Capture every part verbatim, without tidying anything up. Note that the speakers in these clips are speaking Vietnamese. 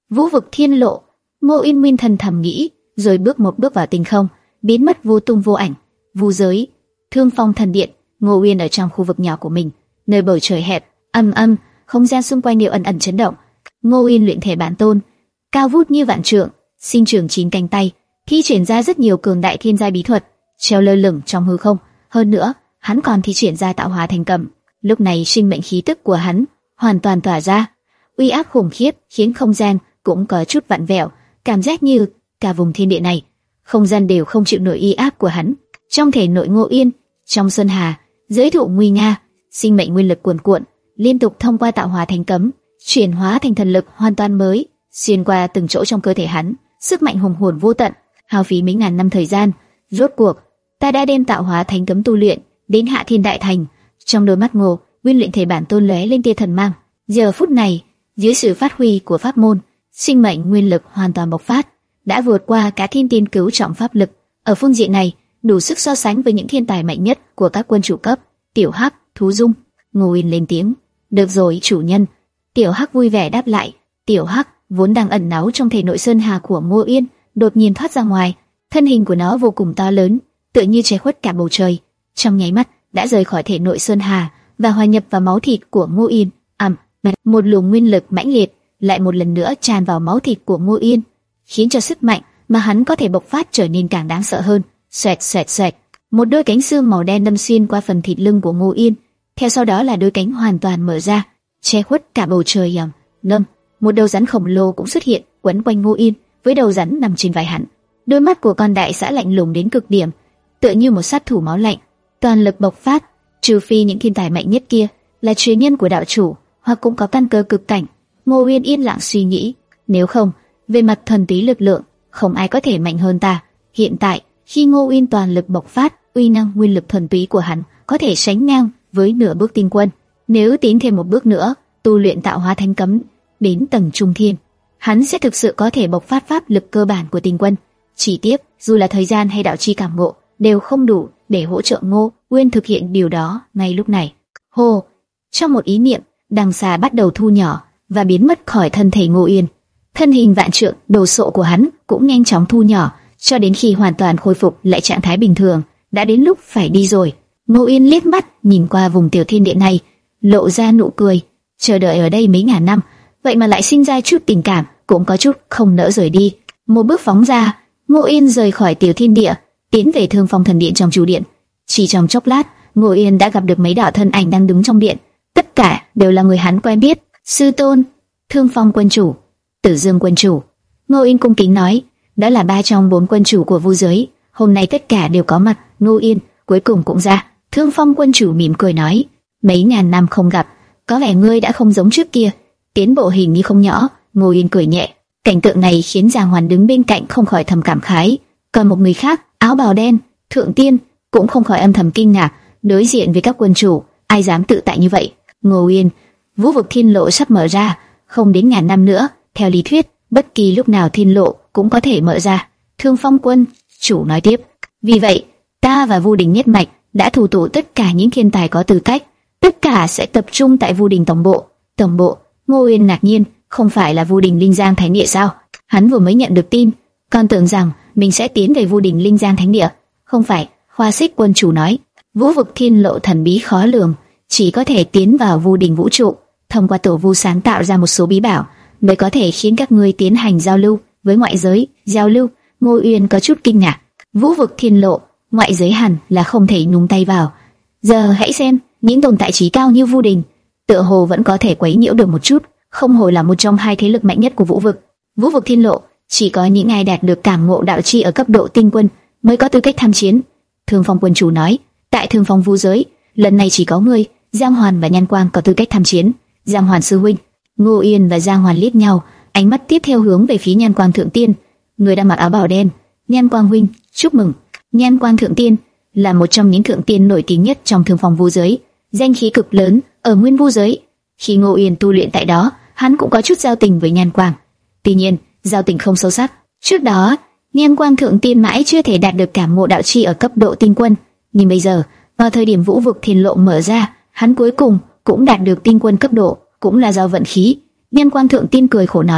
Vũ vực thiên lộ. Ngô Yên Nguyên thần thầm nghĩ, rồi bước một bước vào tinh không, biến mất vô tung vô ảnh. Vu giới, Thương Phong thần điện. Ngô Uyên ở trong khu vực nhỏ của mình, nơi bầu trời hẹp, âm âm, không gian xung quanh đều ẩn ẩn chấn động. Ngô Uyên luyện thể bản tôn, cao vút như vạn trượng, sinh trưởng chín cánh tay, thi triển ra rất nhiều cường đại thiên giai bí thuật, treo lơ lửng trong hư không. Hơn nữa, hắn còn thi triển ra tạo hóa thành cầm. Lúc này sinh mệnh khí tức của hắn hoàn toàn tỏa ra, uy áp khủng khiếp khiến không gian cũng có chút vặn vẹo, cảm giác như cả vùng thiên địa này, không gian đều không chịu nổi uy áp của hắn. Trong thể nội Ngô Yên, trong sơn hà, giới thụ nguy nga, sinh mệnh nguyên lực cuồn cuộn, liên tục thông qua tạo hóa thành cấm, chuyển hóa thành thần lực hoàn toàn mới, xuyên qua từng chỗ trong cơ thể hắn, sức mạnh hùng hồn vô tận, hao phí mấy ngàn năm thời gian, rốt cuộc ta đã đem tạo hóa thành cấm tu luyện đến hạ thiên đại thành. Trong đôi mắt Ngô Nguyên luyện thể bản tôn lóe lên tia thần mang. Giờ phút này, dưới sự phát huy của pháp môn, sinh mệnh nguyên lực hoàn toàn bộc phát, đã vượt qua cả thiên tiên cứu trọng pháp lực. Ở phương diện này, đủ sức so sánh với những thiên tài mạnh nhất của các quân chủ cấp. Tiểu Hắc, Thú Dung. Ngô Uyên lên tiếng. Được rồi, chủ nhân. Tiểu Hắc vui vẻ đáp lại. Tiểu Hắc vốn đang ẩn náu trong thể nội sơn hà của Ngô Uyên, đột nhiên thoát ra ngoài. Thân hình của nó vô cùng to lớn, tựa như che khuất cả bầu trời. Trong nháy mắt đã rời khỏi thể nội sơn hà và hòa nhập vào máu thịt của Ngô Uyên. Ầm, một luồng nguyên lực mãnh liệt lại một lần nữa tràn vào máu thịt của Ngô Uyên, khiến cho sức mạnh mà hắn có thể bộc phát trở nên càng đáng sợ hơn. Xoẹt xoẹt xoẹt, một đôi cánh xương màu đen đâm xuyên qua phần thịt lưng của Ngô Uyên, theo sau đó là đôi cánh hoàn toàn mở ra, che khuất cả bầu trời. Ầm, ngâm, một đầu rắn khổng lồ cũng xuất hiện quấn quanh Ngô Uyên, với đầu rắn nằm trên vai hắn. Đôi mắt của con đại xã lạnh lùng đến cực điểm, tựa như một sát thủ máu lạnh, toàn lực bộc phát. Trừ phi những thiên tài mạnh nhất kia là truyền nhân của đạo chủ, hoặc cũng có căn cơ cực cảnh. Ngô Uyên yên lặng suy nghĩ, nếu không, về mặt thuần túy lực lượng, không ai có thể mạnh hơn ta. Hiện tại, khi Ngô Uyên toàn lực bộc phát, uy năng nguyên lực thuần túy của hắn có thể sánh ngang với nửa bước tinh quân. Nếu tiến thêm một bước nữa, tu luyện tạo hóa thánh cấm đến tầng trung thiên, hắn sẽ thực sự có thể bộc phát pháp lực cơ bản của tinh quân. Chỉ tiếc, dù là thời gian hay đạo chi cảm ngộ đều không đủ để hỗ trợ Ngô Uyên thực hiện điều đó ngay lúc này. Hô, trong một ý niệm, đằng xà bắt đầu thu nhỏ và biến mất khỏi thân thể Ngô Uyên. Thân hình vạn trượng đồ sộ của hắn cũng nhanh chóng thu nhỏ, cho đến khi hoàn toàn khôi phục lại trạng thái bình thường. Đã đến lúc phải đi rồi. Ngô Uyên liếc mắt nhìn qua vùng tiểu thiên địa này, lộ ra nụ cười. Chờ đợi ở đây mấy ngàn năm, vậy mà lại sinh ra chút tình cảm, cũng có chút không nỡ rời đi. Một bước phóng ra, Ngô Uyên rời khỏi tiểu thiên địa, tiến về Thương Phong thần điện trong chủ điện. Chỉ trong chốc lát, Ngô Uyên đã gặp được mấy đạo thân ảnh đang đứng trong điện. Tất cả đều là người hắn quen biết. Sư tôn, Thương Phong quân chủ, Tử Dương quân chủ. Ngô Uyên cung kính nói, đó là ba trong bốn quân chủ của vu giới, hôm nay tất cả đều có mặt. Ngô Uyên cuối cùng cũng ra. Thương Phong quân chủ mỉm cười nói, mấy ngàn năm không gặp, có vẻ ngươi đã không giống trước kia, tiến bộ hình như không nhỏ. Ngô Uyên cười nhẹ. Cảnh tượng này khiến Giang Hoàn đứng bên cạnh không khỏi thầm cảm khái, còn một người khác, áo bào đen, Thượng Tiên, cũng không khỏi âm thầm kinh ngạc. Đối diện với các quân chủ, ai dám tự tại như vậy? Ngô Uyên, vũ vực thiên lộ sắp mở ra, không đến ngàn năm nữa, theo lý thuyết, bất kỳ lúc nào thiên lộ cũng có thể mở ra. Thương Phong quân chủ nói tiếp, vì vậy, ta và Vu Đình nhất mạch đã thủ tụ tất cả những thiên tài có tư cách, tất cả sẽ tập trung tại Vu Đình tổng bộ. Tổng bộ? Ngô Uyên ngạc nhiên, không phải là Vu Đình Linh Giang Thánh Địa sao? Hắn vừa mới nhận được tin, còn tưởng rằng mình sẽ tiến về Vu Đình Linh Giang Thánh Địa. Không phải, Hoa Xích quân chủ nói, vũ vực thiên lộ thần bí khó lường, chỉ có thể tiến vào Vu Đình vũ trụ, thông qua tổ vu sáng tạo ra một số bí bảo, mới có thể khiến các ngươi tiến hành giao lưu với ngoại giới. Giao lưu? Ngô Uyên có chút kinh ngạc. Vũ vực thiên lộ, ngoại giới hẳn là không thể nhúng tay vào. Giờ hãy xem, những tồn tại trí cao như Vu Đình, tựa hồ vẫn có thể quấy nhiễu được một chút, không hổ là một trong hai thế lực mạnh nhất của vũ vực. Vũ vực thiên lộ, chỉ có những ai đạt được cảm ngộ đạo chi ở cấp độ tinh quân mới có tư cách tham chiến. Thương Phong quân chủ nói, tại Thương Phong vu giới, lần này chỉ có ngươi, Giang Hoàn và Nhan Quang có tư cách tham chiến. Giang Hoàn sư huynh. Ngô Uyên và Giang Hoàn liếc nhau, ánh mắt tiếp theo hướng về phía Nhan Quang thượng tiên, người đang mặc áo bào đen. Nhan Quang huynh, chúc mừng. Nhan Quang thượng tiên là một trong những thượng tiên nổi tiếng nhất trong Thương Phong vu giới, danh khí cực lớn ở nguyên vu giới. Khi Ngô Uyên tu luyện tại đó, hắn cũng có chút giao tình với Nhan Quang. Tuy nhiên, giao tình không sâu sắc. Trước đó, Nhan Quang thượng tiên mãi chưa thể đạt được cảm ngộ đạo chi ở cấp độ tinh quân, nhưng bây giờ, vào thời điểm vũ vực thiên lộ mở ra, hắn cuối cùng cũng đạt được tinh quân cấp độ, cũng là do vận khí. Nhan Quang thượng tiên cười khổ nói,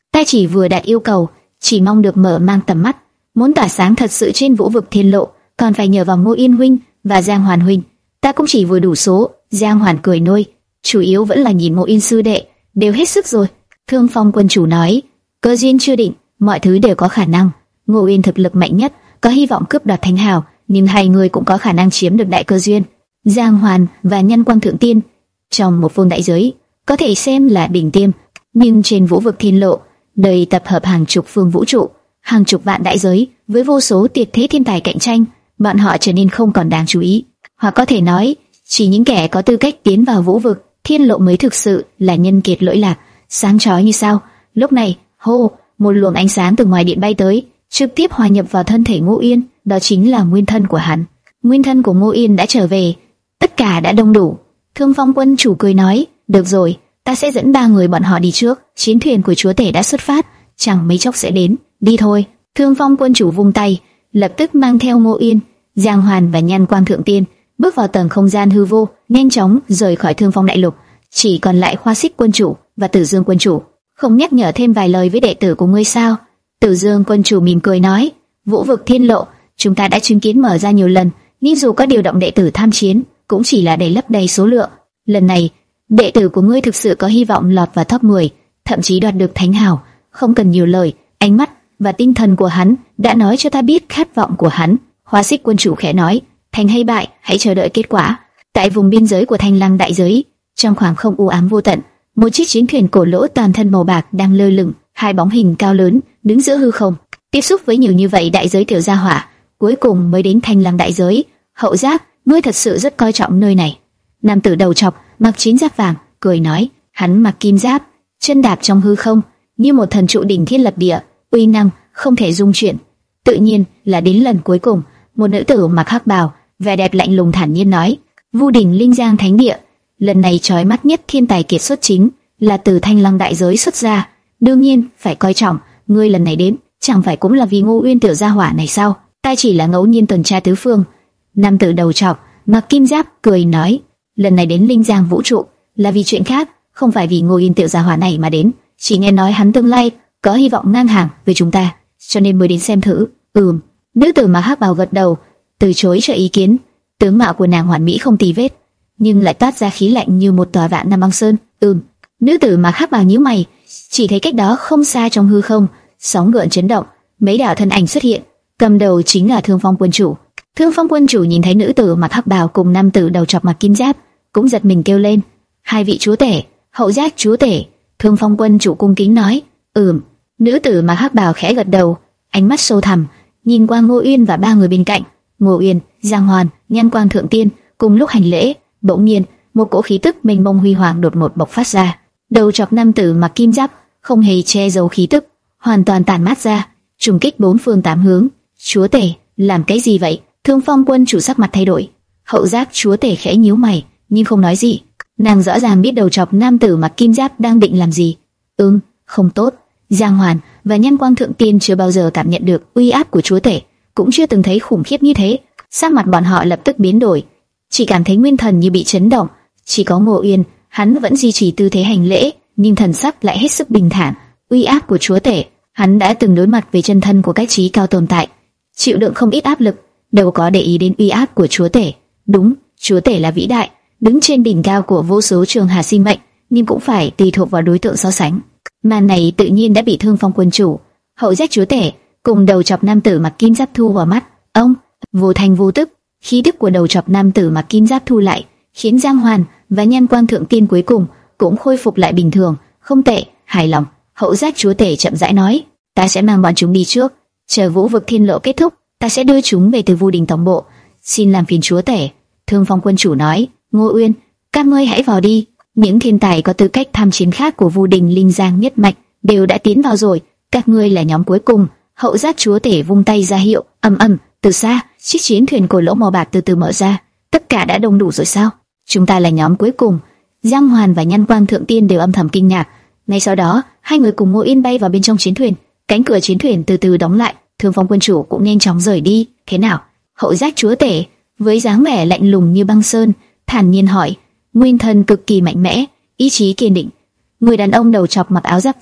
Ta chỉ vừa đạt yêu cầu, chỉ mong được mở mang tầm mắt, muốn tỏa sáng thật sự trên vũ vực thiên lộ, còn phải nhờ vào Ngô Yên huynh và Giang Hoàn huynh. Ta cũng chỉ vừa đủ số. Giang Hoàn cười nôi, chủ yếu vẫn là nhìn Ngô Yên sư đệ, đều hết sức rồi. Thương Phong quân chủ nói, cơ duyên chưa định, mọi thứ đều có khả năng. Ngô Yên thực lực mạnh nhất, có hy vọng cướp đoạt thánh hào, nhưng hai người cũng có khả năng chiếm được đại cơ duyên. Giang Hoàn và Nhân Quang Thượng Tiên trong một phương đại giới có thể xem là đỉnh tiêm, nhưng trên vũ vực thiên lộ, nơi tập hợp hàng chục phương vũ trụ, hàng chục vạn đại giới với vô số tuyệt thế thiên tài cạnh tranh, bọn họ trở nên không còn đáng chú ý. Hoặc có thể nói, chỉ những kẻ có tư cách tiến vào vũ vực thiên lộ mới thực sự là nhân kiệt lỗi lạc, sáng chói như sao. Lúc này, hô, một luồng ánh sáng từ ngoài điện bay tới, trực tiếp hòa nhập vào thân thể Ngô Yên, đó chính là nguyên thân của hắn. Nguyên thân của Ngô Yên đã trở về, tất cả đã đông đủ. Thương Phong quân chủ cười nói, được rồi, ta sẽ dẫn ba người bọn họ đi trước, chiến thuyền của chúa tể đã xuất phát, chẳng mấy chốc sẽ đến, đi thôi. Thương Phong quân chủ vung tay, lập tức mang theo Ngô Yên, Giang Hoàn và Nhan Quang Thượng Tiên bước vào tầng không gian hư vô, nhanh chóng rời khỏi Thương Phong đại lục. Chỉ còn lại Khoa Xích quân chủ và Tử Dương quân chủ. Không nhắc nhở thêm vài lời với đệ tử của ngươi sao? Tử Dương quân chủ mỉm cười nói, vũ vực thiên lộ chúng ta đã chứng kiến mở ra nhiều lần, nhưng dù có điều động đệ tử tham chiến, cũng chỉ là để lấp đầy số lượng. Lần này, đệ tử của ngươi thực sự có hy vọng lọt vào top mười, thậm chí đoạt được thánh hào. Không cần nhiều lời, ánh mắt và tinh thần của hắn đã nói cho ta biết khát vọng của hắn. Hoa Xích quân chủ khẽ nói, thành hay bại, hãy chờ đợi kết quả. Tại vùng biên giới của Thanh Lăng đại giới, trong khoảng không u ám vô tận, một chiếc chiến thuyền cổ lỗ toàn thân màu bạc đang lơ lửng, hai bóng hình cao lớn đứng giữa hư không. Tiếp xúc với nhiều như vậy đại giới tiểu gia hỏa, cuối cùng mới đến Thanh Lăng đại giới. Hậu Giác, ngươi thật sự rất coi trọng nơi này. Nam tử đầu trọc mặc chiến giáp vàng cười nói, hắn mặc kim giáp, chân đạp trong hư không như một thần trụ đỉnh thiên lập địa, uy năng không thể dung chuyển. Tự nhiên là đến lần cuối cùng, một nữ tử mặc hắc bào, vẻ đẹp lạnh lùng thản nhiên nói, Vu Đỉnh Linh Giang Thánh Địa, lần này chói mắt nhất thiên tài kiệt xuất chính là từ Thanh Lăng đại giới xuất ra, đương nhiên phải coi trọng. Ngươi lần này đến, chẳng phải cũng là vì Ngô Uyên tiểu gia hỏa này sao? Ta chỉ là ngẫu nhiên tuần tra tứ phương. Nam tử đầu trọc mặc kim giáp cười nói, lần này đến Linh Giang vũ trụ là vì chuyện khác, không phải vì Ngô Uyên tiểu gia hỏa này mà đến. Chỉ nghe nói hắn tương lai có hy vọng ngang hàng với chúng ta, cho nên mới đến xem thử. Ừm. Nữ tử mặc hắc bào gật đầu, từ chối cho ý kiến. Tướng mạo của nàng hoàn mỹ không tì vết, nhưng lại toát ra khí lạnh như một tòa vạn nam băng sơn. Ừm. Nữ tử mặc hắc bào nhíu mày, chỉ thấy cách đó không xa trong hư không, sóng gợn chấn động, mấy đạo thân ảnh xuất hiện, cầm đầu chính là Thương Phong quân chủ. Thương Phong quân chủ nhìn thấy nữ tử mặc hắc bào cùng nam tử đầu trọc mặc kim giáp, cũng giật mình kêu lên, hai vị chúa tể, Hậu Giác chúa tể. Thương Phong quân chủ cung kính nói, ừm. Nữ tử mặc hắc bào khẽ gật đầu, ánh mắt sâu thẳm nhìn qua Ngô Uyên và ba người bên cạnh. Ngô Uyên, Giang Hoàn, Nhan Quang Thượng Tiên cùng lúc hành lễ. Bỗng nhiên, một cỗ khí tức mênh mông huy hoàng đột ngột bộc phát ra. Đầu trọc nam tử mặc kim giáp không hề che giấu khí tức, hoàn toàn tản mát ra, trùng kích bốn phương tám hướng. Chúa tể, làm cái gì vậy? Thương Phong quân chủ sắc mặt thay đổi. Hậu Giác chúa tể khẽ nhíu mày, nhưng không nói gì. Nàng rõ ràng biết đầu trọc nam tử mặc kim giáp đang định làm gì. Ừm, không tốt. Giang Hoàn và Nhan Quang Thượng Tiên chưa bao giờ cảm nhận được uy áp của chúa tể, cũng chưa từng thấy khủng khiếp như thế. Sắc mặt bọn họ lập tức biến đổi, chỉ cảm thấy nguyên thần như bị chấn động. Chỉ có Ngô Uyên, hắn vẫn duy trì tư thế hành lễ, nhưng thần sắc lại hết sức bình thản. Uy áp của chúa tể, hắn đã từng đối mặt với chân thân của các trí cao tồn tại, chịu đựng không ít áp lực, đâu có để ý đến uy áp của chúa tể. Đúng, chúa tể là vĩ đại, đứng trên đỉnh cao của vô số trường hà sinh mệnh, nhưng cũng phải tùy thuộc vào đối tượng so sánh. Màn này tự nhiên đã bị Thương Phong quân chủ, Hậu Giác chúa tể cùng đầu trọc nam tử mặc kim giáp thu vào mắt. Ông vô thành vô tức, khí tức của đầu trọc nam tử mặc kim giáp thu lại, khiến Giang Hoàn và Nhan Quang Thượng Tiên cuối cùng cũng khôi phục lại bình thường. Không tệ, hài lòng. Hậu Giác chúa tể chậm rãi nói, ta sẽ mang bọn chúng đi trước, chờ vũ vực thiên lộ kết thúc, ta sẽ đưa chúng về từ Vu Đình tổng bộ. Xin làm phiền chúa tể. Thương Phong quân chủ nói, Ngô Uyên, các ngươi hãy vào đi. Những thiên tài có tư cách tham chiến khác của Vu Đình Linh Giang nhất mạch đều đã tiến vào rồi, các ngươi là nhóm cuối cùng. Hậu Giác chúa tể vung tay ra hiệu, ầm ầm, từ xa, chiếc chiến thuyền cổ lỗ màu bạc từ từ mở ra. Tất cả đã đông đủ rồi sao? Chúng ta là nhóm cuối cùng. Giang Hoàn và Nhan Quang Thượng Tiên đều âm thầm kinh ngạc. Ngay sau đó, hai người cùng Ngô Yên bay vào bên trong chiến thuyền. Cánh cửa chiến thuyền từ từ đóng lại. Thương Phong quân chủ cũng nhanh chóng rời đi. Thế nào? Hậu Giác chúa tể với dáng vẻ lạnh lùng như băng sơn, thản nhiên hỏi. Nguyên thân cực kỳ mạnh mẽ, ý chí kiên định. Người đàn ông đầu trọc mặc áo giáp vàng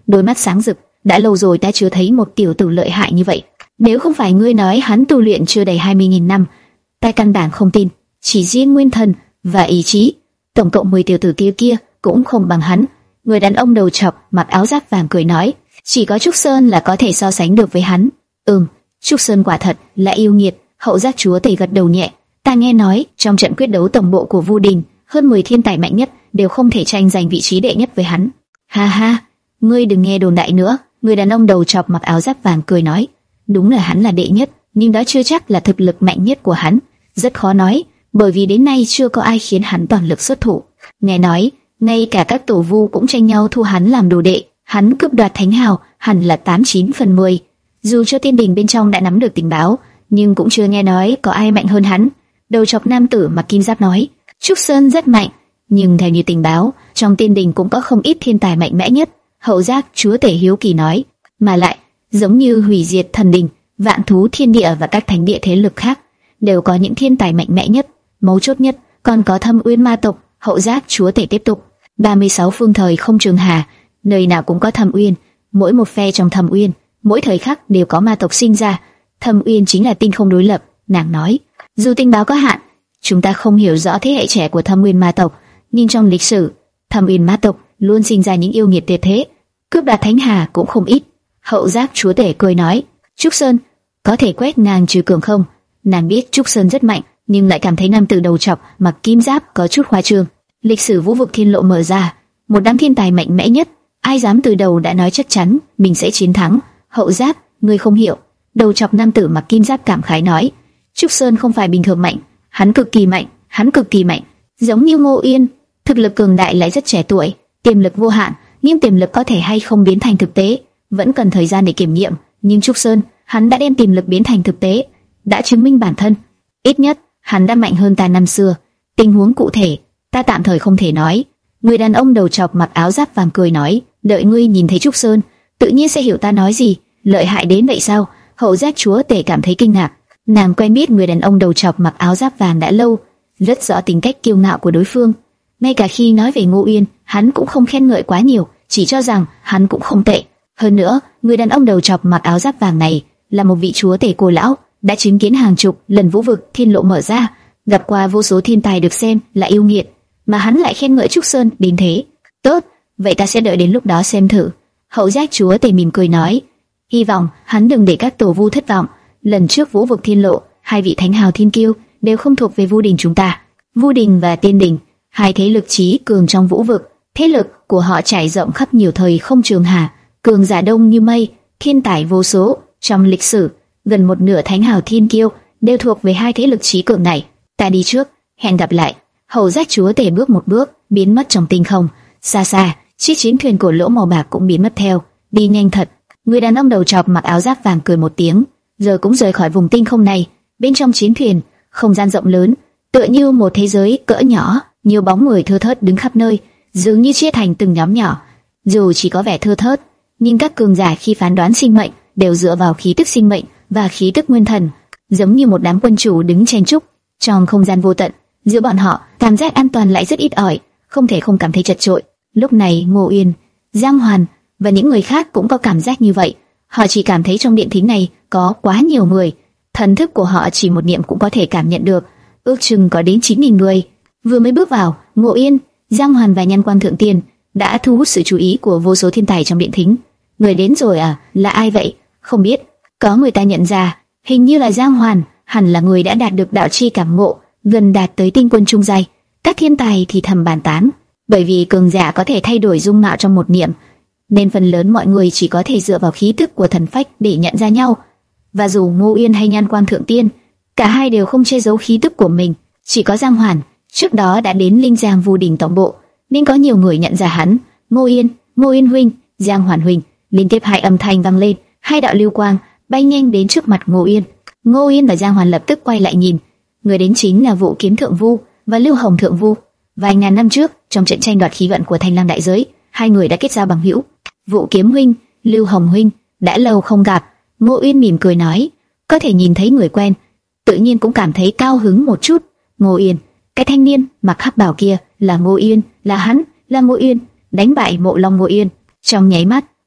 đôi mắt sáng rực. Đã lâu rồi ta chưa thấy một tiểu tử lợi hại như vậy. Nếu không phải ngươi nói hắn tu luyện chưa đầy hai mươi nghìn năm, ta căn bản không tin. Chỉ riêng nguyên thần và ý chí, tổng cộng mười tiểu tử kia kia cũng không bằng hắn. Người đàn ông đầu trọc mặc áo giáp vàng cười nói, chỉ có Trúc Sơn là có thể so sánh được với hắn. Ừm, Trúc Sơn quả thật là yêu nghiệt. Hậu giác chúa tể gật đầu nhẹ. Ta nghe nói trong trận quyết đấu tổng bộ của Vu Đình, hơn mười thiên tài mạnh nhất đều không thể tranh giành vị trí đệ nhất với hắn. Ha ha, ngươi đừng nghe đồn đại nữa. Người đàn ông đầu trọc mặc áo giáp vàng cười nói, đúng là hắn là đệ nhất, nhưng đó chưa chắc là thực lực mạnh nhất của hắn. Rất khó nói, bởi vì đến nay chưa có ai khiến hắn toàn lực xuất thủ. Nghe nói, ngay cả các tổ vu cũng tranh nhau thu hắn làm đồ đệ. Hắn cướp đoạt thánh hào hẳn là tám chín phần mười. Dù cho tiên đình bên trong đã nắm được tình báo, nhưng cũng chưa nghe nói có ai mạnh hơn hắn. Đầu trọc nam tử mặc kim giáp nói, Trúc Sơn rất mạnh, nhưng theo như tình báo, trong tiên đình cũng có không ít thiên tài mạnh mẽ nhất. Hậu giác chúa tể hiếu kỳ nói, mà lại giống như hủy diệt thần đình, vạn thú thiên địa và các thánh địa thế lực khác đều có những thiên tài mạnh mẽ nhất. Mấu chốt nhất còn có Thâm Uyên ma tộc. Hậu giác chúa tể tiếp tục, ba mươi sáu phương thời không trường hà, nơi nào cũng có Thâm Uyên. Mỗi một phe trong Thâm Uyên, mỗi thời khắc đều có ma tộc sinh ra. Thâm Uyên chính là tinh không đối lập. Nàng nói, dù tình báo có hạn, chúng ta không hiểu rõ thế hệ trẻ của Thâm Uyên ma tộc, nhưng trong lịch sử, Thâm Uyên ma tộc luôn sinh ra những yêu nghiệt tuyệt thế, cướp đoạt thánh hà cũng không ít. Hậu giác chúa tể cười nói, Trúc Sơn có thể quét ngang trừ cường không? Nàng biết Trúc Sơn rất mạnh, nhưng lại cảm thấy nam tử đầu trọc mặc kim giáp có chút khoa trương. Lịch sử vũ vực thiên lộ mở ra, một đám thiên tài mạnh mẽ nhất, ai dám từ đầu đã nói chắc chắn mình sẽ chiến thắng. Hậu giác, ngươi không hiểu. Đầu trọc nam tử mặc kim giáp cảm khái nói, Trúc Sơn không phải bình thường mạnh, hắn cực kỳ mạnh, hắn cực kỳ mạnh, giống như Ngô Yên, thực lực cường đại lại rất trẻ tuổi, tiềm lực vô hạn, nhưng tiềm lực có thể hay không biến thành thực tế, vẫn cần thời gian để kiểm nghiệm. Nhưng Trúc Sơn, hắn đã đem tiềm lực biến thành thực tế, đã chứng minh bản thân. Ít nhất, hắn đã mạnh hơn ta năm xưa. Tình huống cụ thể, ta tạm thời không thể nói. Người đàn ông đầu trọc mặc áo giáp vàng cười nói, đợi ngươi nhìn thấy Trúc Sơn, tự nhiên sẽ hiểu ta nói gì. Lợi hại đến vậy sao? Hậu giác chúa tể cảm thấy kinh ngạc. Nàng quen biết người đàn ông đầu trọc mặc áo giáp vàng đã lâu, rất rõ tính cách kiêu ngạo của đối phương. Ngay cả khi nói về Ngô Uyên, hắn cũng không khen ngợi quá nhiều, chỉ cho rằng hắn cũng không tệ. Hơn nữa, người đàn ông đầu trọc mặc áo giáp vàng này là một vị chúa tể cổ lão, đã chứng kiến hàng chục lần vũ vực thiên lộ mở ra, gặp qua vô số thiên tài được xem là yêu nghiệt, mà hắn lại khen ngợi Trúc Sơn đến thế. Tốt, vậy ta sẽ đợi đến lúc đó xem thử. Hậu giác chúa tể mỉm cười nói, hy vọng hắn đừng để các tổ vu thất vọng. Lần trước vũ vực thiên lộ, hai vị thánh hào thiên kiêu đều không thuộc về Vu Đình chúng ta. Vu Đình và Tiên Đình, hai thế lực chí cường trong vũ vực, thế lực của họ trải rộng khắp nhiều thời không trường hà, cường giả đông như mây, thiên tài vô số. Trong lịch sử, gần một nửa thánh hào thiên kiêu đều thuộc về hai thế lực chí cường này. Ta đi trước, hẹn gặp lại. Hậu giác chúa tể bước một bước, biến mất trong tinh không. Xa xa, chiếc chiến thuyền cổ lỗ màu bạc cũng biến mất theo, đi nhanh thật. Người đàn ông đầu trọc mặc áo giáp vàng cười một tiếng, giờ cũng rời khỏi vùng tinh không này. Bên trong chiến thuyền, không gian rộng lớn, tựa như một thế giới cỡ nhỏ, nhiều bóng người thưa thớt đứng khắp nơi, dường như chia thành từng nhóm nhỏ. Dù chỉ có vẻ thưa thớt, nhưng các cường giả khi phán đoán sinh mệnh đều dựa vào khí tức sinh mệnh và khí tức nguyên thần, giống như một đám quân chủ đứng chen chúc trong không gian vô tận. Giữa bọn họ, cảm giác an toàn lại rất ít ỏi, không thể không cảm thấy chật chội. Lúc này, Ngô Uyên, Giang Hoàn và những người khác cũng có cảm giác như vậy. Họ chỉ cảm thấy trong điện thính này có quá nhiều người, thần thức của họ chỉ một niệm cũng có thể cảm nhận được, ước chừng có đến chín nghìn người. Vừa mới bước vào, Ngô Uyên, Giang Hoàn và Nhan Quang Thượng Tiên đã thu hút sự chú ý của vô số thiên tài trong điện thính. Người đến rồi à? Là ai vậy? Không biết. Có người ta nhận ra, hình như là Giang Hoàn, hẳn là người đã đạt được đạo chi cảm ngộ, gần đạt tới tinh quân trung giai. Các thiên tài thì thầm bàn tán, bởi vì cường giả có thể thay đổi dung mạo trong một niệm, nên phần lớn mọi người chỉ có thể dựa vào khí tức của thần phách để nhận ra nhau. Và dù Ngô Uyên hay Nhan Quang Thượng Tiên, cả hai đều không che giấu khí tức của mình. Chỉ có Giang Hoàn trước đó đã đến Linh Giang Vu Đình tổng bộ, nên có nhiều người nhận ra hắn. Ngô Uyên, Ngô Uyên huynh, Giang Hoàn huynh. Liên tiếp hai âm thanh vang lên, hai đạo lưu quang bay nhanh đến trước mặt Ngô Uyên. Ngô Uyên và Giang Hoàn lập tức quay lại nhìn. Người đến chính là Vũ Kiếm Thượng Vu và Lưu Hồng Thượng Vu. Vài ngàn năm trước, trong trận tranh đoạt khí vận của Thanh Lăng đại giới, hai người đã kết giao bằng hữu. Vũ Kiếm huynh, Lưu Hồng huynh, đã lâu không gặp. Ngô Uyên mỉm cười nói, có thể nhìn thấy người quen, tự nhiên cũng cảm thấy cao hứng một chút. Ngô Uyên, cái thanh niên mặc hắc bào kia là Ngô Uyên, là hắn, là Ngô Uyên, đánh bại Mộ Long Ngô Uyên. Trong nháy mắt,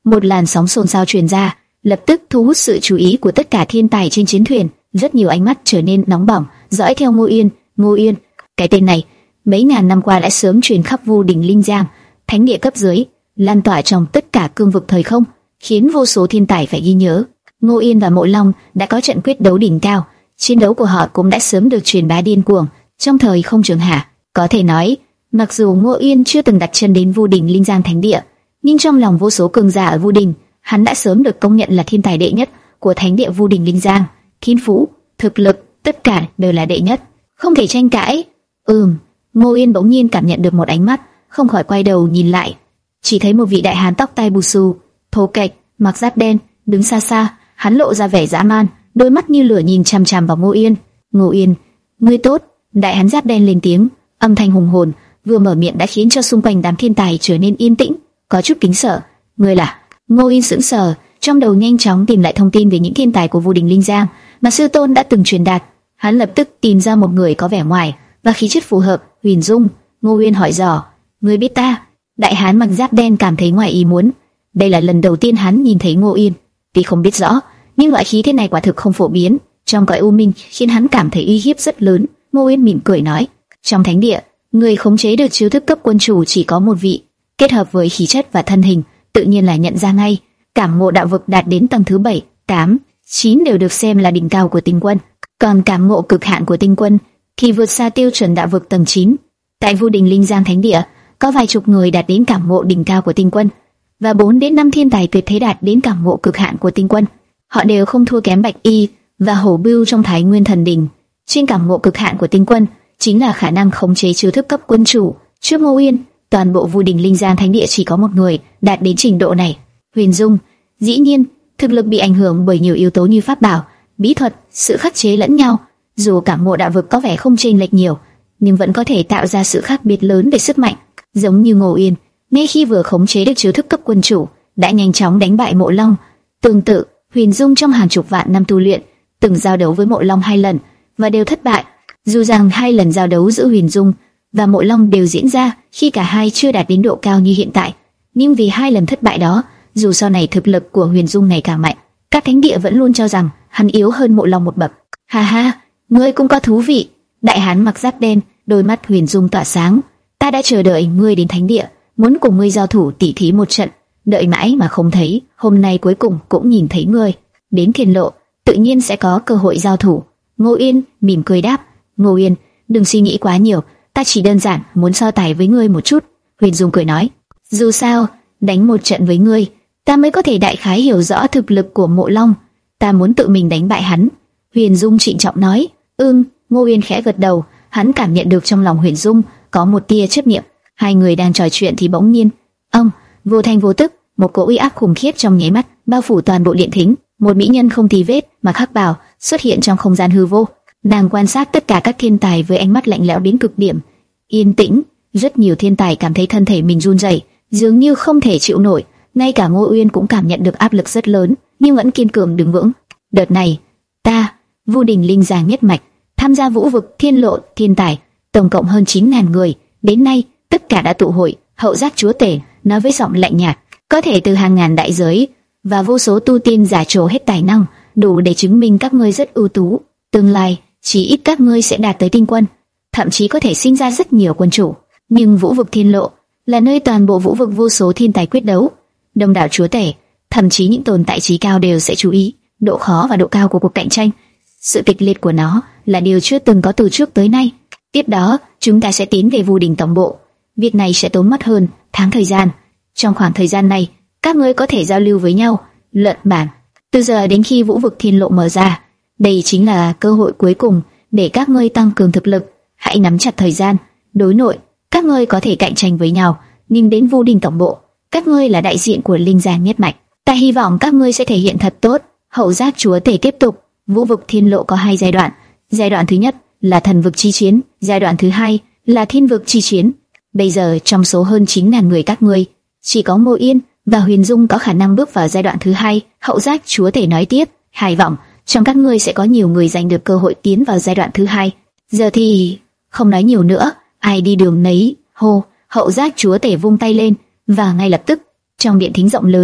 Một làn sóng xôn xao truyền ra, lập tức thu hút sự chú ý của tất cả thiên tài trên chiến thuyền. Rất nhiều ánh mắt trở nên nóng bỏng, dõi theo Ngô Yên. Ngô Yên, cái tên này mấy ngàn năm qua đã sớm truyền khắp Vu Đình Linh Giang, thánh địa cấp dưới, lan tỏa trong tất cả cương vực thời không, khiến vô số thiên tài phải ghi nhớ. Ngô Yên và Mộ Long đã có trận quyết đấu đỉnh cao, chiến đấu của họ cũng đã sớm được truyền bá điên cuồng trong thời không trường hạ. Có thể nói, mặc dù Ngô Yên chưa từng đặt chân đến Vu Đình Linh Giang thánh địa, nhưng trong lòng vô số cường giả ở Vu Đình, hắn đã sớm được công nhận là thiên tài đệ nhất của thánh địa Vu Đình Linh Giang. Thiên phú, thực lực, tất cả đều là đệ nhất, không thể tranh cãi. Ừm, Ngô Yên bỗng nhiên cảm nhận được một ánh mắt, không khỏi quay đầu nhìn lại, chỉ thấy một vị đại hán tóc tai bù xù, thô kệch, mặc giáp đen, đứng xa xa, hắn lộ ra vẻ dã man, đôi mắt như lửa nhìn chằm chằm vào Ngô Yên. Ngô Yên, ngươi tốt. Đại hán giáp đen lên tiếng, âm thanh hùng hồn, vừa mở miệng đã khiến cho xung quanh đám thiên tài trở nên yên tĩnh, có chút kính sợ. Ngươi là? Ngô Yên sững sờ, trong đầu nhanh chóng tìm lại thông tin về những thiên tài của Vu Đình Linh Giang mà sư tôn đã từng truyền đạt. Hắn lập tức tìm ra một người có vẻ ngoài và khí chất phù hợp, Huyền Dung. Ngô Yên hỏi dò, ngươi biết ta? Đại hán mặc giáp đen cảm thấy ngoài ý muốn. Đây là lần đầu tiên hắn nhìn thấy Ngô Yên, tuy không biết rõ, nhưng loại khí thế này quả thực không phổ biến trong cõi u minh, khiến hắn cảm thấy uy hiếp rất lớn. Ngô Yên mỉm cười nói, trong thánh địa, người khống chế được chiêu thức cấp quân chủ chỉ có một vị, kết hợp với khí chất và thân hình, tự nhiên là nhận ra ngay. Cảm ngộ đạo vực đạt đến tầng thứ bảy, tám, chín đều được xem là đỉnh cao của tinh quân, còn cảm ngộ cực hạn của tinh quân thì vượt xa tiêu chuẩn đạo vực tầng chín. Tại Vu Đình Linh Giang thánh địa, có vài chục người đạt đến cảm ngộ đỉnh cao của tinh quân, và bốn đến năm thiên tài tuyệt thế đạt đến cảm ngộ cực hạn của tinh quân. Họ đều không thua kém Bạch Y và Hổ Bưu trong Thái Nguyên Thần Đình. Trên cảm ngộ cực hạn của tinh quân chính là khả năng khống chế chiêu thức cấp quân chủ. Trước Ngô Yên, toàn bộ Vu Đình Linh Giang thánh địa chỉ có một người đạt đến trình độ này, Huyền Dung. Dĩ nhiên, thực lực bị ảnh hưởng bởi nhiều yếu tố như pháp bảo, bí thuật, sự khắc chế lẫn nhau. Dù cảm ngộ đạo vực có vẻ không chênh lệch nhiều, nhưng vẫn có thể tạo ra sự khác biệt lớn về sức mạnh. Giống như Ngô Yên, ngay khi vừa khống chế được chiêu thức cấp quân chủ, đã nhanh chóng đánh bại Mộ Long. Tương tự, Huyền Dung trong hàng chục vạn năm tu luyện, từng giao đấu với Mộ Long hai lần và đều thất bại. Dù rằng hai lần giao đấu giữa Huyền Dung và Mộ Long đều diễn ra khi cả hai chưa đạt đến độ cao như hiện tại, nhưng vì hai lần thất bại đó, dù sau này thực lực của Huyền Dung ngày càng mạnh, các thánh địa vẫn luôn cho rằng hắn yếu hơn Mộ Long một bậc. Ha ha, ngươi cũng có thú vị. Đại hán mặc giáp đen, đôi mắt Huyền Dung tỏa sáng. Ta đã chờ đợi ngươi đến thánh địa, muốn cùng ngươi giao thủ tỉ thí một trận, đợi mãi mà không thấy, hôm nay cuối cùng cũng nhìn thấy ngươi. Đến Thiên Lộ, tự nhiên sẽ có cơ hội giao thủ. Ngô Yên mỉm cười đáp. Ngô Yên, đừng suy nghĩ quá nhiều, ta chỉ đơn giản muốn so tài với ngươi một chút. Huyền Dung cười nói, dù sao, đánh một trận với ngươi, ta mới có thể đại khái hiểu rõ thực lực của Mộ Long. Ta muốn tự mình đánh bại hắn. Huyền Dung trịnh trọng nói. Ừm. Ngô Yên khẽ gật đầu, hắn cảm nhận được trong lòng Huyền Dung có một tia chấp niệm. Hai người đang trò chuyện thì bỗng nhiên, ông, vô thanh vô tức, một cỗ uy áp khủng khiếp trong nháy mắt bao phủ toàn bộ điện thính. Một mỹ nhân không tì vết mà khắc bào xuất hiện trong không gian hư vô, nàng quan sát tất cả các thiên tài với ánh mắt lạnh lẽo đến cực điểm. Yên tĩnh, rất nhiều thiên tài cảm thấy thân thể mình run rẩy, dường như không thể chịu nổi. Ngay cả Ngô Uyên cũng cảm nhận được áp lực rất lớn, nhưng vẫn kiên cường đứng vững. Đợt này, ta, Vu Đình Linh Giang nhất mạch, tham gia vũ vực Thiên Lộ thiên tài, tổng cộng hơn chín ngàn người, đến nay tất cả đã tụ hội. Hậu Giác chúa tể nói với giọng lạnh nhạt, có thể từ hàng ngàn đại giới và vô số tu tiên giả trổ hết tài năng, đủ để chứng minh các ngươi rất ưu tú. Tương lai, chỉ ít các ngươi sẽ đạt tới tinh quân, thậm chí có thể sinh ra rất nhiều quân chủ. Nhưng vũ vực Thiên Lộ là nơi toàn bộ vũ vực vô số thiên tài quyết đấu, đông đảo chúa tể, thậm chí những tồn tại trí cao đều sẽ chú ý độ khó và độ cao của cuộc cạnh tranh. Sự kịch liệt của nó là điều chưa từng có từ trước tới nay. Tiếp đó, chúng ta sẽ tiến về Vu Đình tổng bộ. Việc này sẽ tốn mất hơn tháng thời gian. Trong khoảng thời gian này, các ngươi có thể giao lưu với nhau, luận bản. Từ giờ đến khi vũ vực Thiên Lộ mở ra, đây chính là cơ hội cuối cùng để các ngươi tăng cường thực lực. Hãy nắm chặt thời gian. Đối nội, các ngươi có thể cạnh tranh với nhau, nhưng đến Vu Đình tổng bộ, các ngươi là đại diện của Linh Giang nhất mạch. Ta hy vọng các ngươi sẽ thể hiện thật tốt. Hậu Giác chúa tể tiếp tục. Vũ vực Thiên Lộ có hai giai đoạn. Giai đoạn thứ nhất là thần vực chi chiến, giai đoạn thứ hai là thiên vực chi chiến. Bây giờ trong số hơn chín ngàn người các ngươi, chỉ có Ngô Yên và Huyền Dung có khả năng bước vào giai đoạn thứ hai. Hậu Giác chúa tể nói tiếp, hy vọng trong các ngươi sẽ có nhiều người giành được cơ hội tiến vào giai đoạn thứ hai. Giờ thì không nói nhiều nữa, ai đi đường nấy. Hô! Hậu Giác chúa tể vung tay lên, và ngay lập tức trong điện thính rộng lớn,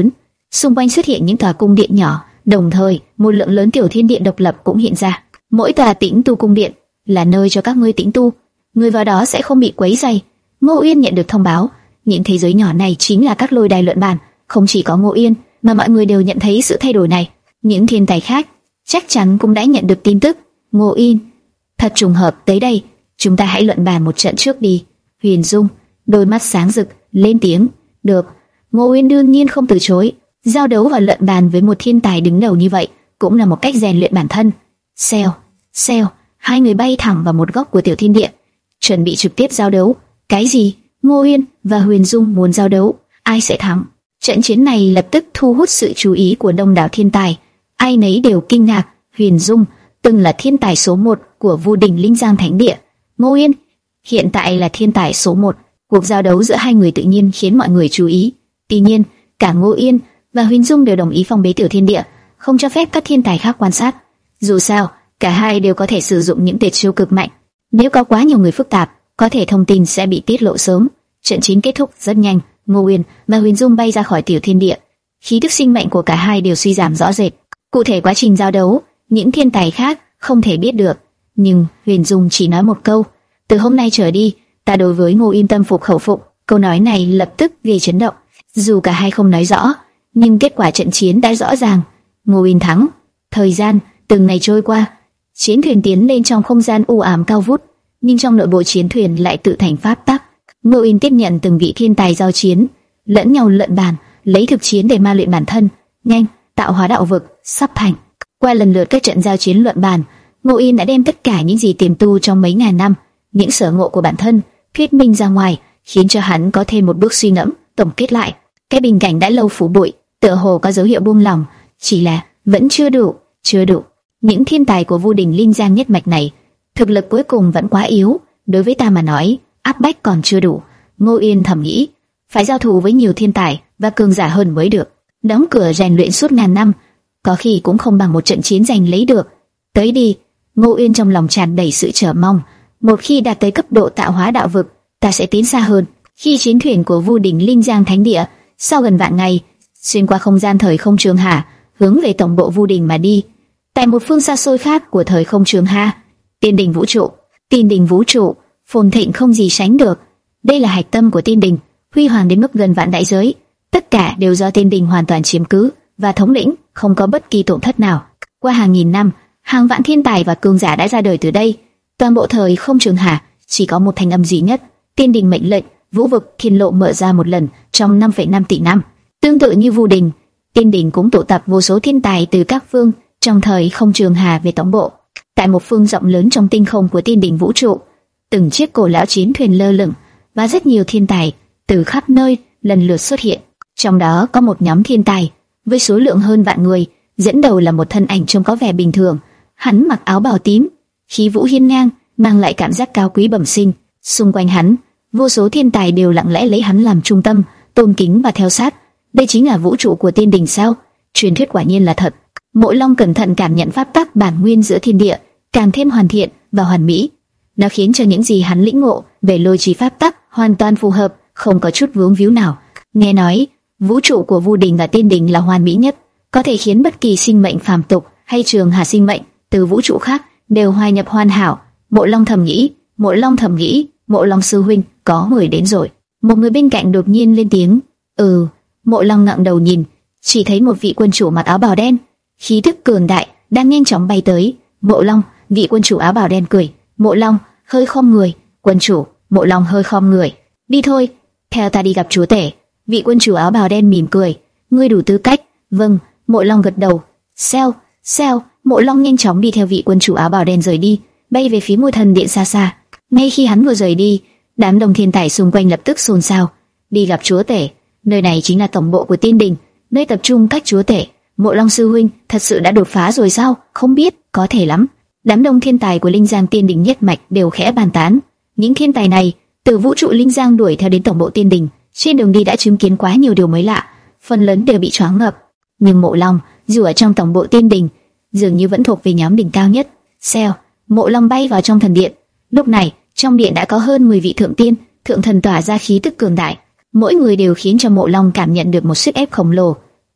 xung quanh xuất hiện những tòa cung điện nhỏ, đồng thời một lượng lớn tiểu thiên điện độc lập cũng hiện ra. Mỗi tòa tĩnh tu cung điện là nơi cho các ngươi tĩnh tu, người vào đó sẽ không bị quấy rầy. Ngô Uyên nhận được thông báo, những thế giới nhỏ này chính là các lôi đài luận bàn. Không chỉ có Ngô Uyên, mà mọi người đều nhận thấy sự thay đổi này. Những thiên tài khác chắc chắn cũng đã nhận được tin tức. Ngô Uyên, thật trùng hợp, tới đây, chúng ta hãy luận bàn một trận trước đi. Huyền Dung, đôi mắt sáng rực, lên tiếng. Được. Ngô Uyên đương nhiên không từ chối. Giao đấu và luận bàn với một thiên tài đứng đầu như vậy cũng là một cách rèn luyện bản thân. Xèo, xèo, hai người bay thẳng vào một góc của tiểu thiên điện, chuẩn bị trực tiếp giao đấu. Cái gì? Ngô Uyên và Huyền Dung muốn giao đấu, ai sẽ thắng? Trận chiến này lập tức thu hút sự chú ý của đông đảo thiên tài, ai nấy đều kinh ngạc. Huyền Dung từng là thiên tài số một của Vu Đình Linh Giang Thánh Địa, Ngô Uyên hiện tại là thiên tài số một. Cuộc giao đấu giữa hai người tự nhiên khiến mọi người chú ý. Tuy nhiên, cả Ngô Uyên và Huyền Dung đều đồng ý phong bế tiểu thiên địa, không cho phép các thiên tài khác quan sát. Dù sao, cả hai đều có thể sử dụng những tuyệt chiêu cực mạnh. Nếu có quá nhiều người phức tạp, có thể thông tin sẽ bị tiết lộ sớm. Trận chiến kết thúc rất nhanh, Ngô Uyên và Huyền Dung bay ra khỏi tiểu thiên địa. Khí tức sinh mệnh của cả hai đều suy giảm rõ rệt. Cụ thể quá trình giao đấu, những thiên tài khác không thể biết được. Nhưng Huyền Dung chỉ nói một câu: từ hôm nay trở đi, ta đối với Ngô Uyên tâm phục khẩu phục. Câu nói này lập tức gây chấn động. Dù cả hai không nói rõ, nhưng kết quả trận chiến đã rõ ràng. Ngô Uyên thắng. Thời gian từng ngày trôi qua, chiến thuyền tiến lên trong không gian u ám cao vút, nhưng trong nội bộ chiến thuyền lại tự thành pháp tắc. Ngô Uyên tiếp nhận từng vị thiên tài giao chiến, lẫn nhau luận bàn, lấy thực chiến để ma luyện bản thân. Nhanh, tạo hóa đạo vực sắp thành. Qua lần lượt các trận giao chiến luận bàn, Ngô Uyên đã đem tất cả những gì tiềm tu trong mấy ngàn năm, những sở ngộ của bản thân thuyết minh ra ngoài, khiến cho hắn có thêm một bước suy ngẫm. Tổng kết lại, cái bình cảnh đã lâu phủ bụi tựa hồ có dấu hiệu buông lỏng, chỉ là vẫn chưa đủ, chưa đủ. Những thiên tài của Vu Đình Linh Giang nhất mạch này, thực lực cuối cùng vẫn quá yếu, đối với ta mà nói, áp bách còn chưa đủ. Ngô Uyên thầm nghĩ, phải giao thủ với nhiều thiên tài và cường giả hơn mới được. Đóng cửa rèn luyện suốt ngàn năm, có khi cũng không bằng một trận chiến giành lấy được. Tới đi. Ngô Uyên trong lòng tràn đầy sự chờ mong. Một khi đạt tới cấp độ tạo hóa đạo vực, ta sẽ tiến xa hơn. Khi chiến thuyền của Vu Đình Linh Giang Thánh Địa sau gần vạn ngày xuyên qua không gian thời không trường hà, hướng về tổng bộ Vu Đình mà đi. Tại một phương xa xôi khác của thời không trường hà, Tiên Đình vũ trụ, Tiên Đình vũ trụ phồn thịnh không gì sánh được. Đây là hạch tâm của Tiên Đình, huy hoàng đến mức gần vạn đại giới. Tất cả đều do Tiên Đình hoàn toàn chiếm cứ và thống lĩnh, không có bất kỳ tổn thất nào. Qua hàng nghìn năm, hàng vạn thiên tài và cường giả đã ra đời từ đây. Toàn bộ thời không trường hà chỉ có một thanh âm duy nhất: Tiên Đình mệnh lệnh, vũ vực thiên lộ mở ra một lần trong năm phẩy năm tỷ năm. Tương tự như Vu Đình, Tiên Đình cũng tụ tập vô số thiên tài từ các phương trong thời không trường hà về tổng bộ. Tại một phương rộng lớn trong tinh không của Tiên Đình vũ trụ, từng chiếc cổ lão chiến thuyền lơ lửng và rất nhiều thiên tài từ khắp nơi lần lượt xuất hiện. Trong đó có một nhóm thiên tài với số lượng hơn vạn người, dẫn đầu là một thân ảnh trông có vẻ bình thường. Hắn mặc áo bào tím, khí vũ hiên ngang, mang lại cảm giác cao quý bẩm sinh. Xung quanh hắn, vô số thiên tài đều lặng lẽ lấy hắn làm trung tâm, tôn kính và theo sát. Đây chính là vũ trụ của Tiên Đình sao? Truyền thuyết quả nhiên là thật. Mộ Long cẩn thận cảm nhận pháp tắc bản nguyên giữa thiên địa, càng thêm hoàn thiện và hoàn mỹ. Nó khiến cho những gì hắn lĩnh ngộ về lôi trì pháp tắc hoàn toàn phù hợp, không có chút vướng víu nào. Nghe nói, vũ trụ của Vu Đình và Tiên Đình là hoàn mỹ nhất, có thể khiến bất kỳ sinh mệnh phàm tục hay trường hà sinh mệnh từ vũ trụ khác đều hòa nhập hoàn hảo. Mộ Long thầm nghĩ, Mộ Long thầm nghĩ, Mộ Long sư huynh, có người đến rồi. Một người bên cạnh đột nhiên lên tiếng. Ừ. Mộ Long ngẩng đầu nhìn, chỉ thấy một vị quân chủ mặc áo bào đen, khí tức cường đại, đang nhanh chóng bay tới. Mộ Long, vị quân chủ áo bào đen cười. Mộ Long hơi khom người. Quân chủ. Mộ Long hơi khom người. Đi thôi, theo ta đi gặp chúa tể. Vị quân chủ áo bào đen mỉm cười. Ngươi đủ tư cách. Vâng. Mộ Long gật đầu. Xèo, xèo. Mộ Long nhanh chóng đi theo vị quân chủ áo bào đen rời đi, bay về phía Ngôi Thần Điện xa xa. Ngay khi hắn vừa rời đi, đám đông thiên tài xung quanh lập tức xôn xao. Đi gặp chúa tể. Nơi này chính là tổng bộ của Tiên Đình, nơi tập trung các chúa tể. Mộ Long sư huynh thật sự đã đột phá rồi sao? Không biết, có thể lắm. Đám đông thiên tài của Linh Giang Tiên Đình nhất mạch đều khẽ bàn tán. Những thiên tài này từ vũ trụ Linh Giang đuổi theo đến tổng bộ Tiên Đình, trên đường đi đã chứng kiến quá nhiều điều mới lạ, phần lớn đều bị choáng ngợp. Nhưng Mộ Long, dù ở trong tổng bộ Tiên Đình, dường như vẫn thuộc về nhóm đỉnh cao nhất. Xèo, Mộ Long bay vào trong thần điện. Lúc này, trong điện đã có hơn mười vị thượng tiên, thượng thần tỏa ra khí tức cường đại. Mỗi người đều khiến cho Mộ Long cảm nhận được một sức ép khổng lồ.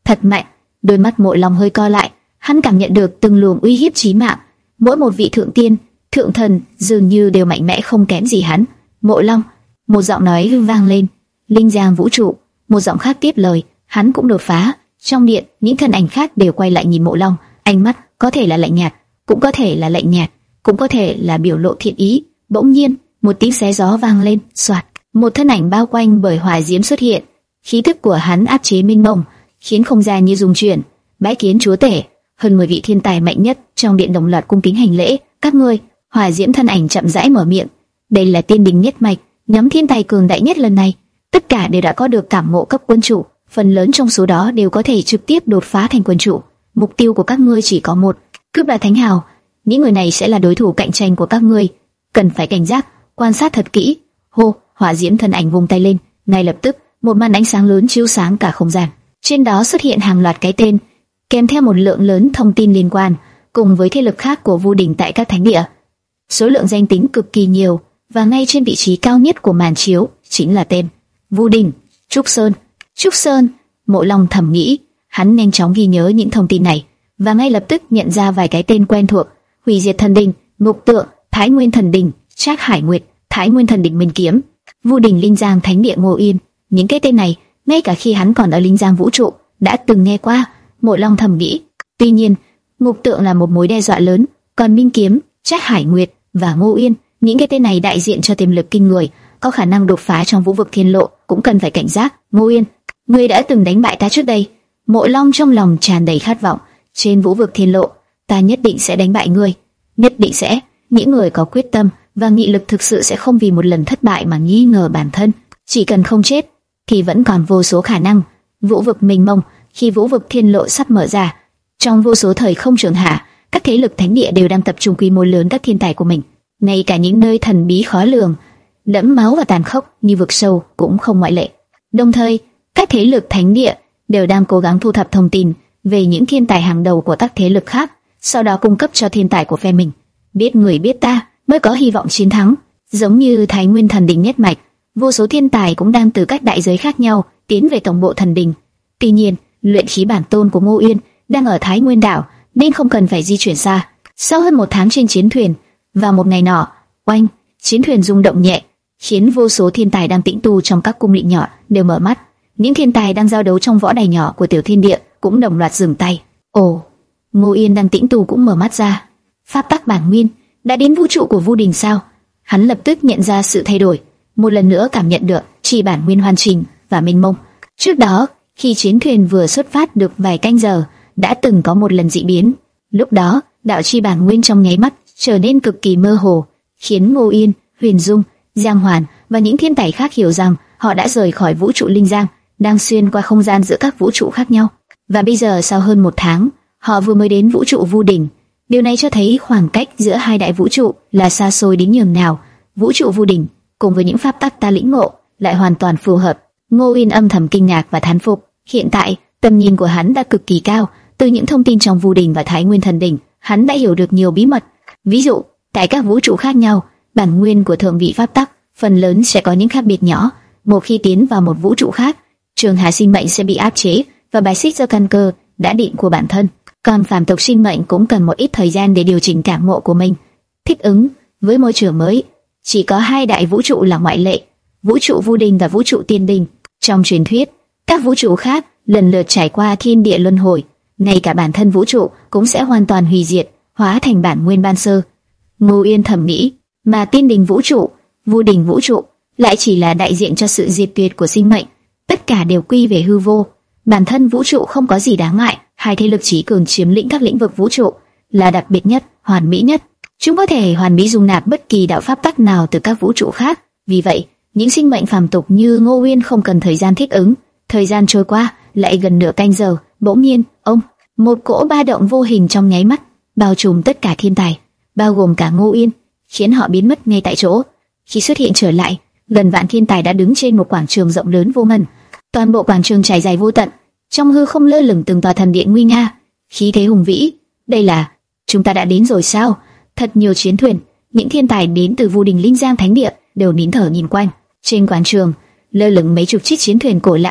thật mạnh. Đôi mắt Mộ Long hơi co lại, hắn cảm nhận được từng luồng uy hiếp chí mạng. Mỗi một vị thượng tiên, thượng thần dường như đều mạnh mẽ không kém gì hắn. Mộ Long, một giọng nói vang lên. Linh giang vũ trụ. Một giọng khác tiếp lời. Hắn cũng đột phá. Trong điện, những thân ảnh khác đều quay lại nhìn Mộ Long, ánh mắt có thể là lạnh nhạt, cũng có thể là lạnh nhạt, cũng có thể là biểu lộ thiện ý. Bỗng nhiên, một tiếng xé gió vang lên, xoạt, một thân ảnh bao quanh bởi hỏa diễm xuất hiện. Khí tức của hắn áp chế mênh mông, khiến không gian như rung chuyển. Bái kiến chúa tể. Hơn mười vị thiên tài mạnh nhất trong điện đồng loạt cung kính hành lễ. Các ngươi. Hỏa diễm thân ảnh chậm rãi mở miệng. Đây là tiên đình nhất mạch, nhóm thiên tài cường đại nhất lần này. Tất cả đều đã có được cảm ngộ cấp quân chủ, phần lớn trong số đó đều có thể trực tiếp đột phá thành quân chủ. Mục tiêu của các ngươi chỉ có một, cướp đoạt thánh hào. Những người này sẽ là đối thủ cạnh tranh của các ngươi, cần phải cảnh giác, quan sát thật kỹ. Hô, hỏa diễm thân ảnh vung tay lên, ngay lập tức một màn ánh sáng lớn chiếu sáng cả không gian. Trên đó xuất hiện hàng loạt cái tên, kèm theo một lượng lớn thông tin liên quan, cùng với thế lực khác của Vu Đình tại các thánh địa. Số lượng danh tính cực kỳ nhiều, và ngay trên vị trí cao nhất của màn chiếu chính là tên Vu Đình. Trúc Sơn. Trúc Sơn. Mộ Long thầm nghĩ. Hắn nhanh chóng ghi nhớ những thông tin này, và ngay lập tức nhận ra vài cái tên quen thuộc: Hủy Diệt Thần Đình, Ngục Tượng, Thái Nguyên Thần Đình, Trác Hải Nguyệt, Thái Nguyên Thần Đình Minh Kiếm, Vu Đình Linh Giang Thánh Địa Ngô Yên. Những cái tên này, ngay cả khi hắn còn ở Linh Giang vũ trụ, đã từng nghe qua. Mộ Long thầm nghĩ. Tuy nhiên, Ngục Tượng là một mối đe dọa lớn, còn Minh Kiếm, Trác Hải Nguyệt và Ngô Yên, những cái tên này đại diện cho tiềm lực kinh người, có khả năng đột phá trong vũ vực thiên lộ, cũng cần phải cảnh giác. Ngô Yên, ngươi đã từng đánh bại ta trước đây. Mộ Long trong lòng tràn đầy khát vọng. Trên vũ vực thiên lộ, ta nhất định sẽ đánh bại ngươi, nhất định sẽ. Những người có quyết tâm và nghị lực thực sự sẽ không vì một lần thất bại mà nghi ngờ bản thân. Chỉ cần không chết, thì vẫn còn vô số khả năng. Vũ vực mênh mông, khi vũ vực thiên lộ sắp mở ra, trong vô số thời không trường hạ, các thế lực thánh địa đều đang tập trung quy mô lớn các thiên tài của mình. Ngay cả những nơi thần bí khó lường, đẫm máu và tàn khốc như vực sâu cũng không ngoại lệ. Đồng thời, các thế lực thánh địa đều đang cố gắng thu thập thông tin về những thiên tài hàng đầu của các thế lực khác, sau đó cung cấp cho thiên tài của phe mình. Biết người biết ta mới có hy vọng chiến thắng. Giống như Thái Nguyên Thần Đình nhất mạch, vô số thiên tài cũng đang từ các đại giới khác nhau tiến về tổng bộ thần đình. Tuy nhiên, luyện khí bản tôn của Ngô Yên đang ở Thái Nguyên đảo, nên không cần phải di chuyển xa. Sau hơn một tháng trên chiến thuyền, vào một ngày nọ, oanh, chiến thuyền rung động nhẹ, khiến vô số thiên tài đang tĩnh tu trong các cung điện nhỏ đều mở mắt. Những thiên tài đang giao đấu trong võ đài nhỏ của tiểu thiên địa cũng đồng loạt dừng tay. Ồ, Ngô Yên đang tĩnh tu cũng mở mắt ra. Pháp tắc bản nguyên đã đến vũ trụ của Vu Đình sao? Hắn lập tức nhận ra sự thay đổi, một lần nữa cảm nhận được chi bản nguyên hoàn chỉnh và mênh mông. Trước đó, khi chiến thuyền vừa xuất phát được vài canh giờ, đã từng có một lần dị biến. Lúc đó, đạo chi bản nguyên trong nháy mắt trở nên cực kỳ mơ hồ, khiến Ngô Yên, Huyền Dung, Giang Hoàn và những thiên tài khác hiểu rằng họ đã rời khỏi vũ trụ Linh Giang, đang xuyên qua không gian giữa các vũ trụ khác nhau. Và bây giờ sau hơn một tháng, họ vừa mới đến vũ trụ Vu Đình. Điều này cho thấy khoảng cách giữa hai đại vũ trụ là xa xôi đến nhường nào. Vũ trụ Vu Đình cùng với những pháp tắc ta lĩnh ngộ lại hoàn toàn phù hợp. Ngô Yên âm thầm kinh ngạc và thán phục. Hiện tại, tầm nhìn của hắn đã cực kỳ cao. Từ những thông tin trong Vu Đình và Thái Nguyên Thần Đình, hắn đã hiểu được nhiều bí mật. Ví dụ, tại các vũ trụ khác nhau, bản nguyên của thượng vị pháp tắc phần lớn sẽ có những khác biệt nhỏ. Một khi tiến vào một vũ trụ khác, trường hạ sinh mệnh sẽ bị áp chế và bài xích do căn cơ đã định của bản thân. Còn phàm tộc sinh mệnh cũng cần một ít thời gian để điều chỉnh cảm ngộ của mình, thích ứng với môi trường mới. Chỉ có hai đại vũ trụ là ngoại lệ, vũ trụ Vu Đình và vũ trụ Tiên Đình. Trong truyền thuyết, các vũ trụ khác lần lượt trải qua thiên địa luân hồi, ngay cả bản thân vũ trụ cũng sẽ hoàn toàn hủy diệt, hóa thành bản nguyên ban sơ. Ngô Yên thầm nghĩ, mà Tiên Đình vũ trụ, Vu Đình vũ trụ lại chỉ là đại diện cho sự diệt tuyệt của sinh mệnh, tất cả đều quy về hư vô. Bản thân vũ trụ không có gì đáng ngại, hai thế lực trí cường chiếm lĩnh các lĩnh vực vũ trụ là đặc biệt nhất, hoàn mỹ nhất. Chúng có thể hoàn mỹ dung nạp bất kỳ đạo pháp tắc nào từ các vũ trụ khác. Vì vậy, những sinh mệnh phàm tục như Ngô Uyên không cần thời gian thích ứng. Thời gian trôi qua, lại gần nửa canh giờ, bỗng nhiên, ông, một cỗ ba động vô hình trong nháy mắt bao trùm tất cả thiên tài, bao gồm cả Ngô Uyên, khiến họ biến mất ngay tại chỗ. Khi xuất hiện trở lại, gần vạn thiên tài đã đứng trên một quảng trường rộng lớn vô ngần. Toàn bộ quảng trường trải dài vô tận, trong hư không lơ lửng từng tòa thần điện nguy nga, khí thế hùng vĩ. Đây là, chúng ta đã đến rồi sao? Thật nhiều chiến thuyền, những thiên tài đến từ Vu Đình Linh Giang Thánh Địa đều nín thở nhìn quanh. Trên quảng trường lơ lửng mấy chục chiếc chiến thuyền cổ lão,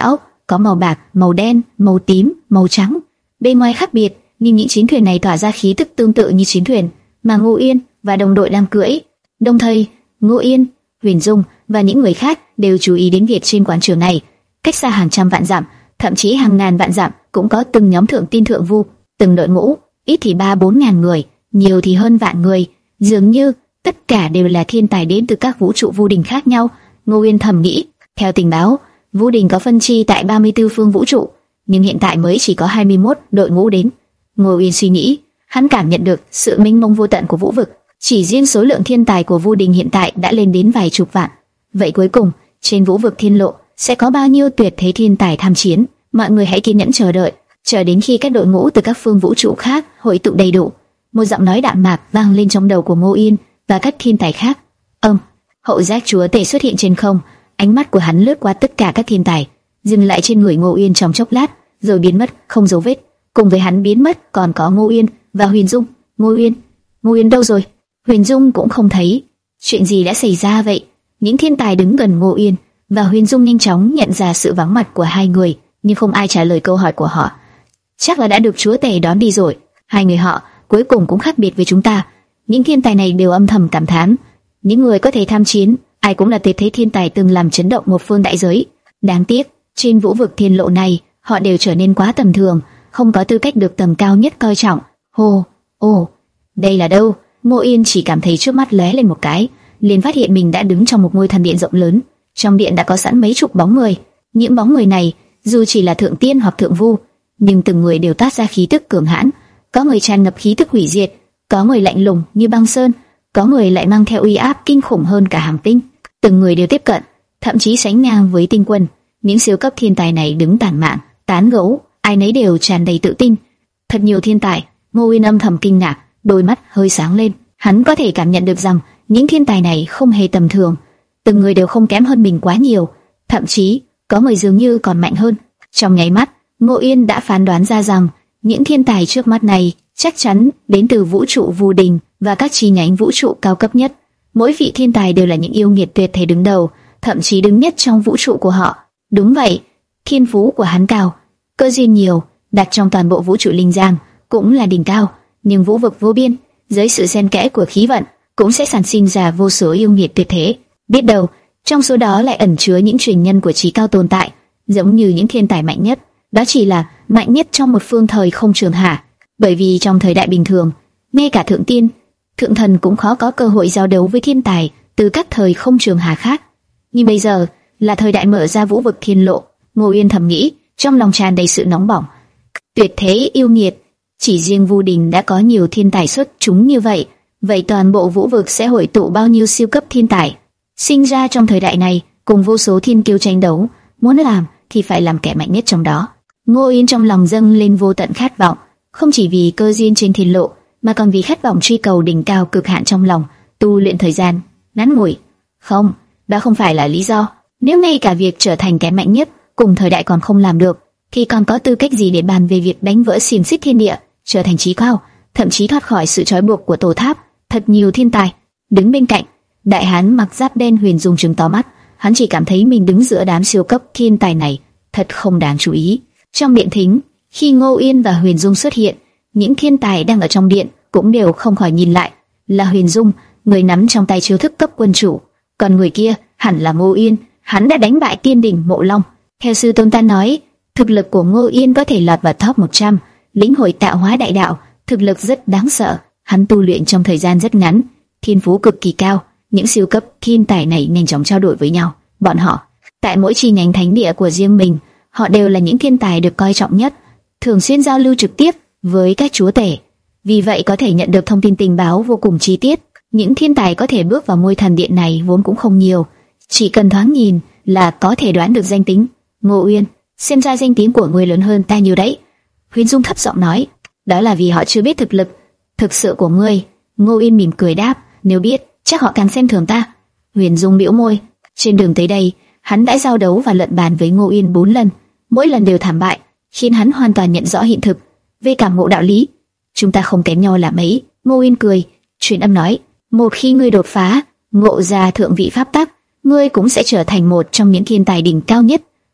có màu bạc, màu đen, màu tím, màu trắng. Bên ngoài khác biệt, nhưng những chiến thuyền này tỏa ra khí tức tương tự như chiến thuyền mà Ngô Yên và đồng đội đang cưỡi. Đồng thời, Ngô Yên, Huyền Dung và những người khác đều chú ý đến việc trên quảng trường này, cách xa hàng trăm vạn dặm, thậm chí hàng ngàn vạn dặm, cũng có từng nhóm thượng tiên thượng vu, từng đội ngũ, ít thì ba bốn ngàn người, nhiều thì hơn vạn người, dường như tất cả đều là thiên tài đến từ các vũ trụ vu đình khác nhau. Ngô Yên thầm nghĩ, theo tình báo, Vũ Đình có phân chi tại ba mươi tư phương vũ trụ, nhưng hiện tại mới chỉ có hai mươi mốt đội ngũ đến. Ngô Yên suy nghĩ, hắn cảm nhận được sự mênh mông vô tận của vũ vực. Chỉ riêng số lượng thiên tài của Vũ Đình hiện tại đã lên đến vài chục vạn. Vậy cuối cùng, trên vũ vực thiên lộ sẽ có bao nhiêu tuyệt thế thiên tài tham chiến? Mọi người hãy kiên nhẫn chờ đợi, chờ đến khi các đội ngũ từ các phương vũ trụ khác hội tụ đầy đủ. Một giọng nói đạm mạc vang lên trong đầu của Ngô Yên và các thiên tài khác. Ông, hậu giác chúa tể xuất hiện trên không. Ánh mắt của hắn lướt qua tất cả các thiên tài, dừng lại trên người Ngô Yên trong chốc lát, rồi biến mất không dấu vết. Cùng với hắn biến mất còn có Ngô Yên và Huyền Dung. Ngô Yên, Ngô Yên đâu rồi? Huyền Dung cũng không thấy. Chuyện gì đã xảy ra vậy? Những thiên tài đứng gần Ngô Yên và Huyền Dung nhanh chóng nhận ra sự vắng mặt của hai người, nhưng không ai trả lời câu hỏi của họ. Chắc là đã được chúa tể đón đi rồi. Hai người họ cuối cùng cũng khác biệt với chúng ta. Những thiên tài này đều âm thầm cảm thán, những người có thể tham chiến, ai cũng là tuyệt thế thiên tài từng làm chấn động một phương đại giới. Đáng tiếc, trên vũ vực thiên lộ này, họ đều trở nên quá tầm thường, không có tư cách được tầm cao nhất coi trọng. Hồ, ồ, đây là đâu? Ngô Yên chỉ cảm thấy trước mắt lóe lên một cái, liền phát hiện mình đã đứng trong một ngôi thần điện rộng lớn. Trong điện đã có sẵn mấy chục bóng người. Những bóng người này, dù chỉ là thượng tiên hoặc thượng vu, nhưng từng người đều toát ra khí tức cường hãn. Có người tràn ngập khí tức hủy diệt, có người lạnh lùng như băng sơn, có người lại mang theo uy áp kinh khủng hơn cả hàng tinh. Từng người đều tiếp cận, thậm chí sánh ngang với tinh quân. Những siêu cấp thiên tài này đứng tản mạn, tán gẫu, ai nấy đều tràn đầy tự tin. Thật nhiều thiên tài. Ngô Yên âm thầm kinh ngạc, đôi mắt hơi sáng lên. Hắn có thể cảm nhận được rằng những thiên tài này không hề tầm thường, từng người đều không kém hơn mình quá nhiều, thậm chí có người dường như còn mạnh hơn. Trong nháy mắt, Ngô Yên đã phán đoán ra rằng những thiên tài trước mắt này chắc chắn đến từ vũ trụ Vu Đình và các chi nhánh vũ trụ cao cấp nhất. Mỗi vị thiên tài đều là những yêu nghiệt tuyệt thế đứng đầu, thậm chí đứng nhất trong vũ trụ của họ. Đúng vậy, thiên phú của hắn cao, cơ duyên nhiều, đặt trong toàn bộ vũ trụ linh giang cũng là đỉnh cao. Nhưng vũ vực vô biên, dưới sự xen kẽ của khí vận, cũng sẽ sản sinh ra vô số yêu nghiệt tuyệt thế. Biết đâu, trong số đó lại ẩn chứa những truyền nhân của trí cao tồn tại, giống như những thiên tài mạnh nhất, đó chỉ là mạnh nhất trong một phương thời không trường hạ. Bởi vì trong thời đại bình thường, ngay cả thượng tiên, thượng thần cũng khó có cơ hội giao đấu với thiên tài từ các thời không trường hà khác. Nhưng bây giờ là thời đại mở ra vũ vực thiên lộ. Ngô Yên thầm nghĩ, trong lòng tràn đầy sự nóng bỏng. Tuyệt thế yêu nghiệt, chỉ riêng Vu Đình đã có nhiều thiên tài xuất chúng như vậy, vậy toàn bộ vũ vực sẽ hội tụ bao nhiêu siêu cấp thiên tài? Sinh ra trong thời đại này, cùng vô số thiên kiêu tranh đấu, muốn làm thì phải làm kẻ mạnh nhất trong đó. Ngô Yên trong lòng dâng lên vô tận khát vọng, không chỉ vì cơ duyên trên thiên lộ, mà còn vì khát vọng truy cầu đỉnh cao cực hạn trong lòng, tu luyện thời gian ngắn ngủi. Không, đó không phải là lý do. Nếu ngay cả việc trở thành kẻ mạnh nhất cùng thời đại còn không làm được, thì còn có tư cách gì để bàn về việc đánh vỡ xiềng xích thiên địa, trở thành trí cao, thậm chí thoát khỏi sự trói buộc của tổ tháp? Thật nhiều thiên tài đứng bên cạnh. Đại hán mặc giáp đen Huyền Dung trừng to mắt, hắn chỉ cảm thấy mình đứng giữa đám siêu cấp thiên tài này, thật không đáng chú ý. Trong điện thính, khi Ngô Yên và Huyền Dung xuất hiện, những thiên tài đang ở trong điện cũng đều không khỏi nhìn lại. Là Huyền Dung, người nắm trong tay chiêu thức cấp quân chủ, còn người kia hẳn là Ngô Yên, hắn đã đánh bại tiên đỉnh Mộ Long. Theo sư tôn ta nói, thực lực của Ngô Yên có thể lọt vào top một trăm, lĩnh hội tạo hóa đại đạo, thực lực rất đáng sợ. Hắn tu luyện trong thời gian rất ngắn, thiên phú cực kỳ cao. Những siêu cấp thiên tài này nhanh chóng trao đổi với nhau. Bọn họ, tại mỗi chi nhánh thánh địa của riêng mình, họ đều là những thiên tài được coi trọng nhất, thường xuyên giao lưu trực tiếp với các chúa tể. Vì vậy có thể nhận được thông tin tình báo vô cùng chi tiết. Những thiên tài có thể bước vào ngôi thần điện này vốn cũng không nhiều, chỉ cần thoáng nhìn là có thể đoán được danh tính. Ngô Uyên, xem ra danh tiếng của ngươi lớn hơn ta nhiều đấy. Huyền Dung thấp giọng nói, đó là vì họ chưa biết thực lực thực sự của ngươi. Ngô Uyên mỉm cười đáp, nếu biết, chắc họ càng xem thường ta. Huyền Dung bĩu môi. Trên đường tới đây, hắn đã giao đấu và luận bàn với Ngô Uyên bốn lần, mỗi lần đều thảm bại, khiến hắn hoàn toàn nhận rõ hiện thực về cảm ngộ đạo lý. Chúng ta không kém nhau là mấy. Ngô Uyên cười, truyền âm nói, một khi ngươi đột phá, ngộ ra thượng vị pháp tắc, ngươi cũng sẽ trở thành một trong những thiên tài đỉnh cao nhất.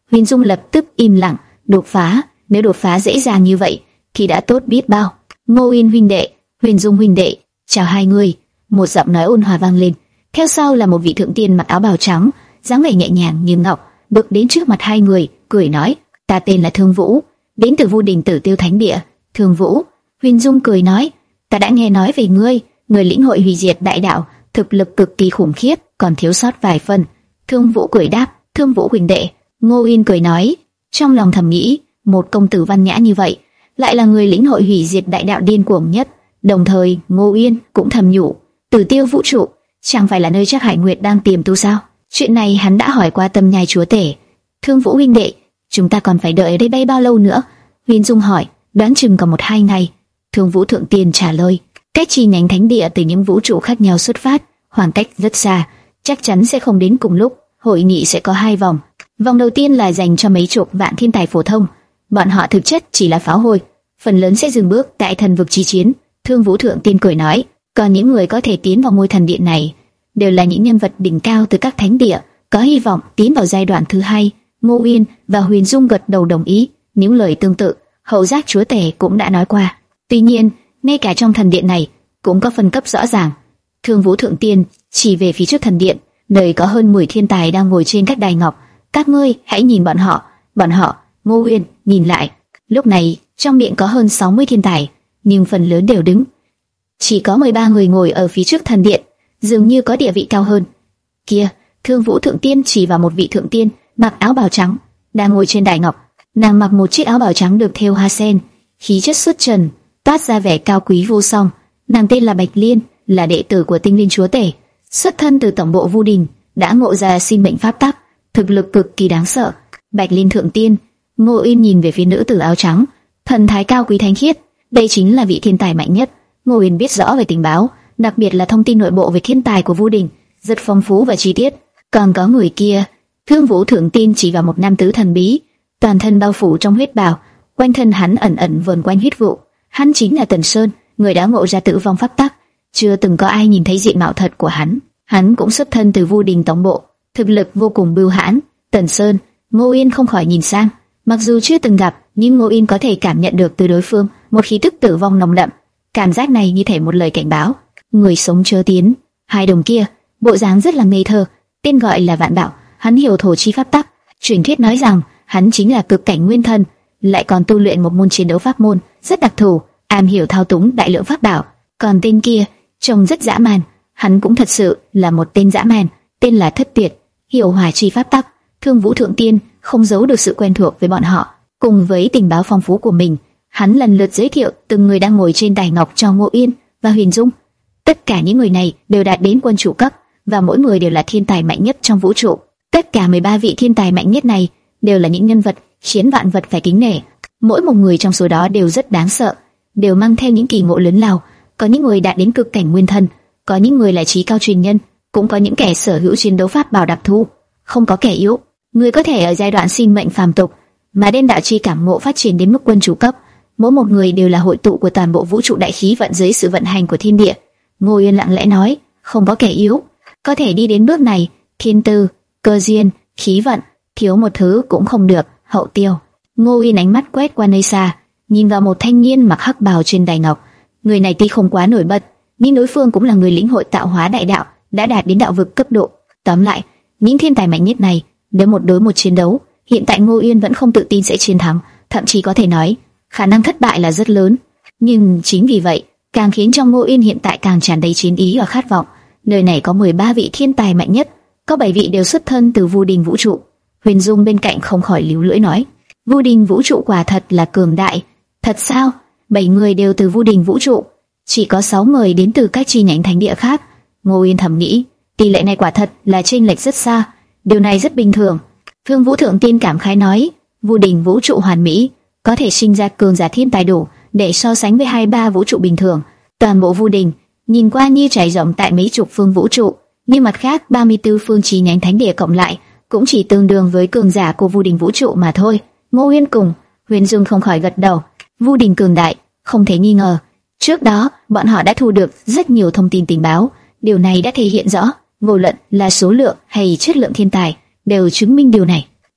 Huyền Dung lập tức im lặng. Đột phá, nếu đột phá dễ dàng như vậy thì đã tốt biết bao. Ngô Uyên huynh đệ, Huyền Dung huynh đệ, chào hai người. Một giọng nói ôn hòa vang lên. Theo sau là một vị thượng tiên mặc áo bào trắng, dáng vẻ nhẹ nhàng như ngọc, bước đến trước mặt hai người, cười nói: "Ta tên là Thương Vũ, đến từ Vu Đình Tử Tiêu Thánh Địa." "Thương Vũ?" Huyền Dung cười nói: "Ta đã nghe nói về ngươi, người lĩnh hội hủy diệt đại đạo, thực lực cực kỳ khủng khiếp, còn thiếu sót vài phần." Thương Vũ cười đáp: "Thương Vũ huynh đệ." Ngô Uyên cười nói, trong lòng thầm nghĩ, một công tử văn nhã như vậy, lại là người lĩnh hội hủy diệt đại đạo điên cuồng nhất. Đồng thời, Ngô Uyên cũng thầm nhủ, Tử Tiêu vũ trụ chẳng phải là nơi chắc Hải Nguyệt đang tiềm tu sao? Chuyện này hắn đã hỏi qua Tâm Nhai chúa tể. "Thương Vũ huynh đệ, chúng ta còn phải đợi ở đây bay bao lâu nữa?" Huyền Dung hỏi. "Đoán chừng còn một hai ngày." Thương Vũ thượng tiên trả lời. Cách chi nhánh thánh địa từ những vũ trụ khác nhau xuất phát, khoảng cách rất xa, chắc chắn sẽ không đến cùng lúc. Hội nghị sẽ có hai vòng. Vòng đầu tiên là dành cho mấy chục vạn thiên tài phổ thông, bọn họ thực chất chỉ là pháo hôi, phần lớn sẽ dừng bước tại thần vực chi chiến. Thương Vũ thượng tiên cười nói, còn những người có thể tiến vào ngôi thần điện này đều là những nhân vật đỉnh cao từ các thánh địa, có hy vọng tiến vào giai đoạn thứ hai. Ngô Uyên và Huyền Dung gật đầu đồng ý. Những lời tương tự, Hậu Giác chúa tể cũng đã nói qua. Tuy nhiên, ngay cả trong thần điện này cũng có phân cấp rõ ràng. Thương Vũ thượng tiên chỉ về phía trước thần điện, nơi có hơn mười thiên tài đang ngồi trên các đài ngọc. "Các ngươi hãy nhìn bọn họ." Bọn họ? Ngô Uyên nhìn lại. Lúc này trong điện có hơn sáu mươi thiên tài, nhưng phần lớn đều đứng. Chỉ có mười ba người ngồi ở phía trước thần điện, dường như có địa vị cao hơn. Kia, Thương Vũ thượng tiên chỉ vào một vị thượng tiên mặc áo bào trắng đang ngồi trên đài ngọc. Nàng mặc một chiếc áo bào trắng được thêu hoa sen, khí chất xuất trần, toát ra vẻ cao quý vô song. Nàng tên là Bạch Liên, là đệ tử của Tinh Linh chúa tể, xuất thân từ tổng bộ Vu Đình, đã ngộ ra sinh mệnh pháp tắc, thực lực cực kỳ đáng sợ. Bạch Liên thượng tiên. Ngô Uyên nhìn về phía nữ tử áo trắng, thần thái cao quý thánh khiết, đây chính là vị thiên tài mạnh nhất. Ngô Uyên biết rõ về tình báo, đặc biệt là thông tin nội bộ về thiên tài của Vu Đình, rất phong phú và chi tiết. Còn có người kia, Thương Vũ thượng tiên chỉ vào một nam tử thần bí, toàn thân bao phủ trong huyết bào, quanh thân hắn ẩn ẩn vờn quanh huyết vụ. Hắn chính là Tần Sơn, người đã ngộ ra tử vong pháp tắc. Chưa từng có ai nhìn thấy diện mạo thật của hắn. Hắn cũng xuất thân từ Vu Đình tổng bộ, thực lực vô cùng bưu hãn. Tần Sơn. Ngô Uyên không khỏi nhìn sang, mặc dù chưa từng gặp, nhưng Ngô Uyên có thể cảm nhận được từ đối phương một khí tức tử vong nồng đậm. Cảm giác này như thể một lời cảnh báo, người sống chớ tiến. Hai đồng kia, bộ dáng rất là ngây thơ, tên gọi là Vạn Đạo, hắn hiểu thổ chi pháp tắc. Truyền thuyết nói rằng hắn chính là cực cảnh nguyên thần, lại còn tu luyện một môn chiến đấu pháp môn rất đặc thù, am hiểu thao túng đại lượng pháp bảo. Còn tên kia trông rất dã man, hắn cũng thật sự là một tên dã man, tên là Thất Tuyệt, hiểu hỏa chi pháp tắc. Thương Vũ thượng tiên không giấu được sự quen thuộc với bọn họ, cùng với tình báo phong phú của mình, hắn lần lượt giới thiệu từng người đang ngồi trên đài ngọc cho Ngô Uyên và Huyền Dung. Tất cả những người này đều đạt đến quân chủ cấp, và mỗi người đều là thiên tài mạnh nhất trong vũ trụ. Tất cả mười ba vị thiên tài mạnh nhất này đều là những nhân vật khiến vạn vật phải kính nể. Mỗi một người trong số đó đều rất đáng sợ, đều mang theo những kỳ ngộ lớn lao. Có những người đạt đến cực cảnh nguyên thần, có những người là trí cao truyền nhân, cũng có những kẻ sở hữu chiến đấu pháp bảo đặc thù. Không có kẻ yếu. Người có thể ở giai đoạn sinh mệnh phàm tục mà đem đạo chi cảm ngộ phát triển đến mức quân chủ cấp. Mỗi một người đều là hội tụ của toàn bộ vũ trụ đại khí vận dưới sự vận hành của thiên địa. Ngô Uyên lặng lẽ nói, không có kẻ yếu. Có thể đi đến bước này, thiên tư, cơ duyên, khí vận, thiếu một thứ cũng không được. Hậu Tiêu. Ngô Uyên ánh mắt quét qua nơi xa, nhìn vào một thanh niên mặc hắc bào trên đài ngọc. Người này tuy không quá nổi bật, nhưng đối phương cũng là người lĩnh hội tạo hóa đại đạo, đã đạt đến đạo vực cấp độ. Tóm lại, những thiên tài mạnh nhất này nếu một đối một chiến đấu, hiện tại Ngô Uyên vẫn không tự tin sẽ chiến thắng, thậm chí có thể nói khả năng thất bại là rất lớn. Nhưng chính vì vậy, càng khiến cho Ngô Uyên hiện tại càng tràn đầy chiến ý và khát vọng. Nơi này có mười ba vị thiên tài mạnh nhất, có bảy vị đều xuất thân từ Vu Đình vũ trụ. Huyền Dung bên cạnh không khỏi líu lưỡi nói, Vu Đình vũ trụ quả thật là cường đại. Thật sao? Bảy người đều từ Vu Đình vũ trụ, chỉ có sáu người đến từ các chi nhánh thánh địa khác. Ngô Uyên thầm nghĩ, tỷ lệ này quả thật là chênh lệch rất xa. Điều này rất bình thường. Thương Vũ thượng tiên cảm khái nói, Vu Đình vũ trụ hoàn mỹ, có thể sinh ra cường giả thiên tài đủ để so sánh với hai ba vũ trụ bình thường. Toàn bộ Vu Đình nhìn qua như trải rộng tại mấy chục phương vũ trụ, nhưng mặt khác ba mươi tư phương chi nhánh thánh địa cộng lại cũng chỉ tương đương với cường giả của Vu Đình vũ trụ mà thôi. Ngô Uyên cùng Huyền Dung không khỏi gật đầu. Vu Đình cường đại, không thể nghi ngờ. Trước đó, bọn họ đã thu được rất nhiều thông tin tình báo, điều này đã thể hiện rõ, vô luận là số lượng hay chất lượng thiên tài đều chứng minh điều này.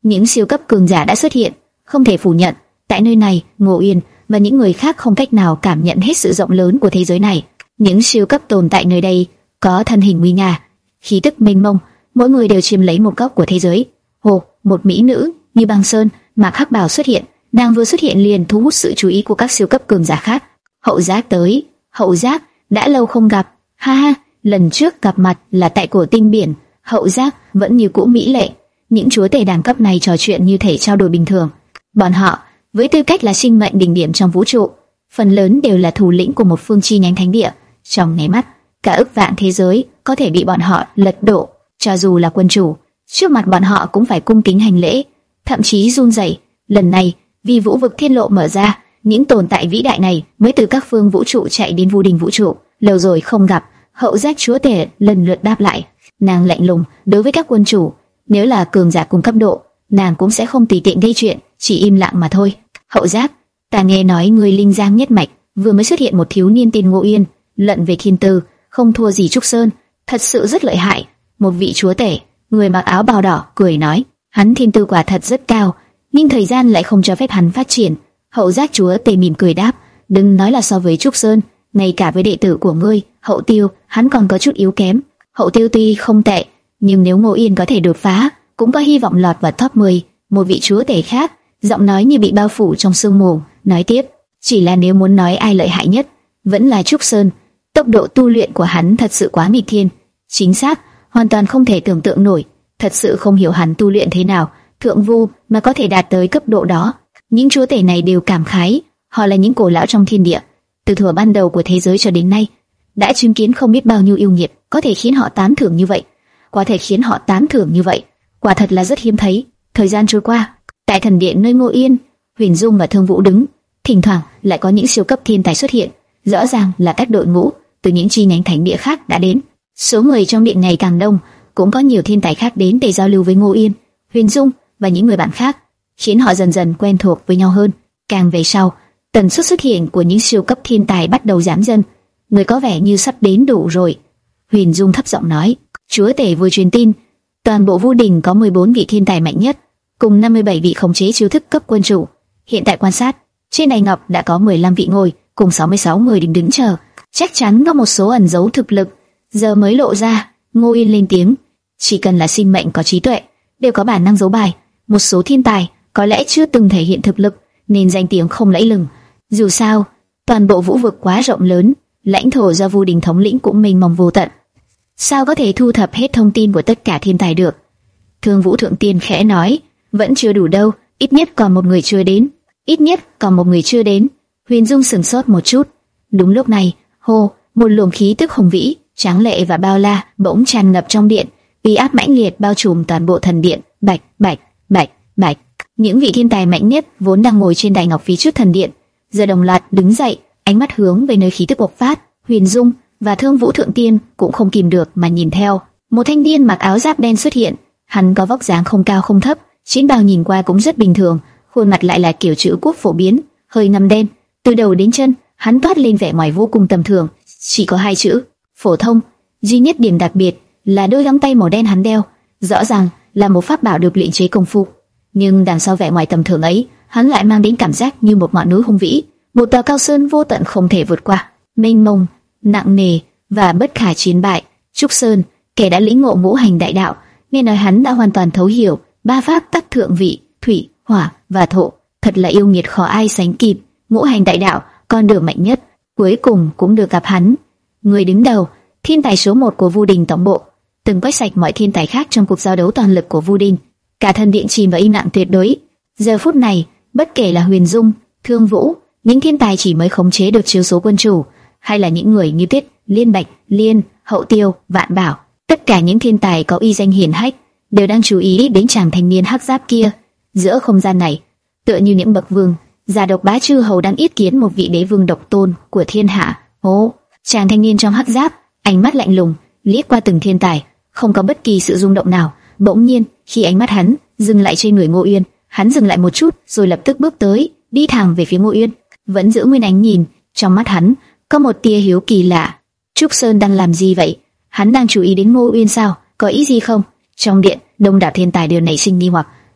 những siêu cấp cường giả đã xuất hiện. Không thể phủ nhận, tại nơi này, Ngô Uyên và những người khác không cách nào cảm nhận hết sự rộng lớn của thế giới này. Những siêu cấp tồn tại nơi đây có thân hình nguy nga, khí tức mênh mông, mỗi người đều chiếm lấy một góc của thế giới. Hồ, một mỹ nữ như băng sơn, mặc hắc bào xuất hiện, nàng vừa xuất hiện liền thu hút sự chú ý của các siêu cấp cường giả khác. Hậu Giác tới, Hậu Giác, đã lâu không gặp. Ha ha, lần trước gặp mặt là tại cổ tinh biển, Hậu Giác vẫn như cũ mỹ lệ. Những chúa tể đẳng cấp này trò chuyện như thể trao đổi bình thường. Bọn họ, với tư cách là sinh mệnh đỉnh điểm trong vũ trụ, phần lớn đều là thủ lĩnh của một phương chi nhánh thánh địa. Trong nháy mắt, cả ức vạn thế giới có thể bị bọn họ lật đổ. Cho dù là quân chủ, trước mặt bọn họ cũng phải cung kính hành lễ, thậm chí run rẩy. Lần này, vì vũ vực thiên lộ mở ra, những tồn tại vĩ đại này mới từ các phương vũ trụ chạy đến Vu Đình vũ trụ. Lâu rồi không gặp, Hậu Giác chúa tể lần lượt đáp lại. Nàng lạnh lùng đối với các quân chủ, nếu là cường giả cùng cấp độ, nàng cũng sẽ không tùy tiện gây chuyện, chỉ im lặng mà thôi. Hậu Giác, ta nghe nói người Linh Giang nhất mạch vừa mới xuất hiện một thiếu niên tên Ngô Uyên, lận về thiên tư, không thua gì Trúc Sơn, thật sự rất lợi hại. Một vị chúa tể, người mặc áo bào đỏ, cười nói, hắn thiên tư quả thật rất cao, nhưng thời gian lại không cho phép hắn phát triển. Hậu Giác chúa tể mỉm cười đáp, đừng nói là so với Trúc Sơn, ngay cả với đệ tử của ngươi, Hậu Tiêu, hắn còn có chút yếu kém. Hậu Tiêu tuy không tệ, nhưng nếu Ngô Uyên có thể đột phá, cũng có hy vọng lọt vào top mười. Một vị chúa tể khác, giọng nói như bị bao phủ trong sương mù, nói tiếp, chỉ là nếu muốn nói ai lợi hại nhất, vẫn là Trúc Sơn. Tốc độ tu luyện của hắn thật sự quá nghịch thiên, chính xác, hoàn toàn không thể tưởng tượng nổi. Thật sự không hiểu hắn tu luyện thế nào, thượng vu mà có thể đạt tới cấp độ đó. Những chúa tể này đều cảm khái, họ là những cổ lão trong thiên địa, từ thuở ban đầu của thế giới cho đến nay, đã chứng kiến không biết bao nhiêu yêu nghiệt, có thể khiến họ tán thưởng như vậy. Quả thể khiến họ tán thưởng như vậy, quả thật là rất hiếm thấy. Thời gian trôi qua, tại thần điện nơi Ngô Uyên, Huyền Dung và Thương Vũ đứng, thỉnh thoảng lại có những siêu cấp thiên tài xuất hiện, rõ ràng là các đội ngũ từ những chi nhánh thánh địa khác đã đến. Số người trong điện ngày càng đông, cũng có nhiều thiên tài khác đến để giao lưu với Ngô Uyên, Huyền Dung và những người bạn khác, khiến họ dần dần quen thuộc với nhau hơn. Càng về sau, tần suất xuất hiện của những siêu cấp thiên tài bắt đầu giảm dần. Người có vẻ như sắp đến đủ rồi. Huyền Dung thấp giọng nói, chúa tể vừa truyền tin, toàn bộ Vu Đình có mười bốn vị thiên tài mạnh nhất, cùng năm mươi bảy vị khống chế chiêu thức cấp quân chủ. Hiện tại quan sát, trên đài ngọc đã có mười lăm vị ngồi, cùng sáu mươi sáu người đứng đứng chờ. Chắc chắn có một số ẩn giấu thực lực, giờ mới lộ ra. Ngô Uyên lên tiếng, chỉ cần là sinh mệnh có trí tuệ, đều có bản năng giấu bài. Một số thiên tài có lẽ chưa từng thể hiện thực lực, nên danh tiếng không lẫy lừng. Dù sao, toàn bộ vũ vực quá rộng lớn, lãnh thổ do Vu Đình thống lĩnh cũng mênh mông vô tận, sao có thể thu thập hết thông tin của tất cả thiên tài được? Thương Vũ Thượng Tiên khẽ nói, vẫn chưa đủ đâu, ít nhất còn một người chưa đến, ít nhất còn một người chưa đến. Huyền Dung sừng sốt một chút. Đúng lúc này, hô, một luồng khí tức hùng vĩ, tráng lệ và bao la bỗng tràn ngập trong điện, uy áp mãnh liệt bao trùm toàn bộ thần điện. Bạch, bạch, bạch, bạch. Những vị thiên tài mạnh nhất vốn đang ngồi trên đài ngọc phía trước thần điện, giờ đồng loạt đứng dậy, ánh mắt hướng về nơi khí tức bộc phát. Huyền Dung và Thương Vũ Thượng Tiên cũng không kìm được mà nhìn theo. Một thanh niên mặc áo giáp đen xuất hiện, hắn có vóc dáng không cao không thấp, chiến bào nhìn qua cũng rất bình thường, khuôn mặt lại là kiểu chữ quốc phổ biến, hơi ngăm đen, từ đầu đến chân hắn toát lên vẻ ngoài vô cùng tầm thường, chỉ có hai chữ phổ thông. Duy nhất điểm đặc biệt là đôi găng tay màu đen hắn đeo, rõ ràng là một pháp bảo được luyện chế công phu, nhưng đằng sau vẻ ngoài tầm thường ấy, hắn lại mang đến cảm giác như một ngọn núi hùng vĩ, một tòa cao sơn vô tận không thể vượt qua, mênh mông, nặng nề và bất khả chiến bại. Trúc Sơn, kẻ đã lĩnh ngộ ngũ hành đại đạo, nghe nói hắn đã hoàn toàn thấu hiểu ba pháp tắc thượng vị, thủy, hỏa và thổ, thật là yêu nghiệt khó ai sánh kịp. Ngũ hành đại đạo, con đường mạnh nhất, cuối cùng cũng được gặp hắn. Người đứng đầu, thiên tài số một của Vu Đình tổng bộ, từng quét sạch mọi thiên tài khác trong cuộc giao đấu toàn lực của Vu Đình. Cả thần điện chìm vào im lặng tuyệt đối. Giờ phút này, bất kể là Huyền Dung, Thương Vũ, những thiên tài chỉ mới khống chế được chiếu số quân chủ, hay là những người như Tuyết, Liên Bạch, Liên, Hậu Tiêu, Vạn Bảo, tất cả những thiên tài có uy danh hiển hách đều đang chú ý đến chàng thanh niên hắc giáp kia. Giữa không gian này, tựa như những bậc vương, Già Độc Bá chư hầu đang yết kiến một vị đế vương độc tôn của thiên hạ. Ồ, chàng thanh niên trong hắc giáp, ánh mắt lạnh lùng, liếc qua từng thiên tài, không có bất kỳ sự rung động nào. Bỗng nhiên, khi ánh mắt hắn dừng lại trên người Ngô Uyên, hắn dừng lại một chút, rồi lập tức bước tới, đi thẳng về phía Ngô Uyên, vẫn giữ nguyên ánh nhìn. Trong mắt hắn có một tia hiếu kỳ lạ. Trúc Sơn đang làm gì vậy? Hắn đang chú ý đến Ngô Uyên sao? Có ý gì không? Trong điện, đông đảo thiên tài đều nảy sinh nghi hoặc.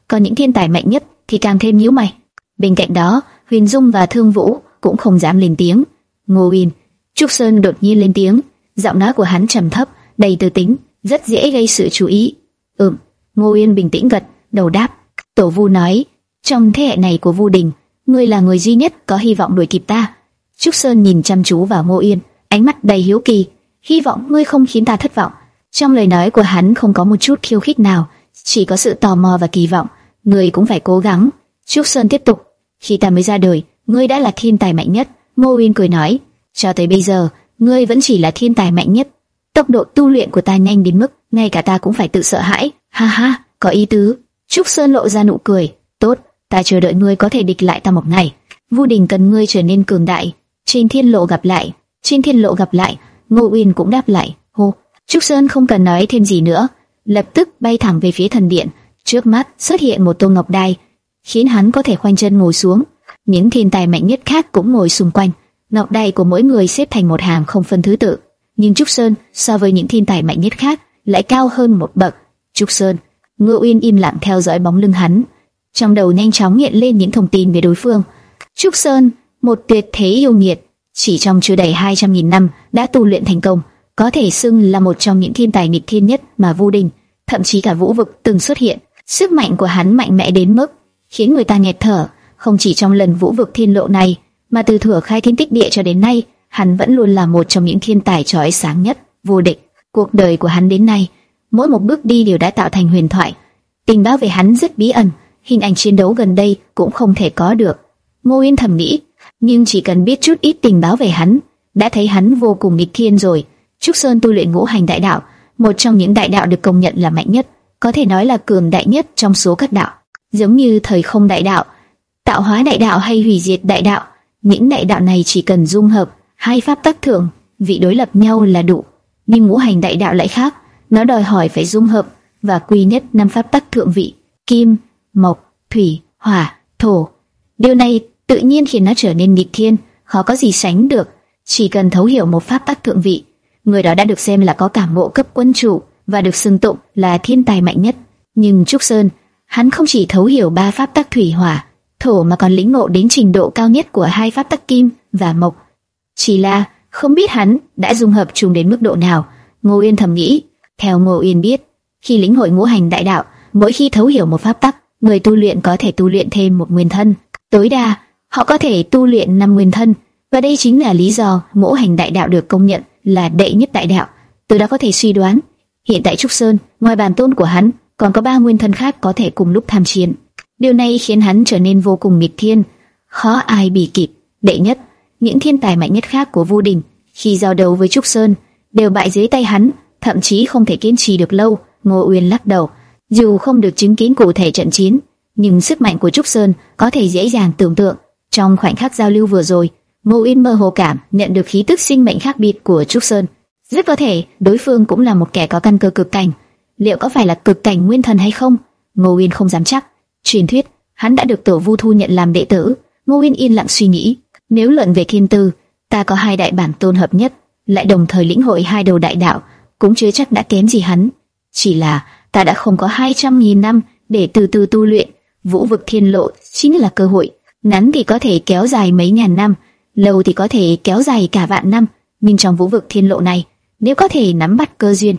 còn những thiên tài mạnh nhất thì càng thêm nhíu mày. Bên cạnh đó, Huyền Dung và Thương Vũ cũng không dám lên tiếng. Ngô Uyên, Trúc Sơn đột nhiên lên tiếng, giọng nói của hắn trầm thấp, đầy tư tính, rất dễ gây sự chú ý. Ừm, Ngô Uyên bình tĩnh gật đầu đáp. Tổ Vu nói, trong thế hệ này của Vu Đình, ngươi là người duy nhất có hy vọng đuổi kịp ta. Trúc Sơn nhìn chăm chú vào Ngô Uyên, ánh mắt đầy hiếu kỳ. Hy vọng ngươi không khiến ta thất vọng. Trong lời nói của hắn không có một chút khiêu khích nào, chỉ có sự tò mò và kỳ vọng. Ngươi cũng phải cố gắng. Trúc Sơn tiếp tục. Khi ta mới ra đời, ngươi đã là thiên tài mạnh nhất. Ngô Uyên cười nói, cho tới bây giờ, ngươi vẫn chỉ là thiên tài mạnh nhất. Tốc độ tu luyện của ta nhanh đến mức ngay cả ta cũng phải tự sợ hãi. Ha ha, có ý tứ. Trúc Sơn lộ ra nụ cười. Tốt, ta chờ đợi ngươi có thể địch lại ta một ngày. Vu Đình cần ngươi trở nên cường đại. Trên thiên lộ gặp lại. Trên thiên lộ gặp lại. Ngô Uyên cũng đáp lại. Hô. Trúc Sơn không cần nói thêm gì nữa, lập tức bay thẳng về phía thần điện. Trước mắt xuất hiện một tô ngọc đài, khiến hắn có thể khoanh chân ngồi xuống. Những thiên tài mạnh nhất khác cũng ngồi xung quanh. Ngọc đài của mỗi người xếp thành một hàng không phân thứ tự, nhưng Trúc Sơn so với những thiên tài mạnh nhất khác lại cao hơn một bậc. Trúc Sơn. Ngô Uyên im lặng theo dõi bóng lưng hắn, trong đầu nhanh chóng hiện lên những thông tin về đối phương. Trúc Sơn, một tuyệt thế yêu nghiệt, chỉ trong chưa đầy hai trăm nghìn năm đã tu luyện thành công, có thể xưng là một trong những thiên tài nghịch thiên nhất mà Vu Đình, thậm chí cả Vũ Vực từng xuất hiện. Sức mạnh của hắn mạnh mẽ đến mức khiến người ta nghẹt thở. Không chỉ trong lần Vũ Vực thiên lộ này, mà từ thuở khai thiên tích địa cho đến nay, hắn vẫn luôn là một trong những thiên tài chói sáng nhất, vô địch. Cuộc đời của hắn đến nay, mỗi một bước đi đều đã tạo thành huyền thoại. Tình báo về hắn rất bí ẩn, hình ảnh chiến đấu gần đây cũng không thể có được. Ngô Uyên thầm nghĩ, nhưng chỉ cần biết chút ít tình báo về hắn, đã thấy hắn vô cùng nghịch thiên rồi. Trúc Sơn tu luyện ngũ hành đại đạo, một trong những đại đạo được công nhận là mạnh nhất, có thể nói là cường đại nhất trong số các đạo. Giống như thời không đại đạo, tạo hóa đại đạo hay hủy diệt đại đạo, những đại đạo này chỉ cần dung hợp hai pháp tắc thượng vị đối lập nhau là đủ. Nhưng ngũ hành đại đạo lại khác, nó đòi hỏi phải dung hợp và quy nhất năm pháp tắc thượng vị: kim, mộc, thủy, hỏa, thổ. Điều này tự nhiên khiến nó trở nên nghịch thiên, khó có gì sánh được. Chỉ cần thấu hiểu một pháp tắc thượng vị, người đó đã được xem là có cảm ngộ cấp quân chủ và được xưng tụng là thiên tài mạnh nhất. Nhưng Trúc Sơn, hắn không chỉ thấu hiểu ba pháp tắc thủy, hỏa, thổ mà còn lĩnh ngộ đến trình độ cao nhất của hai pháp tắc kim và mộc. Chỉ là không biết hắn đã dung hợp chung đến mức độ nào. Ngô Uyên thầm nghĩ. Theo Ngô Uyên biết, khi lĩnh hội ngũ hành đại đạo, mỗi khi thấu hiểu một pháp tắc, người tu luyện có thể tu luyện thêm một nguyên thân. Tối đa, họ có thể tu luyện năm nguyên thân. Và đây chính là lý do ngũ hành đại đạo được công nhận là đệ nhất đại đạo. Từ đó có thể suy đoán, hiện tại Trúc Sơn, ngoài bản tôn của hắn, còn có ba nguyên thân khác có thể cùng lúc tham chiến. Điều này khiến hắn trở nên vô cùng nghịch thiên, khó ai bì kịp. Đệ nhất, những thiên tài mạnh nhất khác của Vu Đình, khi giao đấu với Trúc Sơn, đều bại dưới tay hắn, thậm chí không thể kiên trì được lâu. Ngô Uyên lắc đầu. Dù không được chứng kiến cụ thể trận chiến, nhưng sức mạnh của Trúc Sơn có thể dễ dàng tưởng tượng. Trong khoảnh khắc giao lưu vừa rồi, Ngô Uyên mơ hồ cảm nhận được khí tức sinh mệnh khác biệt của Trúc Sơn. Rất có thể đối phương cũng là một kẻ có căn cơ cực cảnh. Liệu có phải là cực cảnh nguyên thần hay không? Ngô Uyên không dám chắc. Truyền thuyết hắn đã được Tổ Vu thu nhận làm đệ tử. Ngô Uyên yên lặng suy nghĩ. Nếu luận về thiên tư, ta có hai đại bản tôn hợp nhất, lại đồng thời lĩnh hội hai đầu đại đạo, cũng chưa chắc đã kém gì hắn. Chỉ là ta đã không có hai trăm nghìn năm để từ từ tu luyện. Vũ Vực thiên lộ chính là cơ hội. Ngắn thì có thể kéo dài mấy ngàn năm, lâu thì có thể kéo dài cả vạn năm. Nhưng trong Vũ Vực thiên lộ này, nếu có thể nắm bắt cơ duyên,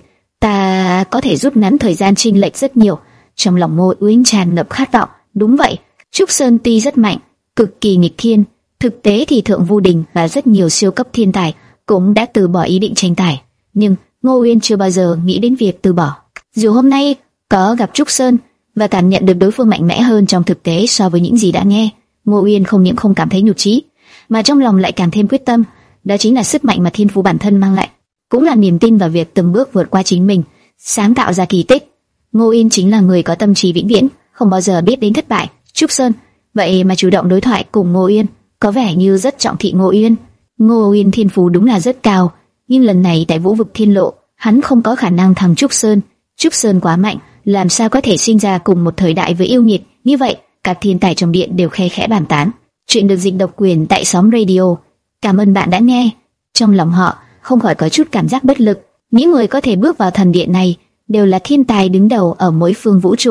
ta có thể rút ngắn thời gian chênh lệch rất nhiều. Trong lòng Ngô Uyên tràn ngập khát vọng. Đúng vậy, Trúc Sơn tuy rất mạnh, cực kỳ nghịch thiên, thực tế thì Thượng Vu Đình và rất nhiều siêu cấp thiên tài cũng đã từ bỏ ý định tranh tài. Nhưng Ngô Uyên chưa bao giờ nghĩ đến việc từ bỏ. Dù hôm nay có gặp Trúc Sơn và cảm nhận được đối phương mạnh mẽ hơn trong thực tế so với những gì đã nghe, Ngô Uyên không những không cảm thấy nhụt chí, mà trong lòng lại càng thêm quyết tâm. Đó chính là sức mạnh mà thiên phú bản thân mang lại, cũng là niềm tin vào việc từng bước vượt qua chính mình, sáng tạo ra kỳ tích. Ngô Uyên chính là người có tâm trí vĩnh viễn, không bao giờ biết đến thất bại. Trúc Sơn vậy mà chủ động đối thoại cùng Ngô Uyên, có vẻ như rất trọng thị Ngô Uyên. Ngô Uyên thiên phú đúng là rất cao, nhưng lần này tại Vũ Vực thiên lộ, hắn không có khả năng thắng Trúc Sơn. Trúc Sơn quá mạnh, làm sao có thể sinh ra cùng một thời đại với yêu nghiệt như vậy? Các thiên tài trong điện đều khe khẽ bàn tán. Chuyện được dịch độc quyền tại Sóng Radio. Cảm ơn bạn đã nghe. Trong lòng họ không khỏi có chút cảm giác bất lực. Những người có thể bước vào thần điện này đều là thiên tài đứng đầu ở mỗi phương vũ trụ.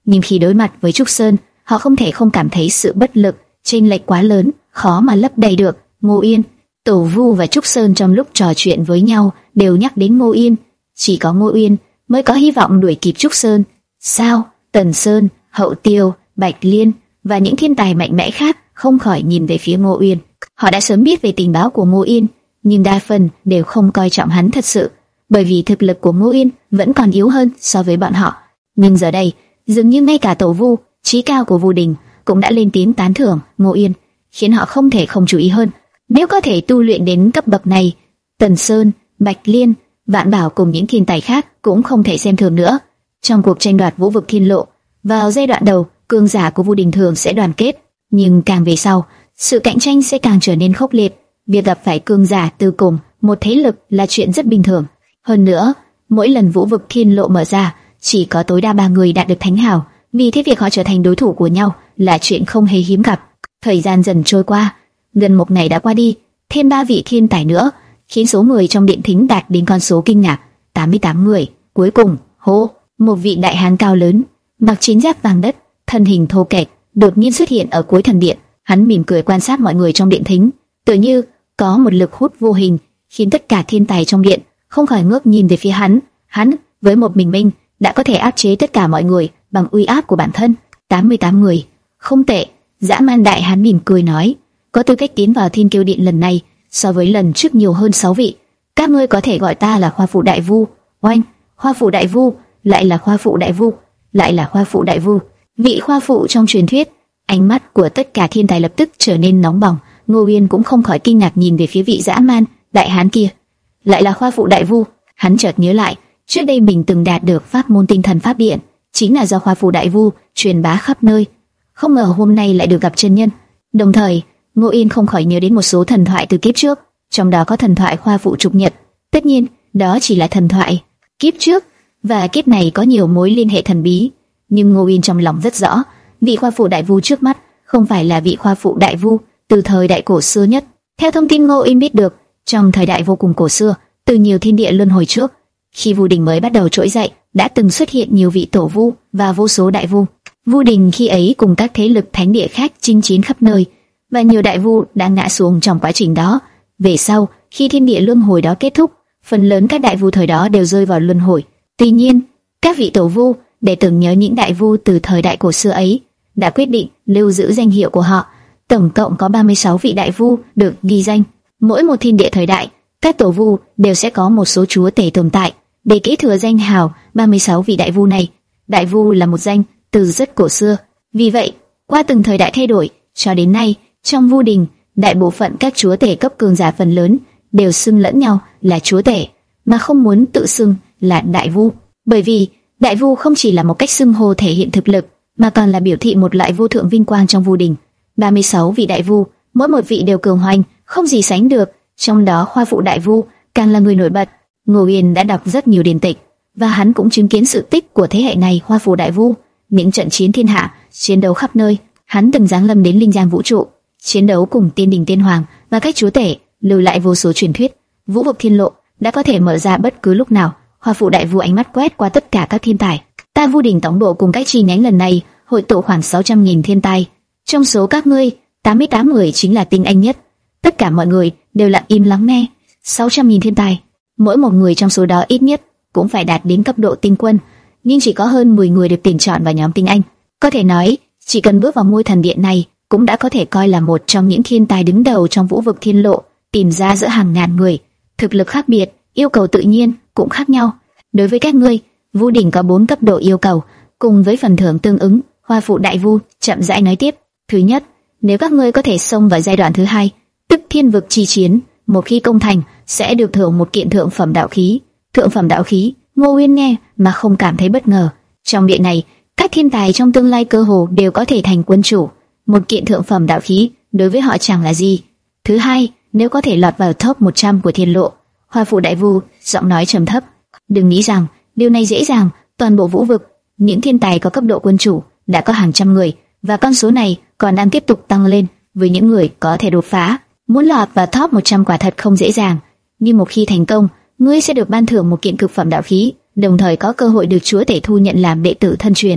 nhưng khi đối mặt với Trúc Sơn, họ không thể không cảm thấy sự bất lực, chênh lệch quá lớn, khó mà lấp đầy được. Ngô Yên, Tổ Vu và Trúc Sơn trong lúc trò chuyện với nhau đều nhắc đến Ngô Yên, chỉ có Ngô Yên mới có hy vọng đuổi kịp Trúc Sơn. Sao? Tần Sơn, Hậu Tiêu, Bạch Liên và những thiên tài mạnh mẽ khác không khỏi nhìn về phía Ngô Yên. Họ đã sớm biết về tình báo của Ngô Yên, nhưng đa phần đều không coi trọng hắn thật sự, bởi vì thực lực của Ngô Yên vẫn còn yếu hơn so với bọn họ. Nhưng giờ đây, dường như ngay cả Tổ Vu, trí cao của Vu Đình cũng đã lên tiếng tán thưởng Ngô Yên, khiến họ không thể không chú ý hơn. Nếu có thể tu luyện đến cấp bậc này, Tần Sơn, Bạch Liên, Vạn Bảo cùng những thiên tài khác cũng không thể xem thường nữa. Trong cuộc tranh đoạt vũ vực thiên lộ, vào giai đoạn đầu, cường giả của Vu Đình thường sẽ đoàn kết, nhưng càng về sau, sự cạnh tranh sẽ càng trở nên khốc liệt. Việc gặp phải cường giả từ cùng một thế lực là chuyện rất bình thường. Hơn nữa, mỗi lần vũ vực thiên lộ mở ra, chỉ có tối đa ba người đạt được thánh hào, vì thế việc họ trở thành đối thủ của nhau là chuyện không hề hiếm gặp. Thời gian dần trôi qua, gần một ngày đã qua đi, thêm ba vị thiên tài nữa, khiến số người trong điện thính đạt đến con số kinh ngạc, tám mươi tám người. Cuối cùng, hô, một vị đại hán cao lớn, mặc chiến giáp vàng đất, thân hình thô kệch, đột nhiên xuất hiện ở cuối thần điện. Hắn mỉm cười quan sát mọi người trong điện thính, tựa như có một lực hút vô hình khiến tất cả thiên tài trong điện không khỏi ngước nhìn về phía hắn. Hắn với một mình mình đã có thể áp chế tất cả mọi người bằng uy áp của bản thân. tám mươi tám người, không tệ. Dã Man đại hán mỉm cười nói, có tư cách tiến vào Thiên Kiêu Điện lần này so với lần trước nhiều hơn sáu vị. Các ngươi có thể gọi ta là Hoa Phụ Đại Vu. Oanh, Hoa Phụ Đại Vu, lại là Hoa Phụ Đại Vu, lại là Hoa Phụ Đại Vu. Vị Hoa Phụ trong truyền thuyết. Ánh mắt của tất cả thiên tài lập tức trở nên nóng bỏng. Ngô Yên cũng không khỏi kinh ngạc nhìn về phía vị Dã Man đại hán kia. Lại là Hoa Phụ Đại Vu. Hắn chợt nhớ lại, trước đây mình từng đạt được pháp môn tinh thần pháp điện, chính là do Hoa Phụ Đại Vu truyền bá khắp nơi. Không ngờ hôm nay lại được gặp chân nhân. Đồng thời, Ngô Yên không khỏi nhớ đến một số thần thoại từ kiếp trước, trong đó có thần thoại Hoa Phụ Trục Nhật. Tất nhiên, đó chỉ là thần thoại kiếp trước, và kiếp này có nhiều mối liên hệ thần bí. Nhưng Ngô Yên trong lòng rất rõ, vị Hoa Phụ Đại Vu trước mắt không phải là vị Hoa Phụ Đại Vu từ thời đại cổ xưa nhất. Theo thông tin Ngô Yên biết được, trong thời đại vô cùng cổ xưa, từ nhiều thiên địa luân hồi trước, khi Vu Đình mới bắt đầu trỗi dậy, đã từng xuất hiện nhiều vị tổ vu và vô số đại vu. Vu Đình khi ấy cùng các thế lực thánh địa khác chinh chiến khắp nơi, và nhiều đại vu đã ngã xuống trong quá trình đó. Về sau, khi thiên địa luân hồi đó kết thúc, phần lớn các đại vu thời đó đều rơi vào luân hồi. Tuy nhiên, các vị tổ vu để tưởng nhớ những đại vu từ thời đại cổ xưa ấy, đã quyết định lưu giữ danh hiệu của họ. Tổng cộng có ba mươi sáu vị đại vu được ghi danh. Mỗi một thiên địa thời đại, các tổ vu đều sẽ có một số chúa tể tồn tại để kế thừa danh hào ba mươi sáu vị đại vu này. Đại vu là một danh từ rất cổ xưa, vì vậy qua từng thời đại thay đổi, cho đến nay trong Vu Đình, đại bộ phận các chúa tể cấp cường giả phần lớn đều xưng lẫn nhau là chúa tể, mà không muốn tự xưng là đại vu, bởi vì đại vu không chỉ là một cách xưng hô thể hiện thực lực, mà còn là biểu thị một loại vô thượng vinh quang trong Vu Đình. ba mươi sáu vị đại vu, mỗi một vị đều cường hoành, không gì sánh được, trong đó Hoa Phụ Đại Vu càng là người nổi bật. Ngô Yên đã đọc rất nhiều điển tịch, và hắn cũng chứng kiến sự tích của thế hệ này Hoa Phụ Đại Vu, những trận chiến thiên hạ, chiến đấu khắp nơi. Hắn từng giáng lâm đến linh giang vũ trụ, chiến đấu cùng tiên đình tiên hoàng và các chúa tể, lưu lại vô số truyền thuyết. Vũ vực thiên lộ đã có thể mở ra bất cứ lúc nào. Hoa Phụ Đại Vu ánh mắt quét qua tất cả các thiên tài. Ta Vu Đình tổng bộ cùng các chi nhánh lần này hội tụ khoảng sáu trăm nghìn thiên tài. Trong số các ngươi, tám mươi tám người chính là tinh anh nhất. Tất cả mọi người đều lặng im lắng nghe. sáu trăm nghìn thiên tài, mỗi một người trong số đó ít nhất cũng phải đạt đến cấp độ tinh quân, nhưng chỉ có hơn mười người được tuyển chọn vào nhóm tinh anh. Có thể nói, chỉ cần bước vào ngôi thần điện này, cũng đã có thể coi là một trong những thiên tài đứng đầu trong vũ vực thiên lộ. Tìm ra giữa hàng ngàn người, thực lực khác biệt, yêu cầu tự nhiên cũng khác nhau. Đối với các ngươi, Vu Đình có bốn cấp độ yêu cầu, cùng với phần thưởng tương ứng. Hoa Phụ Đại Vu chậm rãi nói tiếp. Thứ nhất, nếu các ngươi có thể xông vào giai đoạn thứ hai, tức thiên vực chi chiến, một khi công thành sẽ được thưởng một kiện thượng phẩm đạo khí. Thượng phẩm đạo khí, Ngô Uyên nghe mà không cảm thấy bất ngờ. Trong điện này, các thiên tài trong tương lai cơ hồ đều có thể thành quân chủ. Một kiện thượng phẩm đạo khí đối với họ chẳng là gì. Thứ hai, nếu có thể lọt vào top một trăm của thiên lộ. Hoa Phụ Đại Vu giọng nói trầm thấp. Đừng nghĩ rằng điều này dễ dàng. Toàn bộ vũ vực, những thiên tài có cấp độ quân chủ đã có hàng trăm người, và con số này còn đang tiếp tục tăng lên với những người có thể đột phá. Muốn lọt vào top một trăm quả thật không dễ dàng, nhưng một khi thành công, ngươi sẽ được ban thưởng một kiện cực phẩm đạo khí, đồng thời có cơ hội được chúa tể thu nhận làm đệ tử thân truyền.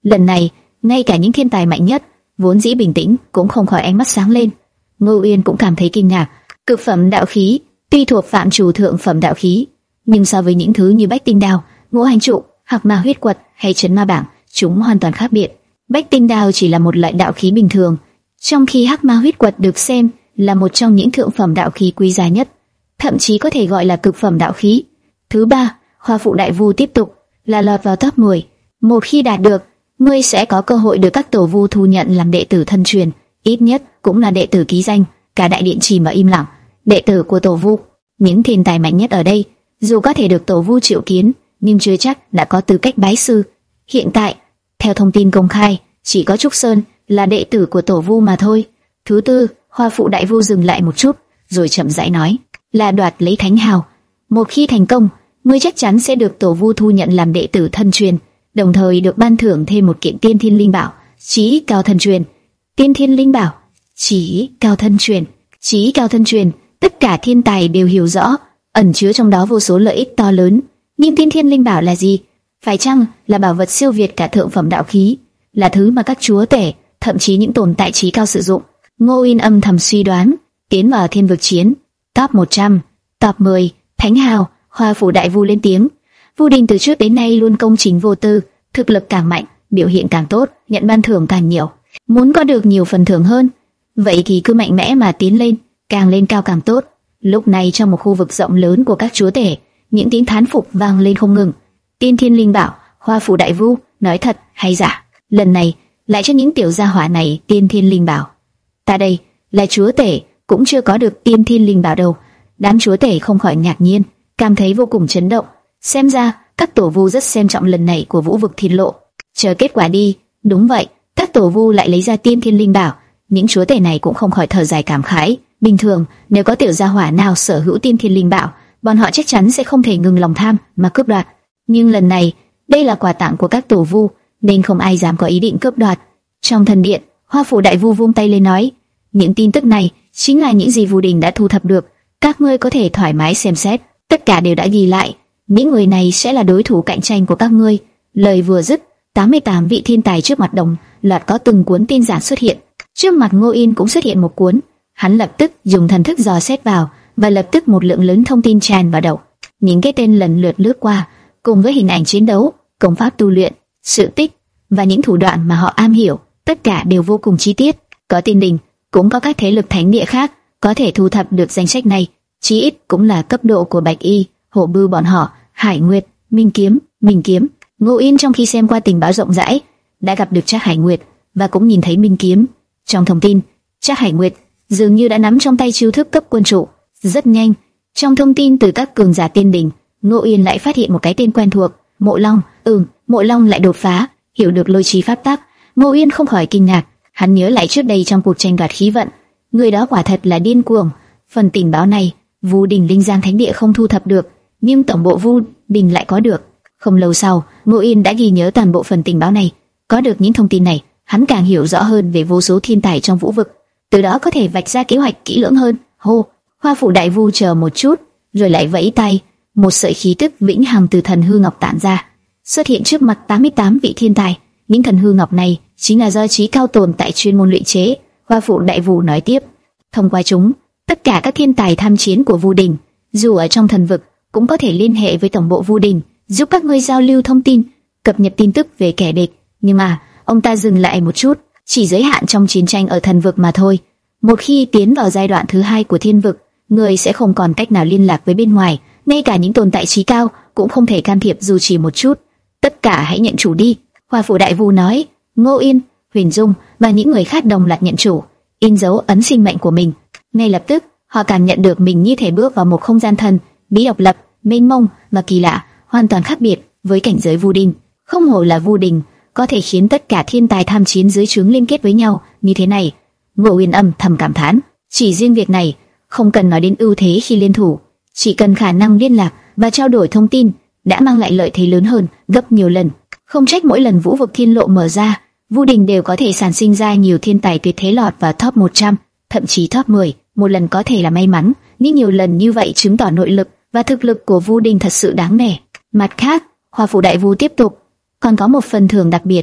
Lần này, ngay cả những thiên tài mạnh nhất, vốn dĩ bình tĩnh, cũng không khỏi ánh mắt sáng lên. Ngô Uyên cũng cảm thấy kinh ngạc. Cực phẩm đạo khí, tuy thuộc phạm trù thượng phẩm đạo khí, nhưng so với những thứ như Bách Tinh Đao, Ngũ Hành Trụ, Hạc Ma Huyết Quật hay Chấn Ma Bảng, chúng hoàn toàn khác biệt. Bách Tinh Đao chỉ là một loại đạo khí bình thường, trong khi Hắc Ma Huyết Quật được xem là một trong những thượng phẩm đạo khí quý giá nhất, thậm chí có thể gọi là cực phẩm đạo khí. Thứ ba, Hoa Phụ Đại Vu tiếp tục là lọt vào top mười. Một khi đạt được, ngươi sẽ có cơ hội được các tổ vu thu nhận làm đệ tử thân truyền, ít nhất cũng là đệ tử ký danh. Cả đại điện chỉ mà im lặng. Đệ tử của tổ vu, những thiên tài mạnh nhất ở đây, dù có thể được tổ vu triệu kiến, nhưng chưa chắc đã có tư cách bái sư. Hiện tại, theo thông tin công khai, chỉ có Trúc Sơn là đệ tử của tổ vu mà thôi. Thứ tư, Hoa Phụ Đại Vu dừng lại một chút, rồi chậm rãi nói, là đoạt lấy thánh hào. Một khi thành công, ngươi chắc chắn sẽ được tổ vu thu nhận làm đệ tử thân truyền, đồng thời được ban thưởng thêm một kiện tiên thiên linh bảo, chí cao thân truyền. Tiên thiên linh bảo, chí cao thân truyền, chí cao thân truyền, tất cả thiên tài đều hiểu rõ, ẩn chứa trong đó vô số lợi ích to lớn. Nhưng tiên thiên linh bảo là gì? Phải chăng là bảo vật siêu việt cả thượng phẩm đạo khí, là thứ mà các chúa tể, thậm chí những tồn tại chí cao sử dụng? Ngô Uyên âm thầm suy đoán. Tiến vào thiên vực chiến, top một trăm, top mười, thánh hào. Hoa Phủ Đại Vu lên tiếng. Vu Đình từ trước đến nay luôn công chính vô tư, thực lực càng mạnh, biểu hiện càng tốt, nhận ban thưởng càng nhiều. Muốn có được nhiều phần thưởng hơn, vậy thì cứ mạnh mẽ mà tiến lên, càng lên cao càng tốt. Lúc này trong một khu vực rộng lớn của các chúa tể, những tiếng thán phục vang lên không ngừng. Tiên thiên linh bảo, Hoa Phủ Đại Vu, nói thật hay giả? Lần này lại cho những tiểu gia hỏa này tiên thiên linh bảo. Ta đây là chúa tể, cũng chưa có được tiên thiên linh bảo đâu. Đám chúa tể không khỏi ngạc nhiên, cảm thấy vô cùng chấn động. Xem ra các tổ vu rất xem trọng lần này của Vũ vực Thiên Lộ. Chờ kết quả đi. Đúng vậy, các tổ vu lại lấy ra tiên thiên linh bảo. Những chúa tể này cũng không khỏi thở dài cảm khái. Bình thường nếu có tiểu gia hỏa nào sở hữu tiên thiên linh bảo, bọn họ chắc chắn sẽ không thể ngừng lòng tham mà cướp đoạt. Nhưng lần này đây là quà tặng của các tổ vu, nên không ai dám có ý định cướp đoạt. Trong thần điện, Hoa Phủ Đại Vu vung tay lên nói, những tin tức này chính là những gì Vu Đình đã thu thập được, các ngươi có thể thoải mái xem xét, tất cả đều đã ghi lại. Những người này sẽ là đối thủ cạnh tranh của các ngươi. Lời vừa dứt, tám mươi tám vị thiên tài trước mặt đồng loạt có từng cuốn tin giả xuất hiện. Trước mặt Ngô Yên cũng xuất hiện một cuốn. Hắn lập tức dùng thần thức dò xét vào, và lập tức một lượng lớn thông tin tràn vào đầu. Những cái tên lần lượt lướt qua, cùng với hình ảnh chiến đấu, công pháp tu luyện, sự tích và những thủ đoạn mà họ am hiểu, tất cả đều vô cùng chi tiết. Có tiên đình, cũng có các thế lực thánh địa khác có thể thu thập được danh sách này, chí ít cũng là cấp độ của Bạch Y, Hổ Bư bọn họ, Hải Nguyệt, Minh Kiếm, Minh Kiếm. Ngô Yên trong khi xem qua tình báo rộng rãi, đã gặp được Trác Hải Nguyệt và cũng nhìn thấy Minh Kiếm. Trong thông tin, Trác Hải Nguyệt dường như đã nắm trong tay chiêu thức cấp quân trụ. Rất nhanh, trong thông tin từ các cường giả tiên đình, Ngô Yên lại phát hiện một cái tên quen thuộc, Mộ Long. Ừm, Mộ Long lại đột phá, hiểu được lôi trí pháp tắc. Ngô Yên không khỏi kinh ngạc, hắn nhớ lại trước đây trong cuộc tranh đoạt khí vận, người đó quả thật là điên cuồng. Phần tình báo này, Vu Đình Linh Giang Thánh Địa không thu thập được, nhưng tổng bộ Vu Đình lại có được. Không lâu sau, Ngô Yên đã ghi nhớ toàn bộ phần tình báo này. Có được những thông tin này, hắn càng hiểu rõ hơn về vô số thiên tài trong vũ vực, từ đó có thể vạch ra kế hoạch kỹ lưỡng hơn. Hô, Hoa Phủ Đại Vu chờ một chút, rồi lại vẫy tay, một sợi khí tức vĩnh hằng từ thần hư ngọc tản ra, xuất hiện trước mặt tám mươi tám vị thiên tài. Những thần hư ngọc này chính là do trí cao tồn tại chuyên môn luyện chế. Hoa Phủ Đại Vu nói tiếp, thông qua chúng, tất cả các thiên tài tham chiến của Vu Đình, dù ở trong thần vực, cũng có thể liên hệ với tổng bộ Vu Đình, giúp các ngươi giao lưu thông tin, cập nhật tin tức về kẻ địch. Nhưng mà ông ta dừng lại một chút, chỉ giới hạn trong chiến tranh ở thần vực mà thôi. Một khi tiến vào giai đoạn thứ hai của thiên vực, người sẽ không còn cách nào liên lạc với bên ngoài, ngay cả những tồn tại trí cao cũng không thể can thiệp dù chỉ một chút. Tất cả hãy nhận chủ đi. Hoa Phủ Đại Vu nói. Ngô Yên, Huyền Dung và những người khác đồng loạt nhận chủ, in dấu ấn sinh mệnh của mình. Ngay lập tức, họ cảm nhận được mình như thể bước vào một không gian thần bí, độc lập, mênh mông và kỳ lạ, hoàn toàn khác biệt với cảnh giới Vu Đình. Không hổ là Vu Đình, có thể khiến tất cả thiên tài tham chiến dưới trướng liên kết với nhau như thế này. Ngô Yên âm thầm cảm thán, chỉ riêng việc này, không cần nói đến ưu thế khi liên thủ, chỉ cần khả năng liên lạc và trao đổi thông tin đã mang lại lợi thế lớn hơn gấp nhiều lần. Không trách mỗi lần Vũ vực Thiên Lộ mở ra, Vu Đình đều có thể sản sinh ra nhiều thiên tài tuyệt thế lọt vào top một trăm, thậm chí top mười. Một lần có thể là may mắn, nhưng nhiều lần như vậy chứng tỏ nội lực và thực lực của Vu Đình thật sự đáng nể. Mặt khác, Hoa Phủ Đại Vu tiếp tục, còn có một phần thưởng đặc biệt.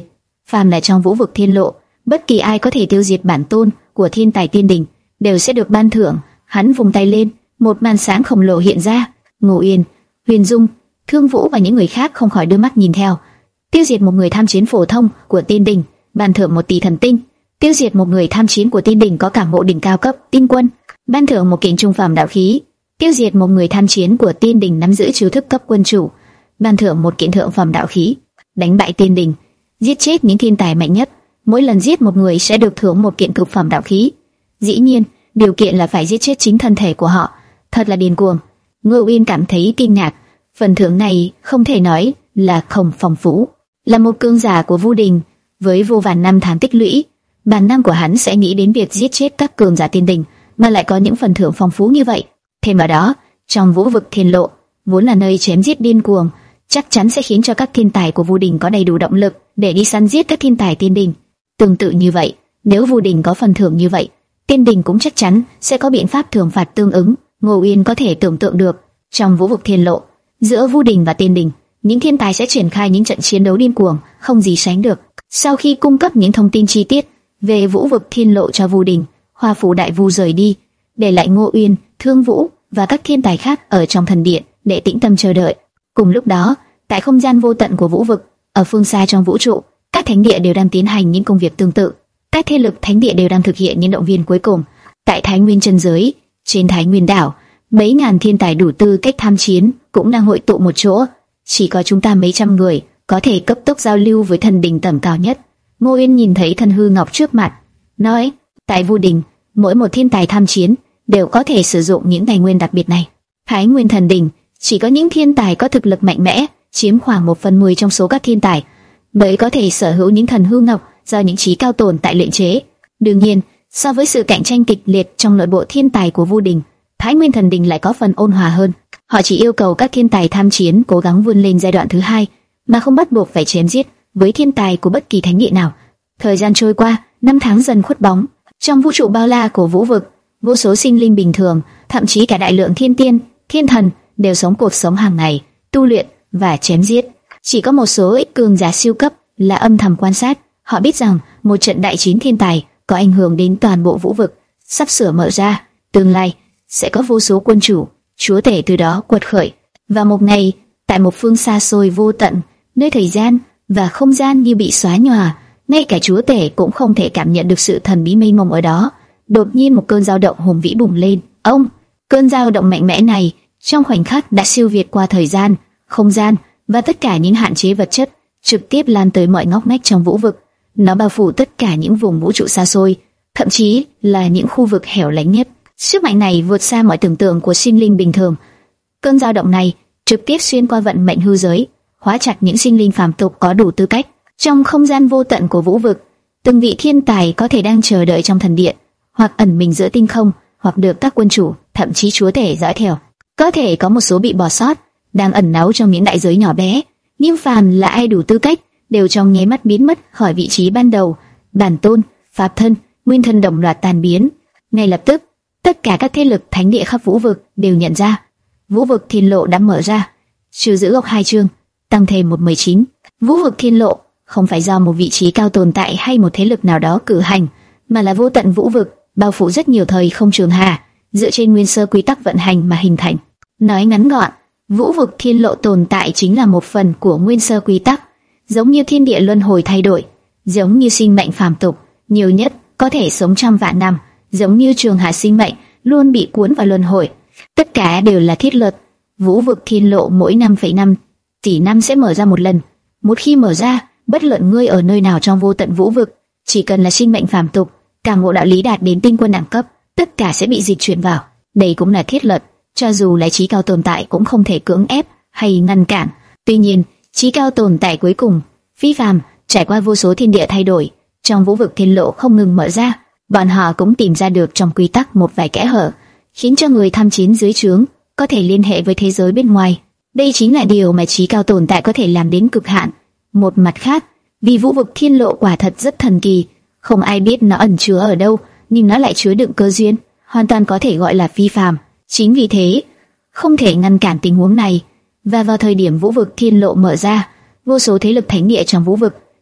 phàm là trong vũ vực thiên lộ, bất kỳ ai có thể tiêu diệt bản tôn của thiên tài tiên đình đều sẽ được ban thưởng. Hắn vùng tay lên, một màn sáng khổng lồ hiện ra. Ngô Uyên, Huyền Dung, Thương Vũ và những người khác không khỏi đưa mắt nhìn theo. Tiêu diệt một người tham chiến phổ thông của tiên đình, ban thưởng một tỷ thần tinh. Tiêu diệt một người tham chiến của tiên đình có cảm ngộ đỉnh cao cấp tiên quân, ban thưởng một kiện trung phẩm đạo khí. Tiêu diệt một người tham chiến của tiên đình nắm giữ chiêu thức cấp quân chủ, ban thưởng một kiện thượng phẩm đạo khí. Đánh bại tiên đình, giết chết những thiên tài mạnh nhất, mỗi lần giết một người sẽ được thưởng một kiện cực phẩm đạo khí. Dĩ nhiên, điều kiện là phải giết chết chính thân thể của họ. Thật là điên cuồng. Ngô Uyên cảm thấy kinh ngạc. Phần thưởng này không thể nói là không phong phú. Là một cường giả của Vu Đình, với vô vàn năm tháng tích lũy, bản năng của hắn sẽ nghĩ đến việc giết chết các cường giả tiên đình, mà lại có những phần thưởng phong phú như vậy. Thêm vào đó, trong vũ vực thiên lộ vốn là nơi chém giết điên cuồng, chắc chắn sẽ khiến cho các thiên tài của Vu Đình có đầy đủ động lực để đi săn giết các thiên tài tiên đình. Tương tự như vậy, nếu Vu Đình có phần thưởng như vậy, tiên đình cũng chắc chắn sẽ có biện pháp thưởng phạt tương ứng. Ngô Uyên có thể tưởng tượng được, trong vũ vực thiên lộ, giữa Vu Đình và tiên đình, những thiên tài sẽ triển khai những trận chiến đấu điên cuồng không gì sánh được. Sau khi cung cấp những thông tin chi tiết về vũ vực thiên lộ cho Vu Đình, Hoa Phủ Đại Vu rời đi, để lại Ngô Uyên, Thương Vũ và các thiên tài khác ở trong thần điện để tĩnh tâm chờ đợi. Cùng lúc đó, tại không gian vô tận của vũ vực, ở phương xa trong vũ trụ, các thánh địa đều đang tiến hành những công việc tương tự. Các thế lực thánh địa đều đang thực hiện những động viên cuối cùng. Tại Thái Nguyên chân giới, trên Thái Nguyên đảo, mấy ngàn thiên tài đủ tư cách tham chiến cũng đang hội tụ một chỗ. Chỉ có chúng ta mấy trăm người có thể cấp tốc giao lưu với thần đình tầm cao nhất. Ngô Uyên nhìn thấy thần hư ngọc trước mặt, nói: tại Vu Đình, mỗi một thiên tài tham chiến đều có thể sử dụng những tài nguyên đặc biệt này. Thái Nguyên thần đình chỉ có những thiên tài có thực lực mạnh mẽ, chiếm khoảng một phần mười trong số các thiên tài, mới có thể sở hữu những thần hư ngọc do những trí cao tồn tại luyện chế. Đương nhiên, so với sự cạnh tranh kịch liệt trong nội bộ thiên tài của Vu Đình, Thái Nguyên thần đình lại có phần ôn hòa hơn. Họ chỉ yêu cầu các thiên tài tham chiến cố gắng vươn lên giai đoạn thứ hai, mà không bắt buộc phải chém giết với thiên tài của bất kỳ thánh địa nào. Thời gian trôi qua, năm tháng dần khuất bóng. Trong vũ trụ bao la của vũ vực, vô số sinh linh bình thường, thậm chí cả đại lượng thiên tiên, thiên thần đều sống cuộc sống hàng ngày, tu luyện và chém giết. Chỉ có một số ít cường giả siêu cấp là âm thầm quan sát. Họ biết rằng một trận đại chiến thiên tài có ảnh hưởng đến toàn bộ vũ vực, sắp sửa mở ra. Tương lai sẽ có vô số quân chủ, chúa tể từ đó quật khởi. Và một ngày, tại một phương xa xôi vô tận, nơi thời gian và không gian như bị xóa nhòa, ngay cả chúa tể cũng không thể cảm nhận được sự thần bí mênh mông ở đó. Đột nhiên một cơn dao động hùng vĩ bùng lên. Ông, cơn dao động mạnh mẽ này trong khoảnh khắc đã siêu việt qua thời gian, không gian và tất cả những hạn chế vật chất, trực tiếp lan tới mọi ngóc ngách trong vũ vực. Nó bao phủ tất cả những vùng vũ trụ xa xôi, thậm chí là những khu vực hẻo lánh nhất. Sức mạnh này vượt xa mọi tưởng tượng của sinh linh bình thường. Cơn dao động này trực tiếp xuyên qua vận mệnh hư giới, hóa chặt những sinh linh phàm tục có đủ tư cách. Trong không gian vô tận của vũ vực, từng vị thiên tài có thể đang chờ đợi trong thần điện, hoặc ẩn mình giữa tinh không, hoặc được các quân chủ, thậm chí chúa tể dõi theo. Có thể có một số bị bỏ sót, đang ẩn náu trong những đại giới nhỏ bé. Nhưng phàm là ai đủ tư cách, đều trong nháy mắt biến mất khỏi vị trí ban đầu. Bản tôn, pháp thân, nguyên thân đồng loạt tan biến. Ngay lập tức, tất cả các thế lực thánh địa khắp vũ vực đều nhận ra, vũ vực thiên lộ đã mở ra. Trừ giữ gốc hai chương, tăng thêm một mười chín. Vũ vực thiên lộ không phải do một vị trí cao tồn tại hay một thế lực nào đó cử hành, mà là vô tận vũ vực, bao phủ rất nhiều thời không trường hà, dựa trên nguyên sơ quy tắc vận hành mà hình thành. Nói ngắn gọn, vũ vực thiên lộ tồn tại chính là một phần của nguyên sơ quy tắc, giống như thiên địa luân hồi thay đổi, giống như sinh mệnh phàm tục nhiều nhất có thể sống trăm vạn năm, giống như trường hà sinh mệnh luôn bị cuốn vào luân hồi. Tất cả đều là thiết luật. Vũ vực thiên lộ mỗi năm phẩy năm tỷ năm sẽ mở ra một lần. Một khi mở ra, bất luận ngươi ở nơi nào trong vô tận vũ vực, chỉ cần là sinh mệnh phàm tục, cảm ngộ đạo lý đạt đến tinh quân đẳng cấp, tất cả sẽ bị dịch chuyển vào. Đây cũng là thiết luật, cho dù là trí cao tồn tại cũng không thể cưỡng ép hay ngăn cản. Tuy nhiên, trí cao tồn tại cuối cùng, phi phàm, trải qua vô số thiên địa thay đổi, trong vũ vực thiên lộ không ngừng mở ra, bọn họ cũng tìm ra được trong quy tắc một vài kẽ hở, khiến cho người tham chiến dưới trướng có thể liên hệ với thế giới bên ngoài. Đây chính là điều mà trí cao tồn tại có thể làm đến cực hạn. Một mặt khác, vì vũ vực thiên lộ quả thật rất thần kỳ, không ai biết nó ẩn chứa ở đâu, nhưng nó lại chứa đựng cơ duyên, hoàn toàn có thể gọi là phi phàm. Chính vì thế, không thể ngăn cản tình huống này. Và vào thời điểm vũ vực thiên lộ mở ra, vô số thế lực thánh địa trong vũ vực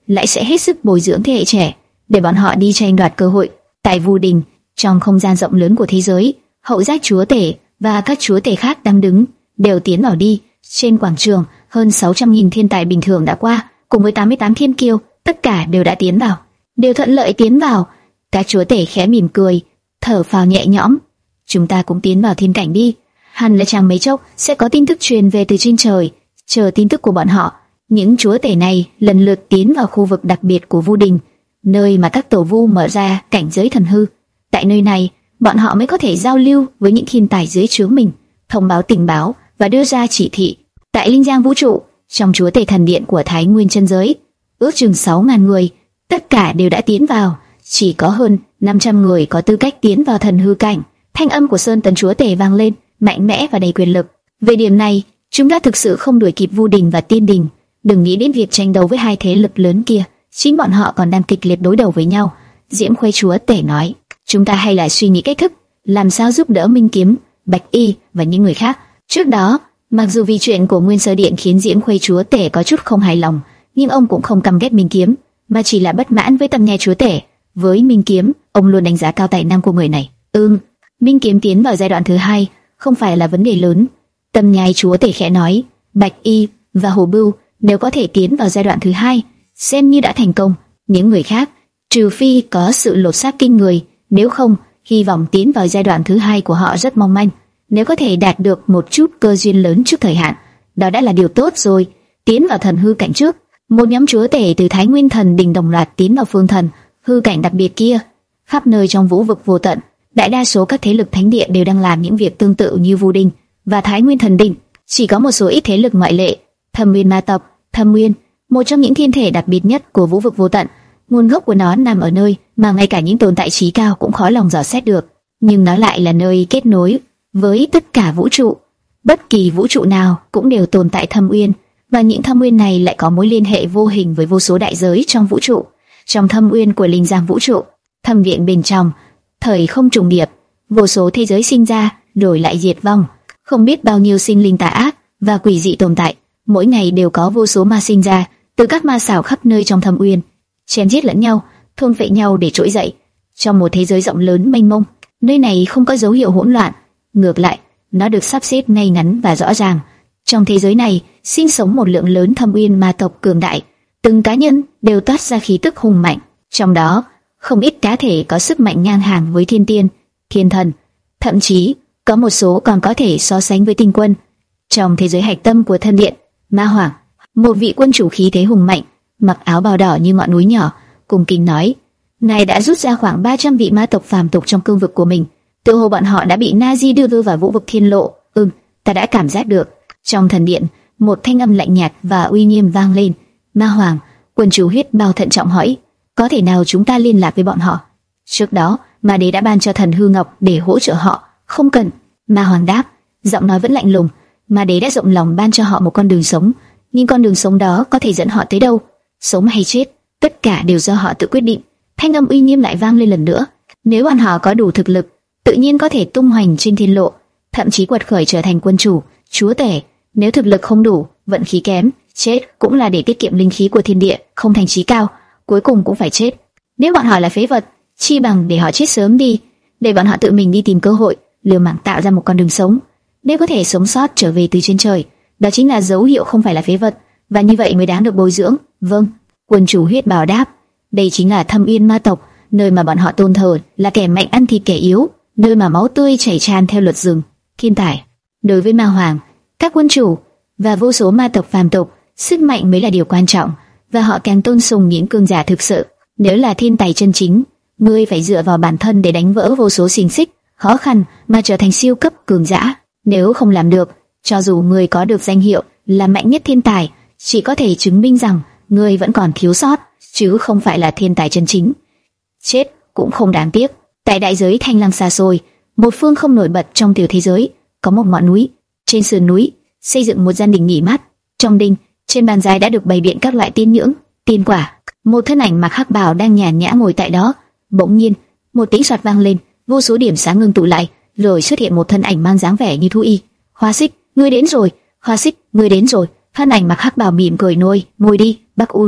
lại sẽ hết sức bồi dưỡng thế hệ trẻ, để bọn họ đi tranh đoạt cơ hội. Tại Vu Đình, trong không gian rộng lớn của thế giới, hậu giác chúa tể và các chúa tể khác đang đứng, đều tiến vào đi. Trên quảng trường, hơn sáu trăm nghìn thiên tài bình thường đã qua, cùng với tám mươi tám thiên kiêu, tất cả đều đã tiến vào, đều thuận lợi tiến vào. Các chúa tể khẽ mỉm cười, thở phào nhẹ nhõm. Chúng ta cũng tiến vào thiên cảnh đi. Hẳn là chẳng mấy chốc sẽ có tin tức truyền về từ trên trời. Chờ tin tức của bọn họ, những chúa tể này lần lượt tiến vào khu vực đặc biệt của Vu Đình, nơi mà các tổ vu mở ra cảnh giới thần hư. Tại nơi này, bọn họ mới có thể giao lưu với những thiên tài dưới trướng mình, thông báo tình báo và đưa ra chỉ thị. Tại Linh Giang vũ trụ, trong chúa tể thần điện của Thái Nguyên chân giới, ước chừng sáu ngàn người, tất cả đều đã tiến vào. Chỉ có hơn năm trăm người có tư cách tiến vào thần hư cảnh. Thanh âm của Sơn Tần chúa tể vang lên, mạnh mẽ và đầy quyền lực. Về điểm này, chúng ta thực sự không đuổi kịp Vu Đình và Tiên Đình. Đừng nghĩ đến việc tranh đấu với hai thế lực lớn kia, chính bọn họ còn đang kịch liệt đối đầu với nhau. Diễm Khuê chúa tể nói, chúng ta hay là suy nghĩ cách thức làm sao giúp đỡ Minh Kiếm, Bạch Y và những người khác. Trước đó, mặc dù vì chuyện của Nguyên Sơ Điện khiến Diễm Khuê chúa tể có chút không hài lòng, nhưng ông cũng không căm ghét Minh Kiếm, mà chỉ là bất mãn với Tâm Nhai chúa tể. Với Minh Kiếm, ông luôn đánh giá cao tài năng của người này. Ừm, Minh Kiếm tiến vào giai đoạn thứ hai không phải là vấn đề lớn. Tâm Nhai chúa tể khẽ nói, Bạch Y và Hồ Bưu nếu có thể tiến vào giai đoạn thứ hai, xem như đã thành công. Những người khác, trừ phi có sự lột xác kinh người, nếu không, hy vọng tiến vào giai đoạn thứ hai của họ rất mong manh. Nếu có thể đạt được một chút cơ duyên lớn trước thời hạn, đó đã là điều tốt rồi. Tiến vào thần hư cảnh trước, một nhóm chúa tể từ Thái Nguyên thần đình đồng loạt tiến vào phương thần hư cảnh đặc biệt kia. Khắp nơi trong vũ vực vô tận, đại đa số các thế lực thánh địa đều đang làm những việc tương tự như Vu Đình và Thái Nguyên thần đình. Chỉ có một số ít thế lực ngoại lệ. Thâm Nguyên ma tộc, Thâm Nguyên, một trong những thiên thể đặc biệt nhất của vũ vực vô tận. Nguồn gốc của nó nằm ở nơi mà ngay cả những tồn tại trí cao cũng khó lòng dò xét được, nhưng nó lại là nơi kết nối với tất cả vũ trụ. Bất kỳ vũ trụ nào cũng đều tồn tại thâm uyên, và những thâm uyên này lại có mối liên hệ vô hình với vô số đại giới trong vũ trụ. Trong thâm uyên của Linh Giang vũ trụ, thâm viện bên trong, thời không trùng điệp, vô số thế giới sinh ra rồi lại diệt vong, không biết bao nhiêu sinh linh tà ác và quỷ dị tồn tại. Mỗi ngày đều có vô số ma sinh ra từ các ma xảo khắp nơi trong thâm uyên, chém giết lẫn nhau, thôn phệ nhau để trỗi dậy. Trong một thế giới rộng lớn mênh mông, nơi này không có dấu hiệu hỗn loạn, ngược lại, nó được sắp xếp ngay ngắn và rõ ràng. Trong thế giới này, sinh sống một lượng lớn thâm uyên ma tộc cường đại, từng cá nhân đều toát ra khí tức hùng mạnh, trong đó không ít cá thể có sức mạnh ngang hàng với thiên tiên, thiên thần, thậm chí có một số còn có thể so sánh với tinh quân. Trong thế giới hạch tâm của thân điện, Ma Hoàng, một vị quân chủ khí thế hùng mạnh, mặc áo bào đỏ như ngọn núi nhỏ, cung kính nói: "Ngài đã rút ra khoảng ba trăm vị ma tộc phàm tục trong cương vực của mình, tự hồ bọn họ đã bị Nazi đưa vào vũ vực thiên lộ." "Ừm, ta đã cảm giác được." Trong thần điện, một thanh âm lạnh nhạt và uy nghiêm vang lên. Ma Hoàng, quân chủ huyết bao thận trọng hỏi: "Có thể nào chúng ta liên lạc với bọn họ?" Trước đó, Ma Đế đã ban cho thần hư ngọc để hỗ trợ họ. "Không cần." Ma Hoàng đáp, giọng nói vẫn lạnh lùng. Ma Đế đã rộng lòng ban cho họ một con đường sống, nhưng con đường sống đó có thể dẫn họ tới đâu, sống hay chết, tất cả đều do họ tự quyết định. Thanh âm uy nghiêm lại vang lên lần nữa. Nếu bọn họ có đủ thực lực, tự nhiên có thể tung hoành trên thiên lộ, thậm chí quật khởi trở thành quân chủ, chúa tể. Nếu thực lực không đủ, vận khí kém, chết cũng là để tiết kiệm linh khí của thiên địa, không thành trí cao, cuối cùng cũng phải chết. Nếu bọn họ là phế vật, chi bằng để họ chết sớm đi, để bọn họ tự mình đi tìm cơ hội, liều mạng tạo ra một con đường sống. Nếu có thể sống sót trở về từ trên trời, đó chính là dấu hiệu không phải là phế vật, và như vậy mới đáng được bồi dưỡng. Vâng, quân chủ huyết bào đáp. Đây chính là Thâm Uyên ma tộc, nơi mà bọn họ tôn thờ là kẻ mạnh ăn thịt kẻ yếu, nơi mà máu tươi chảy tràn theo luật rừng. Thiên tài. Đối với Ma Hoàng, các quân chủ và vô số ma tộc phàm tục, sức mạnh mới là điều quan trọng, và họ càng tôn sùng những cường giả thực sự. Nếu là thiên tài chân chính, ngươi phải dựa vào bản thân để đánh vỡ vô số xiềng xích, khó khăn mà trở thành siêu cấp cường giả. Nếu không làm được, cho dù ngươi có được danh hiệu là mạnh nhất thiên tài, chỉ có thể chứng minh rằng ngươi vẫn còn thiếu sót, chứ không phải là thiên tài chân chính. Chết cũng không đáng tiếc. Tại đại giới Thanh Lăng xa xôi, một phương không nổi bật trong tiểu thế giới, có một ngọn núi. Trên sườn núi xây dựng một gian đình nghỉ mát. Trong đình, trên bàn dài đã được bày biện các loại tiên nhưỡng, tiên quả. Một thân ảnh mặc hắc bào đang nhàn nhã ngồi tại đó. Bỗng nhiên, một tiếng soạt vang lên, vô số điểm sáng ngưng tụ lại, rồi xuất hiện một thân ảnh mang dáng vẻ như thú y. Hoa Xích, ngươi đến rồi. Hoa Xích, ngươi đến rồi. Thân ảnh mặc hắc bào mỉm cười nôi, môi đi, Bắc U.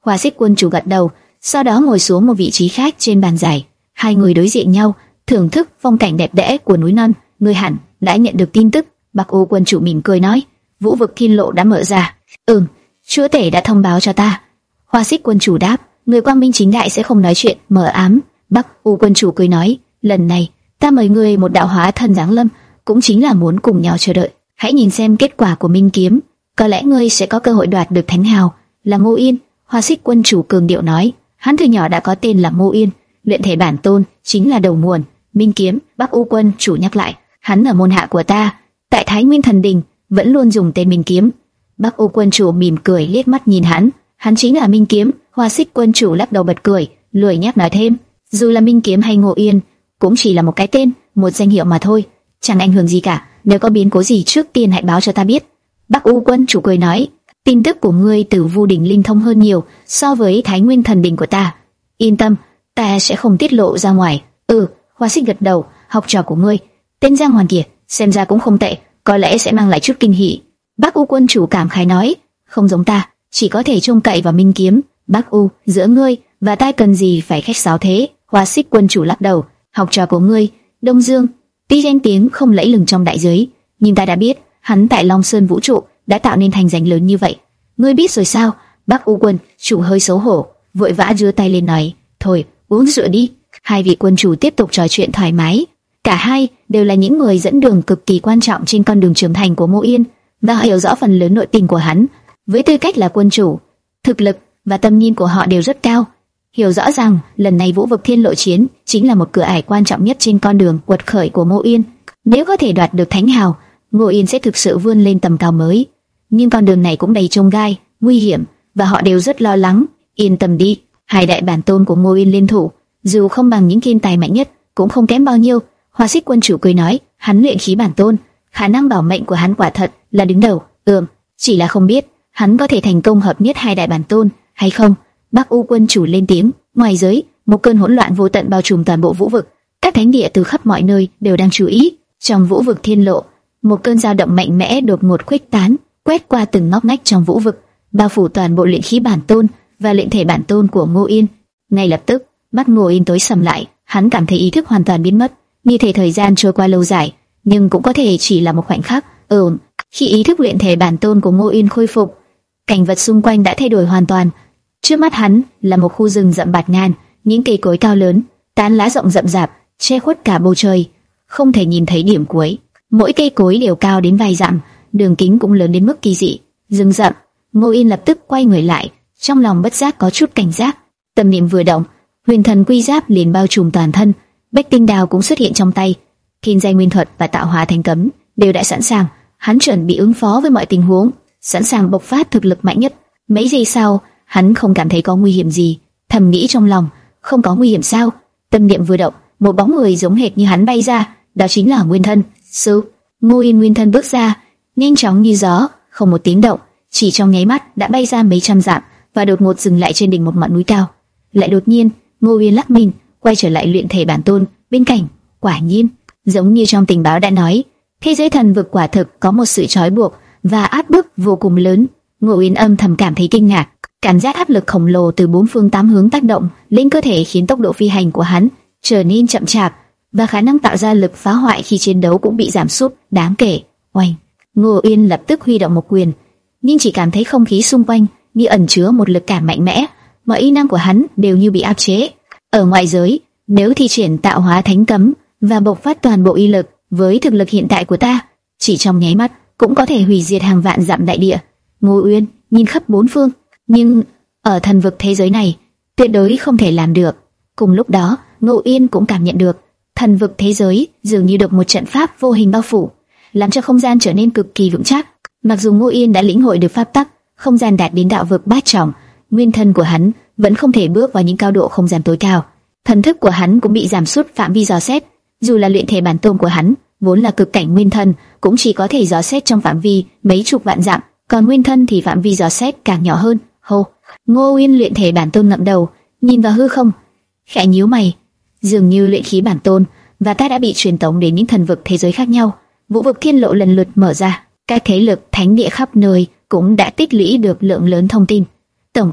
Hoa Xích Quân chủ gật đầu, sau đó ngồi xuống một vị trí khác trên bàn dài. Hai người đối diện nhau, thưởng thức phong cảnh đẹp đẽ của núi non. Ngươi hẳn đã nhận được tin tức. Bắc U Quân chủ mỉm cười nói, Vũ vực thiên lộ đã mở ra. Ừm, chúa tể đã thông báo cho ta. Hoa Xích Quân chủ đáp, người quang minh chính đại sẽ không nói chuyện mờ ám. Bắc U Quân chủ cười nói, lần này ta mời ngươi một đạo hóa thần giáng lâm, cũng chính là muốn cùng nhau chờ đợi. Hãy nhìn xem kết quả của Minh kiếm, có lẽ ngươi sẽ có cơ hội đoạt được thánh hào. Là Ngô Yên. Hoa Xích Quân chủ cường điệu nói, hắn từ nhỏ đã có tên là Ngô Yên, luyện thể bản tôn chính là đầu nguồn. Minh kiếm, Bắc U Quân chủ nhắc lại, hắn ở môn hạ của ta, tại Thái Nguyên Thần Đình vẫn luôn dùng tên Minh kiếm. Bắc U Quân chủ mỉm cười liếc mắt nhìn hắn, hắn chính là Minh kiếm. Hoa Xích Quân chủ lắc đầu bật cười, lười nhắc nói thêm, dù là Minh kiếm hay Ngô Yên, cũng chỉ là một cái tên, một danh hiệu mà thôi, chẳng ảnh hưởng gì cả. Nếu có biến cố gì trước tiên hãy báo cho ta biết. Bắc U Quân chủ cười nói, tin tức của ngươi từ Vu Đình linh thông hơn nhiều so với Thái Nguyên Thần Đình của ta. Yên tâm, ta sẽ không tiết lộ ra ngoài. Ừ, Hoa Xích gật đầu, học trò của ngươi, tên Giang Hoàn kia, xem ra cũng không tệ, có lẽ sẽ mang lại chút kinh hỉ. Bắc U Quân chủ cảm khái nói, không giống ta, chỉ có thể trông cậy vào Minh kiếm. Bắc U, giữa ngươi và ta cần gì phải khách sáo thế? Hoa Xích Quân chủ lắc đầu, học trò của ngươi, Đông Dương, tuy danh tiếng không lẫy lừng trong đại giới, nhưng ta đã biết hắn tại Long Sơn vũ trụ đã tạo nên thành danh lớn như vậy. Ngươi biết rồi sao? Bắc U Quân chủ hơi xấu hổ, vội vã giơ tay lên nói, thôi uống rượu đi. Hai vị quân chủ tiếp tục trò chuyện thoải mái. Cả hai đều là những người dẫn đường cực kỳ quan trọng trên con đường trưởng thành của Ngô Yên, và hiểu rõ phần lớn nội tình của hắn. Với tư cách là quân chủ, thực lực và tầm nhìn của họ đều rất cao, hiểu rõ rằng lần này Vũ vực Thiên Lộ chiến chính là một cửa ải quan trọng nhất trên con đường quật khởi của Ngô Yên. Nếu có thể đoạt được thánh hào, Ngô Yên sẽ thực sự vươn lên tầm cao mới. Nhưng con đường này cũng đầy chông gai, nguy hiểm, và họ đều rất lo lắng. Yên tâm đi, hai đại bản tôn của Ngô Yên liên thủ, dù không bằng những thiên tài mạnh nhất, cũng không kém bao nhiêu. Hoa Xích Quân chủ cười nói, hắn luyện khí bản tôn, khả năng bảo mệnh của hắn quả thật là đứng đầu. Ừm, chỉ là không biết hắn có thể thành công hợp nhất hai đại bản tôn hay không. Bắc U Quân chủ lên tiếng, ngoài giới, một cơn hỗn loạn vô tận bao trùm toàn bộ vũ vực, các thánh địa từ khắp mọi nơi đều đang chú ý. Trong Vũ vực Thiên Lộ, một cơn dao động mạnh mẽ đột ngột khuếch tán, quét qua từng ngóc ngách trong vũ vực, bao phủ toàn bộ luyện khí bản tôn và luyện thể bản tôn của Ngô Yên. Ngay lập tức, mắt Ngô Yên tối sầm lại, hắn cảm thấy ý thức hoàn toàn biến mất, như thể thời gian trôi qua lâu dài, nhưng cũng có thể chỉ là một khoảnh khắc. Ừm, khi ý thức luyện thể bản tôn của Ngô Yên khôi phục, cảnh vật xung quanh đã thay đổi hoàn toàn. Trước mắt hắn là một khu rừng rậm bạt ngàn, những cây cối cao lớn, tán lá rộng rậm rạp, che khuất cả bầu trời, không thể nhìn thấy điểm cuối. Mỗi cây cối đều cao đến vài dặm, đường kính cũng lớn đến mức kỳ dị. Rừng rậm, Ngô Yên lập tức quay người lại, trong lòng bất giác có chút cảnh giác. Tâm niệm vừa động, huyền thần quy giáp liền bao trùm toàn thân, bách tinh đao cũng xuất hiện trong tay. Thiên giai nguyên thuật và tạo hóa thành cấm đều đã sẵn sàng, hắn chuẩn bị ứng phó với mọi tình huống, sẵn sàng bộc phát thực lực mạnh nhất. Mấy giây sau, hắn không cảm thấy có nguy hiểm gì, thầm nghĩ trong lòng, không có nguy hiểm sao? Tâm niệm vừa động, một bóng người giống hệt như hắn bay ra, đó chính là Nguyên Thân. Sư, Ngô Yên Nguyên Thân bước ra, nhanh chóng như gió, không một tiếng động, chỉ trong nháy mắt đã bay ra mấy trăm dặm và đột ngột dừng lại trên đỉnh một ngọn núi cao. Lại đột nhiên, Ngô Yên lắc mình, quay trở lại luyện thể bản tôn bên cạnh. Quả nhiên, giống như trong tình báo đã nói, thế giới thần vực quả thực có một sự trói buộc và áp bức vô cùng lớn. Ngô Yên âm thầm cảm thấy kinh ngạc, cảm giác áp lực khổng lồ từ bốn phương tám hướng tác động lên cơ thể khiến tốc độ phi hành của hắn trở nên chậm chạp, và khả năng tạo ra lực phá hoại khi chiến đấu cũng bị giảm sút đáng kể. Oanh! Ngô Yên lập tức huy động một quyền, nhưng chỉ cảm thấy không khí xung quanh như ẩn chứa một lực cản mạnh mẽ, mọi ý năng của hắn đều như bị áp chế. Ở ngoại giới, nếu thi triển tạo hóa thánh cấm và bộc phát toàn bộ uy lực với thực lực hiện tại của ta, chỉ trong nháy mắt cũng có thể hủy diệt hàng vạn dặm đại địa. Ngô Uyên nhìn khắp bốn phương, nhưng ở thần vực thế giới này, tuyệt đối không thể làm được. Cùng lúc đó, Ngô Uyên cũng cảm nhận được thần vực thế giới dường như được một trận pháp vô hình bao phủ, làm cho không gian trở nên cực kỳ vững chắc. Mặc dù Ngô Uyên đã lĩnh hội được pháp tắc không gian đạt đến đạo vực bát trọng, nguyên thân của hắn vẫn không thể bước vào những cao độ không gian tối cao. Thần thức của hắn cũng bị giảm sút phạm vi dò xét. Dù là luyện thể bản tôn của hắn vốn là cực cảnh nguyên thân, cũng chỉ có thể dò xét trong phạm vi mấy chục vạn dặm, còn nguyên thân thì phạm vi dò xét càng nhỏ hơn. Hô! Ngô Uyên luyện thể bản tôn ngậm đầu, nhìn vào hư không, khẽ nhíu mày. Dường như luyện khí bản tôn và ta đã bị truyền tống đến những thần vực thế giới khác nhau. Vũ vực Thiên Lộ lần lượt mở ra, các thế lực thánh địa khắp nơi cũng đã tích lũy được lượng lớn thông tin. Tổng cộng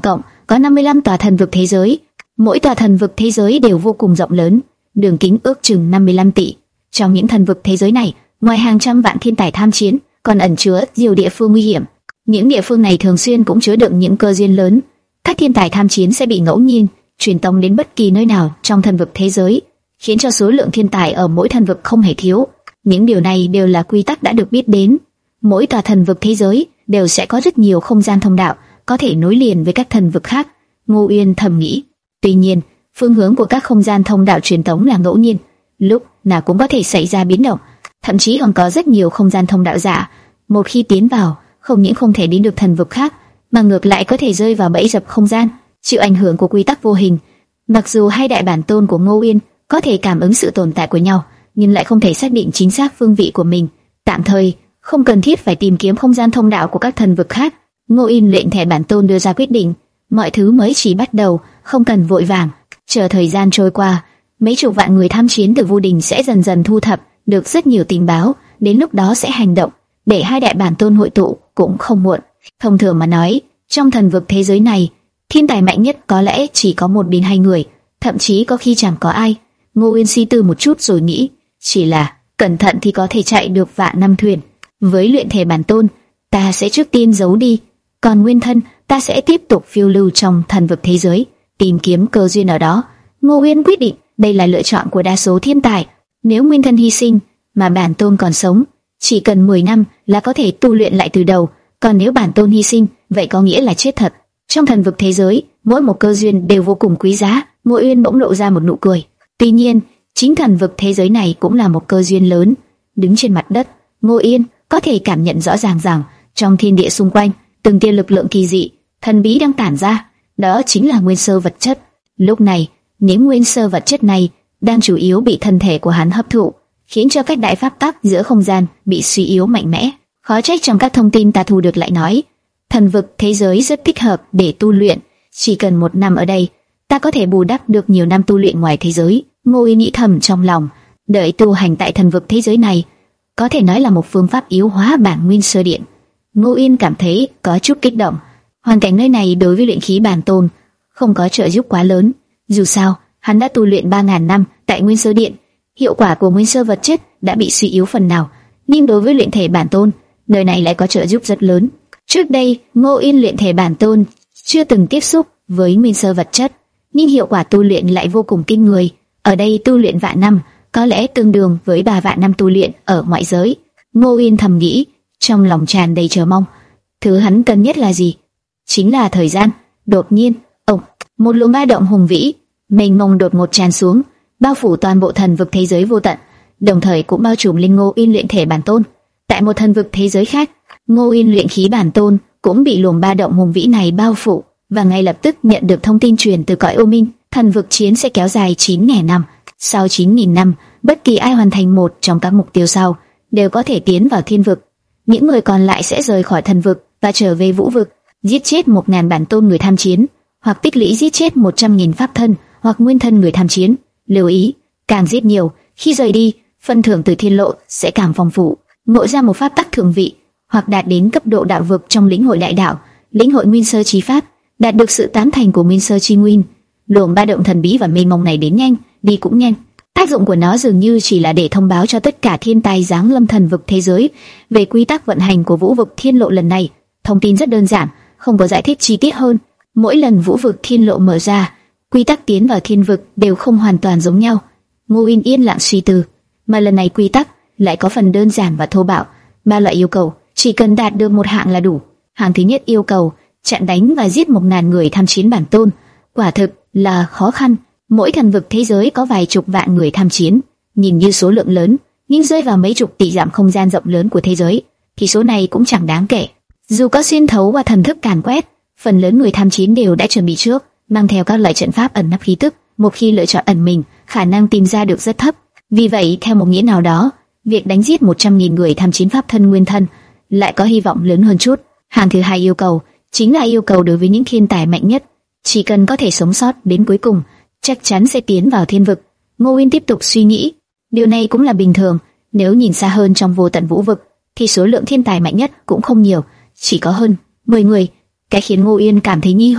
có năm mươi lăm tòa thần vực thế giới. Mỗi tòa thần vực thế giới đều vô cùng rộng lớn, đường kính ước chừng năm mươi lăm tỷ. Trong những thần vực thế giới này, ngoài hàng trăm vạn thiên tài tham chiến, còn ẩn chứa nhiều địa phương nguy hiểm. Những địa phương này thường xuyên cũng chứa đựng những cơ duyên lớn. Các thiên tài tham chiến sẽ bị ngẫu nhiên truyền tống đến bất kỳ nơi nào trong thần vực thế giới, khiến cho số lượng thiên tài ở mỗi thần vực không hề thiếu. Những điều này đều là quy tắc đã được biết đến. Mỗi tòa thần vực thế giới đều sẽ có rất nhiều không gian thông đạo có thể nối liền với các thần vực khác. Ngô Uyên thầm nghĩ. Tuy nhiên, phương hướng của các không gian thông đạo truyền tống là ngẫu nhiên, lúc nào cũng có thể xảy ra biến động. Thậm chí còn có rất nhiều không gian thông đạo giả, một khi tiến vào, không những không thể đến được thần vực khác, mà ngược lại có thể rơi vào bẫy dập không gian, chịu ảnh hưởng của quy tắc vô hình. Mặc dù hai đại bản tôn của Ngô Uyên có thể cảm ứng sự tồn tại của nhau, nhưng lại không thể xác định chính xác phương vị của mình. Tạm thời, không cần thiết phải tìm kiếm không gian thông đạo của các thần vực khác. Ngô Uyên lệnh thẻ bản tôn đưa ra quyết định, mọi thứ mới chỉ bắt đầu, không cần vội vàng. Chờ thời gian trôi qua, mấy chục vạn người tham chiến từ Vu Đình sẽ dần dần thu thập được rất nhiều tình báo, đến lúc đó sẽ hành động, để hai đại bản tôn hội tụ cũng không muộn. Thông thường mà nói, trong thần vực thế giới này, thiên tài mạnh nhất có lẽ chỉ có một đến hai người, thậm chí có khi chẳng có ai. Ngô Uyên suy tư một chút rồi nghĩ, chỉ là cẩn thận thì có thể chạy được vạn năm thuyền. Với luyện thể bản tôn, ta sẽ trước tiên giấu đi, còn nguyên thân ta sẽ tiếp tục phiêu lưu trong thần vực thế giới, tìm kiếm cơ duyên ở đó. Ngô Uyên quyết định, đây là lựa chọn của đa số thiên tài. Nếu nguyên thân hy sinh mà bản tôn còn sống, chỉ cần mười năm là có thể tu luyện lại từ đầu, còn nếu bản tôn hy sinh, vậy có nghĩa là chết thật. Trong thần vực thế giới, mỗi một cơ duyên đều vô cùng quý giá. Ngô Uyên bỗng lộ ra một nụ cười. Tuy nhiên, chính thần vực thế giới này cũng là một cơ duyên lớn. Đứng trên mặt đất, Ngô Uyên có thể cảm nhận rõ ràng rằng trong thiên địa xung quanh, từng tia lực lượng kỳ dị, thần bí đang tản ra, đó chính là nguyên sơ vật chất. Lúc này, những nguyên sơ vật chất này đang chủ yếu bị thân thể của hắn hấp thụ, khiến cho các đại pháp tắc giữa không gian bị suy yếu mạnh mẽ. Khó trách trong các thông tin ta thu được lại nói, thần vực thế giới rất thích hợp để tu luyện, chỉ cần một năm ở đây, ta có thể bù đắp được nhiều năm tu luyện ngoài thế giới. Ngô Uyên nghĩ thầm trong lòng, đợi tu hành tại thần vực thế giới này, có thể nói là một phương pháp yếu hóa bản nguyên sơ điện. Ngô Uyên cảm thấy có chút kích động. Hoàn cảnh nơi này đối với luyện khí bản tôn không có trợ giúp quá lớn. Dù sao, hắn đã tu luyện ba ngàn năm tại nguyên sơ điện, hiệu quả của nguyên sơ vật chất đã bị suy yếu phần nào. Nhưng đối với luyện thể bản tôn, nơi này lại có trợ giúp rất lớn. Trước đây, Ngô Uyên luyện thể bản tôn chưa từng tiếp xúc với nguyên sơ vật chất, nhưng hiệu quả tu luyện lại vô cùng kinh người. Ở đây tu luyện vạn năm, có lẽ tương đương với ba vạn năm tu luyện ở ngoại giới. Ngô Uyên thầm nghĩ, trong lòng tràn đầy chờ mong. Thứ hắn cần nhất là gì? Chính là thời gian. Đột nhiên, ông, một luồng ba động hùng vĩ, mênh mông đột ngột tràn xuống, bao phủ toàn bộ thần vực thế giới vô tận, đồng thời cũng bao trùm lên Ngô Uyên luyện thể bản tôn. Tại một thần vực thế giới khác, Ngô Uyên luyện khí bản tôn cũng bị luồng ba động hùng vĩ này bao phủ, và ngay lập tức nhận được thông tin truyền từ cõi U Minh, thần vực chiến sẽ kéo dài chín nghìn năm. Sau chín nghìn năm, bất kỳ ai hoàn thành một trong các mục tiêu sau đều có thể tiến vào thiên vực. Những người còn lại sẽ rời khỏi thần vực và trở về vũ vực, giết chết một ngàn bản tôn người tham chiến, hoặc tích lũy giết chết một trăm nghìn pháp thân hoặc nguyên thân người tham chiến. Lưu ý, càng giết nhiều, khi rời đi, phần thưởng từ thiên lộ sẽ càng phong phú. Ngộ ra một pháp tắc thượng vị, hoặc đạt đến cấp độ đạo vực trong lĩnh hội đại đạo, lĩnh hội nguyên sơ chi pháp, đạt được sự tán thành của nguyên sơ chi nguyên. Luồng ba động thần bí và mênh mông này đến nhanh, đi cũng nhanh. Tác dụng của nó dường như chỉ là để thông báo cho tất cả thiên tài giáng lâm thần vực thế giới về quy tắc vận hành của vũ vực thiên lộ lần này. Thông tin rất đơn giản, không có giải thích chi tiết hơn. Mỗi lần vũ vực thiên lộ mở ra, quy tắc tiến vào thiên vực đều không hoàn toàn giống nhau. Ngô Uyên yên lặng suy tư, mà lần này quy tắc lại có phần đơn giản và thô bạo. Ba loại yêu cầu, chỉ cần đạt được một hạng là đủ. Hạng thứ nhất yêu cầu chặn đánh và giết một ngàn người tham chiến bản tôn, quả thực là khó khăn. Mỗi thần vực thế giới có vài chục vạn người tham chiến, nhìn như số lượng lớn, nhưng rơi vào mấy chục tỷ dặm không gian rộng lớn của thế giới, thì số này cũng chẳng đáng kể. Dù có xuyên thấu qua thần thức càn quét, phần lớn người tham chiến đều đã chuẩn bị trước, mang theo các loại trận pháp ẩn nấp khí tức. Một khi lựa chọn ẩn mình, khả năng tìm ra được rất thấp. Vì vậy, theo một nghĩa nào đó, việc đánh giết một trăm nghìn người tham chiến pháp thân nguyên thân lại có hy vọng lớn hơn chút. Hàng thứ hai yêu cầu chính là yêu cầu đối với những thiên tài mạnh nhất, chỉ cần có thể sống sót đến cuối cùng, chắc chắn sẽ tiến vào thiên vực. Ngô Uyên tiếp tục suy nghĩ, điều này cũng là bình thường. Nếu nhìn xa hơn trong vô tận vũ vực, thì số lượng thiên tài mạnh nhất cũng không nhiều, chỉ có hơn mười người. Cái khiến Ngô Uyên cảm thấy nghi hoặc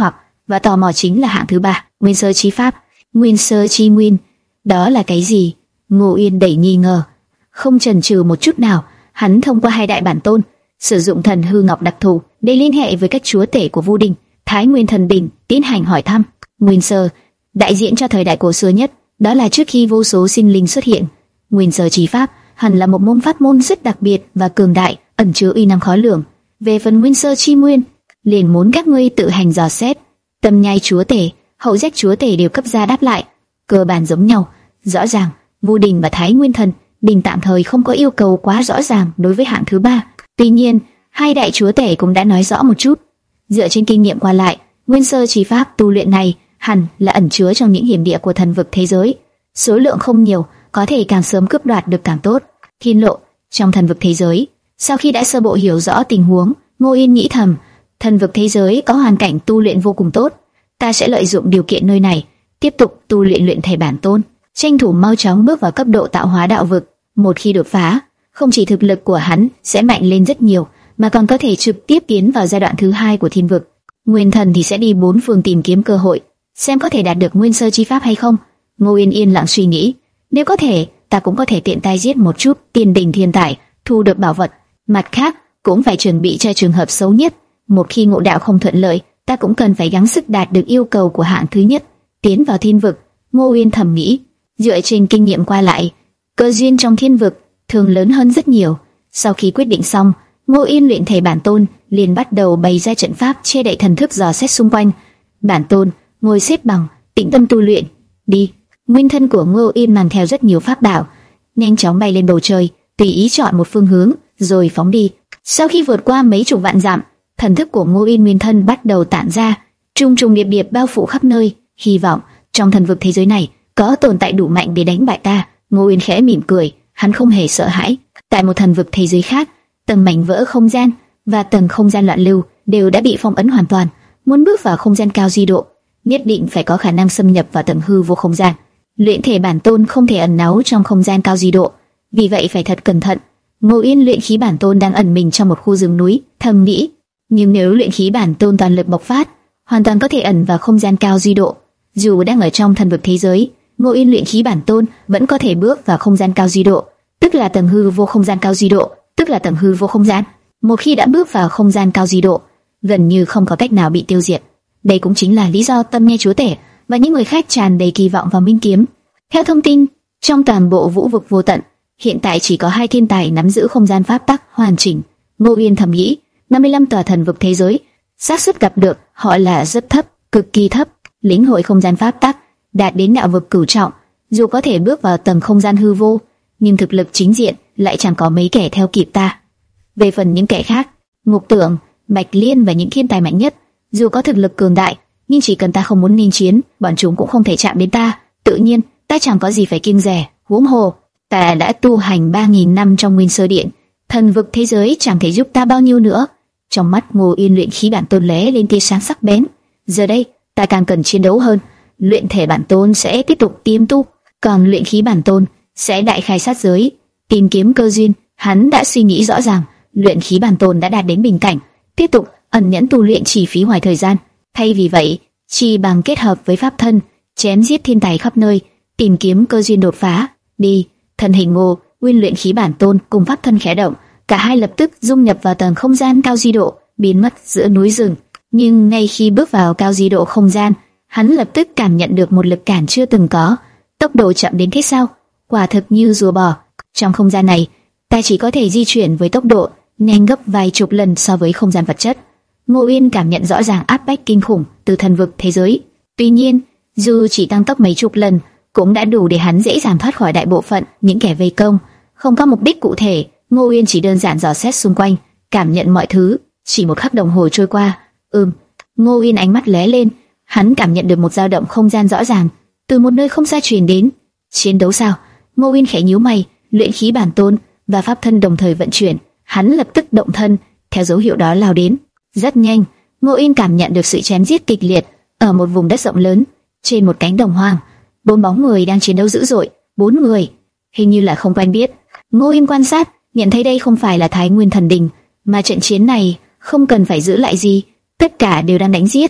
và tò mò chính là hạng thứ ba, Nguyên Sơ Chi Pháp. Nguyên Sơ Chi Nguyên, đó là cái gì? Ngô Yên đầy nghi ngờ. Không chần chừ một chút nào, hắn thông qua hai đại bản tôn, sử dụng thần hư ngọc đặc thù để liên hệ với các chúa tể của Vu Đình, Thái Nguyên Thần Đình, tiến hành hỏi thăm. Nguyên Sơ, đại diện cho thời đại cổ xưa nhất, đó là trước khi vô số sinh linh xuất hiện. Nguyên Sơ Chi Pháp hẳn là một môn pháp môn rất đặc biệt và cường đại, ẩn chứa uy năng khó lường. Về phần Nguyên Sơ Chi Nguyên, liền muốn các ngươi tự hành dò xét. Tâm Nhai chúa tể, Hậu Giác chúa tể đều cấp ra đáp lại, cơ bản giống nhau. Rõ ràng, Vu Đình và Thái Nguyên Thần Đình tạm thời không có yêu cầu quá rõ ràng đối với hạng thứ ba. Tuy nhiên, hai đại chúa tể cũng đã nói rõ một chút. Dựa trên kinh nghiệm qua lại, Nguyên Sơ Chi Pháp tu luyện này hẳn là ẩn chứa trong những hiểm địa của thần vực thế giới. Số lượng không nhiều, có thể càng sớm cướp đoạt được càng tốt. Thiên lộ, trong thần vực thế giới. Sau khi đã sơ bộ hiểu rõ tình huống, Ngô Yên nghĩ thầm, thần vực thế giới có hoàn cảnh tu luyện vô cùng tốt. Ta sẽ lợi dụng điều kiện nơi này, tiếp tục tu luyện luyện thể bản tôn, tranh thủ mau chóng bước vào cấp độ tạo hóa đạo vực. Một khi đột phá, không chỉ thực lực của hắn sẽ mạnh lên rất nhiều, mà còn có thể trực tiếp tiến vào giai đoạn thứ hai của thiên vực. Nguyên Thần thì sẽ đi bốn phương tìm kiếm cơ hội, xem có thể đạt được Nguyên Sơ Chi Pháp hay không. Ngô Yên yên lặng suy nghĩ, nếu có thể, ta cũng có thể tiện tay giết một chút tiên đình thiên tài, thu được bảo vật. Mặt khác, cũng phải chuẩn bị cho trường hợp xấu nhất. Một khi ngộ đạo không thuận lợi, ta cũng cần phải gắng sức đạt được yêu cầu của hạng thứ nhất, tiến vào thiên vực. Ngô Yên thầm nghĩ, dựa trên kinh nghiệm qua lại, cơ duyên trong thiên vực thường lớn hơn rất nhiều. Sau khi quyết định xong, Ngô Yên luyện thể bản tôn liền bắt đầu bày ra trận pháp che đậy thần thức dò xét xung quanh. Bản tôn ngồi xếp bằng, tĩnh tâm tu luyện. Đi. Nguyên thân của Ngô Yên mang theo rất nhiều pháp bảo, nhanh chóng bay lên bầu trời, tùy ý chọn một phương hướng rồi phóng đi. Sau khi vượt qua mấy chục vạn dặm, thần thức của Ngô Yên nguyên thân bắt đầu tản ra, trùng trùng điệp điệp bao phủ khắp nơi. Hy vọng trong thần vực thế giới này có tồn tại đủ mạnh để đánh bại ta. Ngô Yên khẽ mỉm cười, hắn không hề sợ hãi. Tại một thần vực thế giới khác, tầng mảnh vỡ không gian và tầng không gian loạn lưu đều đã bị phong ấn hoàn toàn. Muốn bước vào không gian cao di độ, nhất định phải có khả năng xâm nhập vào tầng hư vô không gian. Luyện thể bản tôn không thể ẩn náu trong không gian cao di độ, vì vậy phải thật cẩn thận. Ngô Yên luyện khí bản tôn đang ẩn mình trong một khu rừng núi, thầm nghĩ, nhưng nếu luyện khí bản tôn toàn lực bộc phát, hoàn toàn có thể ẩn vào không gian cao di độ. Dù đang ở trong thần vực thế giới, Ngô Yên luyện khí bản tôn vẫn có thể bước vào không gian cao di độ, tức là tầng hư vô không gian cao di độ, tức là tầng hư vô không gian. Một khi đã bước vào không gian cao di độ, gần như không có cách nào bị tiêu diệt. Đây cũng chính là lý do Tâm Nghe chúa tể và những người khác tràn đầy kỳ vọng vào Minh Kiếm. Theo thông tin, trong toàn bộ vũ vực vô tận, hiện tại chỉ có hai thiên tài nắm giữ không gian pháp tắc hoàn chỉnh. Ngô Yên thầm nghĩ, năm mươi lăm tòa thần vực thế giới, xác suất gặp được họ là rất thấp, cực kỳ thấp. Lĩnh hội không gian pháp tắc đạt đến đạo vực cửu trọng, dù có thể bước vào tầng không gian hư vô, nhưng thực lực chính diện lại chẳng có mấy kẻ theo kịp ta. Về phần những kẻ khác, Ngục Tưởng, Bạch Liên và những thiên tài mạnh nhất, dù có thực lực cường đại, nhưng chỉ cần ta không muốn nghênh chiến, bọn chúng cũng không thể chạm đến ta. Tự nhiên, ta chẳng có gì phải kiêng dè. Huống hồ, ta đã tu hành ba nghìn năm trong Nguyên Sơ Điện, thần vực thế giới chẳng thể giúp ta bao nhiêu nữa. Trong mắt Ngô Yên luyện khí bản tôn lóe lên tia sáng sắc bén. Giờ đây, ta càng cần chiến đấu hơn. Luyện thể bản tôn sẽ tiếp tục tiêm tu, còn luyện khí bản tôn sẽ đại khai sát giới, tìm kiếm cơ duyên. Hắn đã suy nghĩ rõ ràng, luyện khí bản tôn đã đạt đến bình cảnh, tiếp tục ẩn nhẫn tu luyện chỉ phí hoài thời gian. Thay vì vậy, chi bằng kết hợp với pháp thân, chém giết thiên tài khắp nơi, tìm kiếm cơ duyên đột phá. Đi. Thân hình Ngô Nguyên luyện khí bản tôn cùng pháp thân khẽ động, cả hai lập tức dung nhập vào tầng không gian cao di độ, biến mất giữa núi rừng. Nhưng ngay khi bước vào cao di độ không gian, hắn lập tức cảm nhận được một lực cản chưa từng có. Tốc độ chậm đến thế sao? Quả thực như rùa bò. Trong không gian này, ta chỉ có thể di chuyển với tốc độ nhanh gấp vài chục lần so với không gian vật chất. Ngô Uyên cảm nhận rõ ràng áp bách kinh khủng từ thần vực thế giới. Tuy nhiên, dù chỉ tăng tốc mấy chục lần, cũng đã đủ để hắn dễ dàng thoát khỏi đại bộ phận những kẻ vây công. Không có mục đích cụ thể, Ngô Uyên chỉ đơn giản dò xét xung quanh, cảm nhận mọi thứ. Chỉ một khắc đồng hồ trôi qua, ừm, Ngô Uyên ánh mắt lóe lên, hắn cảm nhận được một dao động không gian rõ ràng từ một nơi không xa truyền đến. Chiến đấu sao? Ngô Uyên khẽ nhíu mày, luyện khí bản tôn và pháp thân đồng thời vận chuyển, hắn lập tức động thân, theo dấu hiệu đó lao đến. Rất nhanh, Ngô Uyên cảm nhận được sự chém giết kịch liệt ở một vùng đất rộng lớn, trên một cánh đồng hoang. Bốn bóng người đang chiến đấu dữ dội, bốn người, hình như là không quen biết. Ngô Uyên quan sát, nhận thấy đây không phải là Thái Nguyên Thần Đình, mà trận chiến này không cần phải giữ lại gì, tất cả đều đang đánh giết.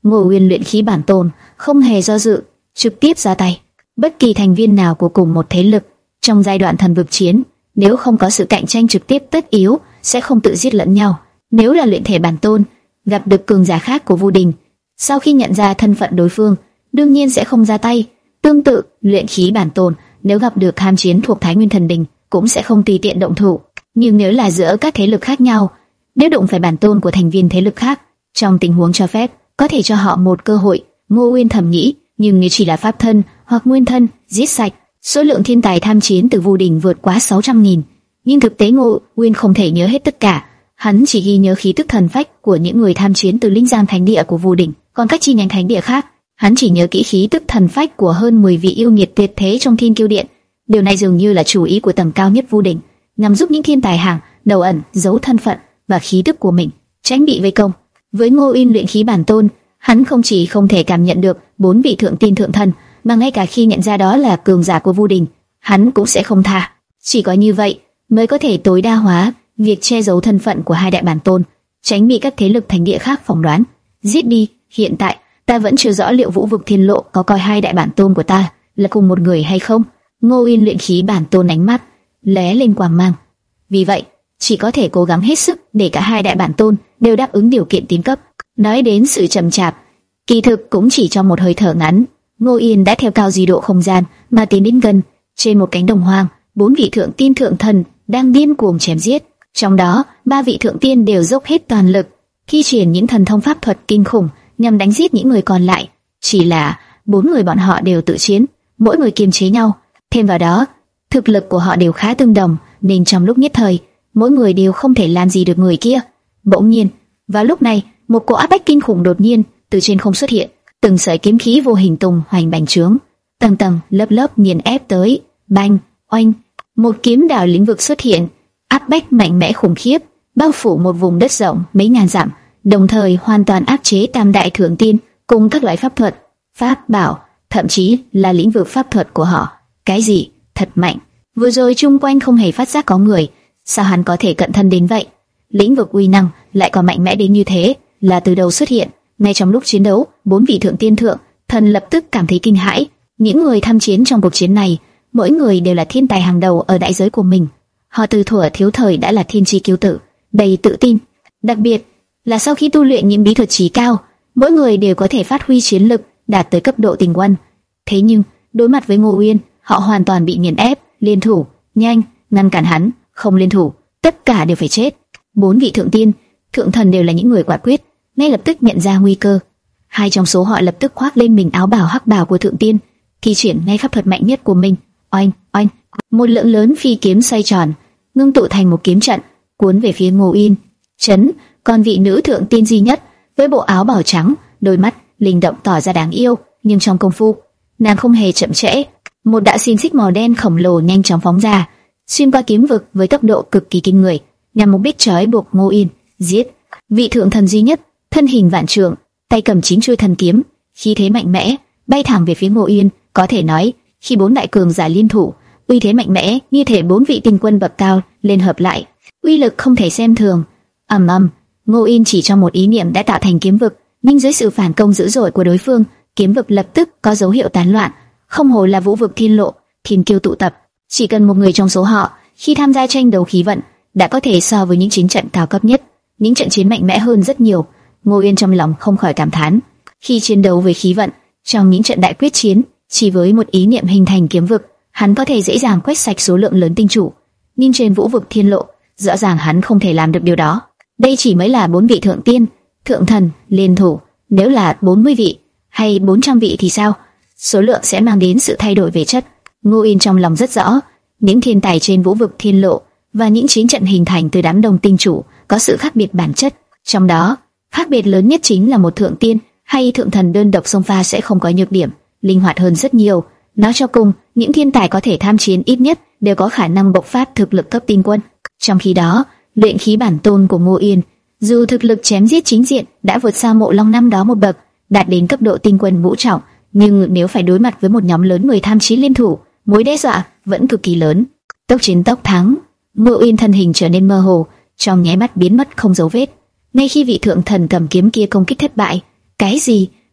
Ngô Uyên luyện khí bản tôn không hề do dự, trực tiếp ra tay. Bất kỳ thành viên nào của cùng một thế lực trong giai đoạn thần vực chiến, nếu không có sự cạnh tranh trực tiếp tất yếu, sẽ không tự giết lẫn nhau. Nếu là luyện thể bản tôn, gặp được cường giả khác của Vu Đình, sau khi nhận ra thân phận đối phương, đương nhiên sẽ không ra tay. Tương tự, luyện khí bản tôn, nếu gặp được tham chiến thuộc Thái Nguyên Thần Đình, cũng sẽ không tùy tiện động thủ. Nhưng nếu là giữa các thế lực khác nhau, nếu đụng phải bản tôn của thành viên thế lực khác, trong tình huống cho phép, có thể cho họ một cơ hội. Ngô Uyên thầm nghĩ, nhưng nếu chỉ là pháp thân hoặc nguyên thân, giết sạch. Số lượng thiên tài tham chiến từ Vu Đình vượt quá sáu trăm nghìn, nhưng thực tế Ngô Uyên không thể nhớ hết tất cả. Hắn chỉ ghi nhớ khí tức thần phách của những người tham chiến từ Linh Giang Thánh Địa của Vu Đình, còn các chi nhánh thánh địa khác, hắn chỉ nhớ kỹ khí tức thần phách của hơn mười vị yêu nghiệt tuyệt thế trong Thiên Kiêu Điện. Điều này dường như là chủ ý của tầng cao nhất Vu Đình, nhằm giúp những thiên tài hàng đầu ẩn giấu thân phận và khí tức của mình, tránh bị vây công. Với Ngô Uyên luyện khí bản tôn, hắn không chỉ không thể cảm nhận được bốn vị thượng tiên thượng thần, mà ngay cả khi nhận ra đó là cường giả của Vu Đình, hắn cũng sẽ không tha. Chỉ có như vậy mới có thể tối đa hóa việc che giấu thân phận của hai đại bản tôn, tránh bị các thế lực thánh địa khác phỏng đoán. Giết đi. Hiện tại ta vẫn chưa rõ liệu Vũ Vực Thiên Lộ có coi hai đại bản tôn của ta là cùng một người hay không. Ngô Uyên luyện khí bản tôn ánh mắt lóe lên quang mang. Vì vậy, chỉ có thể cố gắng hết sức để cả hai đại bản tôn đều đáp ứng điều kiện tín cấp. Nói đến sự chậm chạp, kỳ thực cũng chỉ trong một hơi thở ngắn, Ngô Uyên đã theo cao di độ không gian mà tiến đến gần. Trên một cánh đồng hoang, bốn vị thượng tiên thượng thần đang điên cuồng chém giết. Trong đó, ba vị thượng tiên đều dốc hết toàn lực, thi triển những thần thông pháp thuật kinh khủng nhằm đánh giết những người còn lại. Chỉ là bốn người bọn họ đều tự chiến, mỗi người kiềm chế nhau. Thêm vào đó, thực lực của họ đều khá tương đồng, nên trong lúc nhất thời, mỗi người đều không thể làm gì được người kia. Bỗng nhiên, vào lúc này, một cỗ áp bách kinh khủng đột nhiên từ trên không xuất hiện, từng sợi kiếm khí vô hình tung hoành bành trướng, tầng tầng lớp lớp nghiền ép tới. Bang, oanh, một kiếm đạo lĩnh vực xuất hiện, áp bách mạnh mẽ khủng khiếp, bao phủ một vùng đất rộng mấy ngàn dặm, đồng thời hoàn toàn áp chế tam đại thượng tiên cùng các loại pháp thuật, pháp bảo, thậm chí là lĩnh vực pháp thuật của họ. Cái gì? Thật mạnh. Vừa rồi chung quanh không hề phát giác có người, sao hắn có thể cận thân đến vậy? Lĩnh vực uy năng lại còn mạnh mẽ đến như thế, là từ đầu xuất hiện. Ngay trong lúc chiến đấu, bốn vị thượng tiên thượng thần lập tức cảm thấy kinh hãi. Những người tham chiến trong cuộc chiến này, mỗi người đều là thiên tài hàng đầu ở đại giới của mình. Họ từ thuở thiếu thời đã là thiên chi kiêu tử, đầy tự tin. Đặc biệt là sau khi tu luyện những bí thuật chí cao, mỗi người đều có thể phát huy chiến lực đạt tới cấp độ tình quân. Thế nhưng đối mặt với Ngô Uyên, họ hoàn toàn bị nghiền ép. Liên thủ, nhanh, ngăn cản hắn. Không liên thủ, tất cả đều phải chết. Bốn vị thượng tiên, thượng thần đều là những người quả quyết, ngay lập tức nhận ra nguy cơ. Hai trong số họ lập tức khoác lên mình áo bào hắc bào của thượng tiên, thi triển ngay pháp thuật mạnh nhất của mình. Oanh, oanh, một lượng lớn phi kiếm xoay tròn, ngưng tụ thành một kiếm trận, cuốn về phía Ngô Uyên. Chấn, còn vị nữ thượng tiên duy nhất, với bộ áo bào trắng, đôi mắt linh động tỏ ra đáng yêu, nhưng trong công phu, nàng không hề chậm trễ. Một đạo xiềng xích màu đen khổng lồ nhanh chóng phóng ra, xuyên qua kiếm vực với tốc độ cực kỳ kinh người, nhằm mục đích trói buộc Ngô Uyên. Giết! Vị thượng thần duy nhất, thân hình vạn trượng, tay cầm chín chuôi thần kiếm, khí thế mạnh mẽ, bay thẳng về phía Ngô Uyên. Có thể nói, khi bốn đại cường giả liên thủ, uy thế mạnh mẽ như thể bốn vị tinh quân bậc cao liên hợp lại, uy lực không thể xem thường. Ầm ầm, Ngô Uyên chỉ trong một ý niệm đã tạo thành kiếm vực, nhưng dưới sự phản công dữ dội của đối phương, kiếm vực lập tức có dấu hiệu tán loạn. Không hồ là Vũ Vực Thiên Lộ, thiên kiêu tụ tập. Chỉ cần một người trong số họ khi tham gia tranh đấu khí vận đã có thể so với những chiến trận cao cấp nhất, những trận chiến mạnh mẽ hơn rất nhiều. Ngô Uyên trong lòng không khỏi cảm thán, khi chiến đấu với khí vận, trong những trận đại quyết chiến, chỉ với một ý niệm hình thành kiếm vực, hắn có thể dễ dàng quét sạch số lượng lớn tinh chủ. Nhưng trên Vũ Vực Thiên Lộ, rõ ràng hắn không thể làm được điều đó. Đây chỉ mới là bốn vị thượng tiên, thượng thần liên thủ, nếu là bốn mươi vị hay bốn trăm vị thì sao? Số lượng sẽ mang đến sự thay đổi về chất. Ngô Uyên trong lòng rất rõ, những thiên tài trên Vũ Vực Thiên Lộ và những chiến trận hình thành từ đám đông tinh chủ có sự khác biệt bản chất. Trong đó, khác biệt lớn nhất chính là một thượng tiên hay thượng thần đơn độc xông pha sẽ không có nhược điểm, linh hoạt hơn rất nhiều. Nói cho cùng, những thiên tài có thể tham chiến ít nhất đều có khả năng bộc phát thực lực cấp tinh quân. Trong khi đó, luyện khí bản tôn của Ngô Uyên, dù thực lực chém giết chính diện đã vượt xa Mộ Long năm đó một bậc, đạt đến cấp độ tinh quân ngũ trọng, nhưng nếu phải đối mặt với một nhóm lớn người tham chiến liên thủ, mối đe dọa vẫn cực kỳ lớn. Tốc chiến tốc thắng, Ngô Uyên thân hình trở nên mơ hồ, trong nháy mắt biến mất không dấu vết. Ngay khi vị thượng thần cầm kiếm kia công kích thất bại, cái gì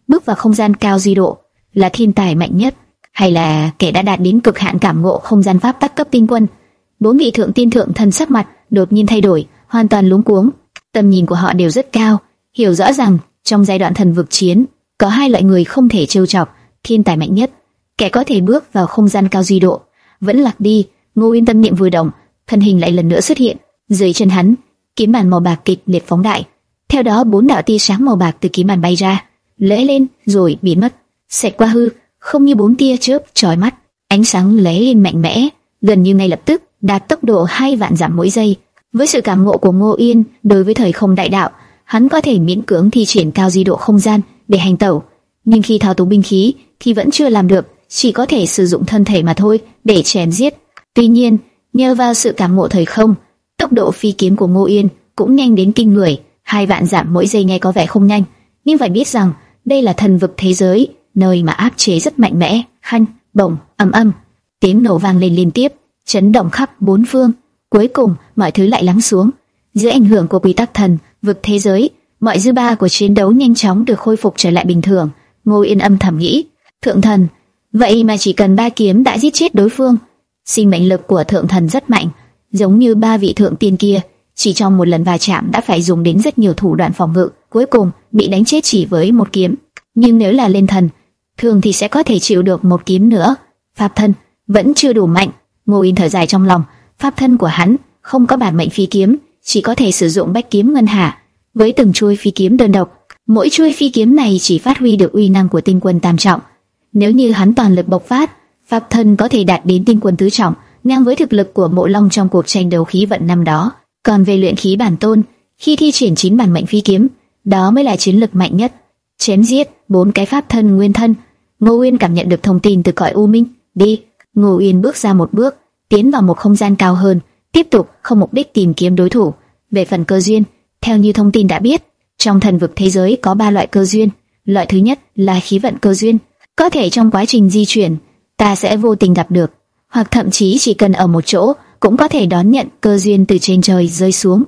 bước vào không gian cao di độ, là thiên tài mạnh nhất, hay là kẻ đã đạt đến cực hạn cảm ngộ không gian pháp tắc cấp tinh quân? Bốn vị thượng tiên thượng thần sắc mặt đột nhiên thay đổi, hoàn toàn luống cuống. Tầm nhìn của họ đều rất cao, hiểu rõ rằng trong giai đoạn thần vực chiến, có hai loại người không thể trêu chọc: thiên tài mạnh nhất, kẻ có thể bước vào không gian cao di độ. Vẫn lạc đi. Ngô Uyên tâm niệm vừa động, thân hình lại lần nữa xuất hiện. Dưới chân hắn, kiếm bàn màu bạc kịch liệt phóng đại. Theo đó bốn đạo tia sáng màu bạc từ kiếm bàn bay ra, lóe lên rồi biến mất, xẹt qua hư không như bốn tia chớp chói mắt. Ánh sáng lóe lên mạnh mẽ, gần như ngay lập tức đạt tốc độ hai vạn dặm mỗi giây. Với sự cảm ngộ của Ngô Uyên đối với thời không đại đạo, hắn có thể miễn cưỡng thi triển cao di độ không gian để hành tẩu, nhưng khi thao túng binh khí thì vẫn chưa làm được, chỉ có thể sử dụng thân thể mà thôi để chém giết. Tuy nhiên, nhờ vào sự cảm ngộ thời không, tốc độ phi kiếm của Ngô Uyên cũng nhanh đến kinh người. Hai vạn dặm mỗi giây nghe có vẻ không nhanh, nhưng phải biết rằng đây là thần vực thế giới, nơi mà áp chế rất mạnh mẽ. Hanh, bổng, ầm ầm, tiếng nổ vang lên liên tiếp, chấn động khắp bốn phương. Cuối cùng, mọi thứ lại lắng xuống. Dưới ảnh hưởng của quy tắc thần vực thế giới, mọi dư ba của chiến đấu nhanh chóng được khôi phục trở lại bình thường. Ngô Uyên âm thầm nghĩ, thượng thần, vậy mà chỉ cần ba kiếm đã giết chết đối phương. Sinh mệnh lực của thượng thần rất mạnh, giống như ba vị thượng tiên kia, chỉ trong một lần va chạm đã phải dùng đến rất nhiều thủ đoạn phòng ngự, cuối cùng bị đánh chết chỉ với một kiếm. Nhưng nếu là lên thần, thường thì sẽ có thể chịu được một kiếm nữa. Pháp thân vẫn chưa đủ mạnh. Ngô Uyên thở dài trong lòng, pháp thân của hắn không có bản mệnh phi kiếm, chỉ có thể sử dụng bách kiếm ngân hà. Với từng chuôi phi kiếm đơn độc, mỗi chuôi phi kiếm này chỉ phát huy được uy năng của tinh quân tam trọng. Nếu như hắn toàn lực bộc phát, pháp thân có thể đạt đến tinh quân tứ trọng, ngang với thực lực của Mộ Long trong cuộc tranh đấu khí vận năm đó. Còn về luyện khí bản tôn, khi thi triển chín bản mệnh phi kiếm, đó mới là chiến lực mạnh nhất. Chém giết bốn cái pháp thân nguyên thân. Ngô Uyên cảm nhận được thông tin từ cõi u minh. Đi. Ngô Uyên bước ra một bước, tiến vào một không gian cao hơn, tiếp tục không mục đích tìm kiếm đối thủ. Về phần cơ duyên, theo như thông tin đã biết, trong thần vực thế giới có ba loại cơ duyên. Loại thứ nhất là khí vận cơ duyên, có thể trong quá trình di chuyển ta sẽ vô tình gặp được, hoặc thậm chí chỉ cần ở một chỗ cũng có thể đón nhận cơ duyên từ trên trời rơi xuống.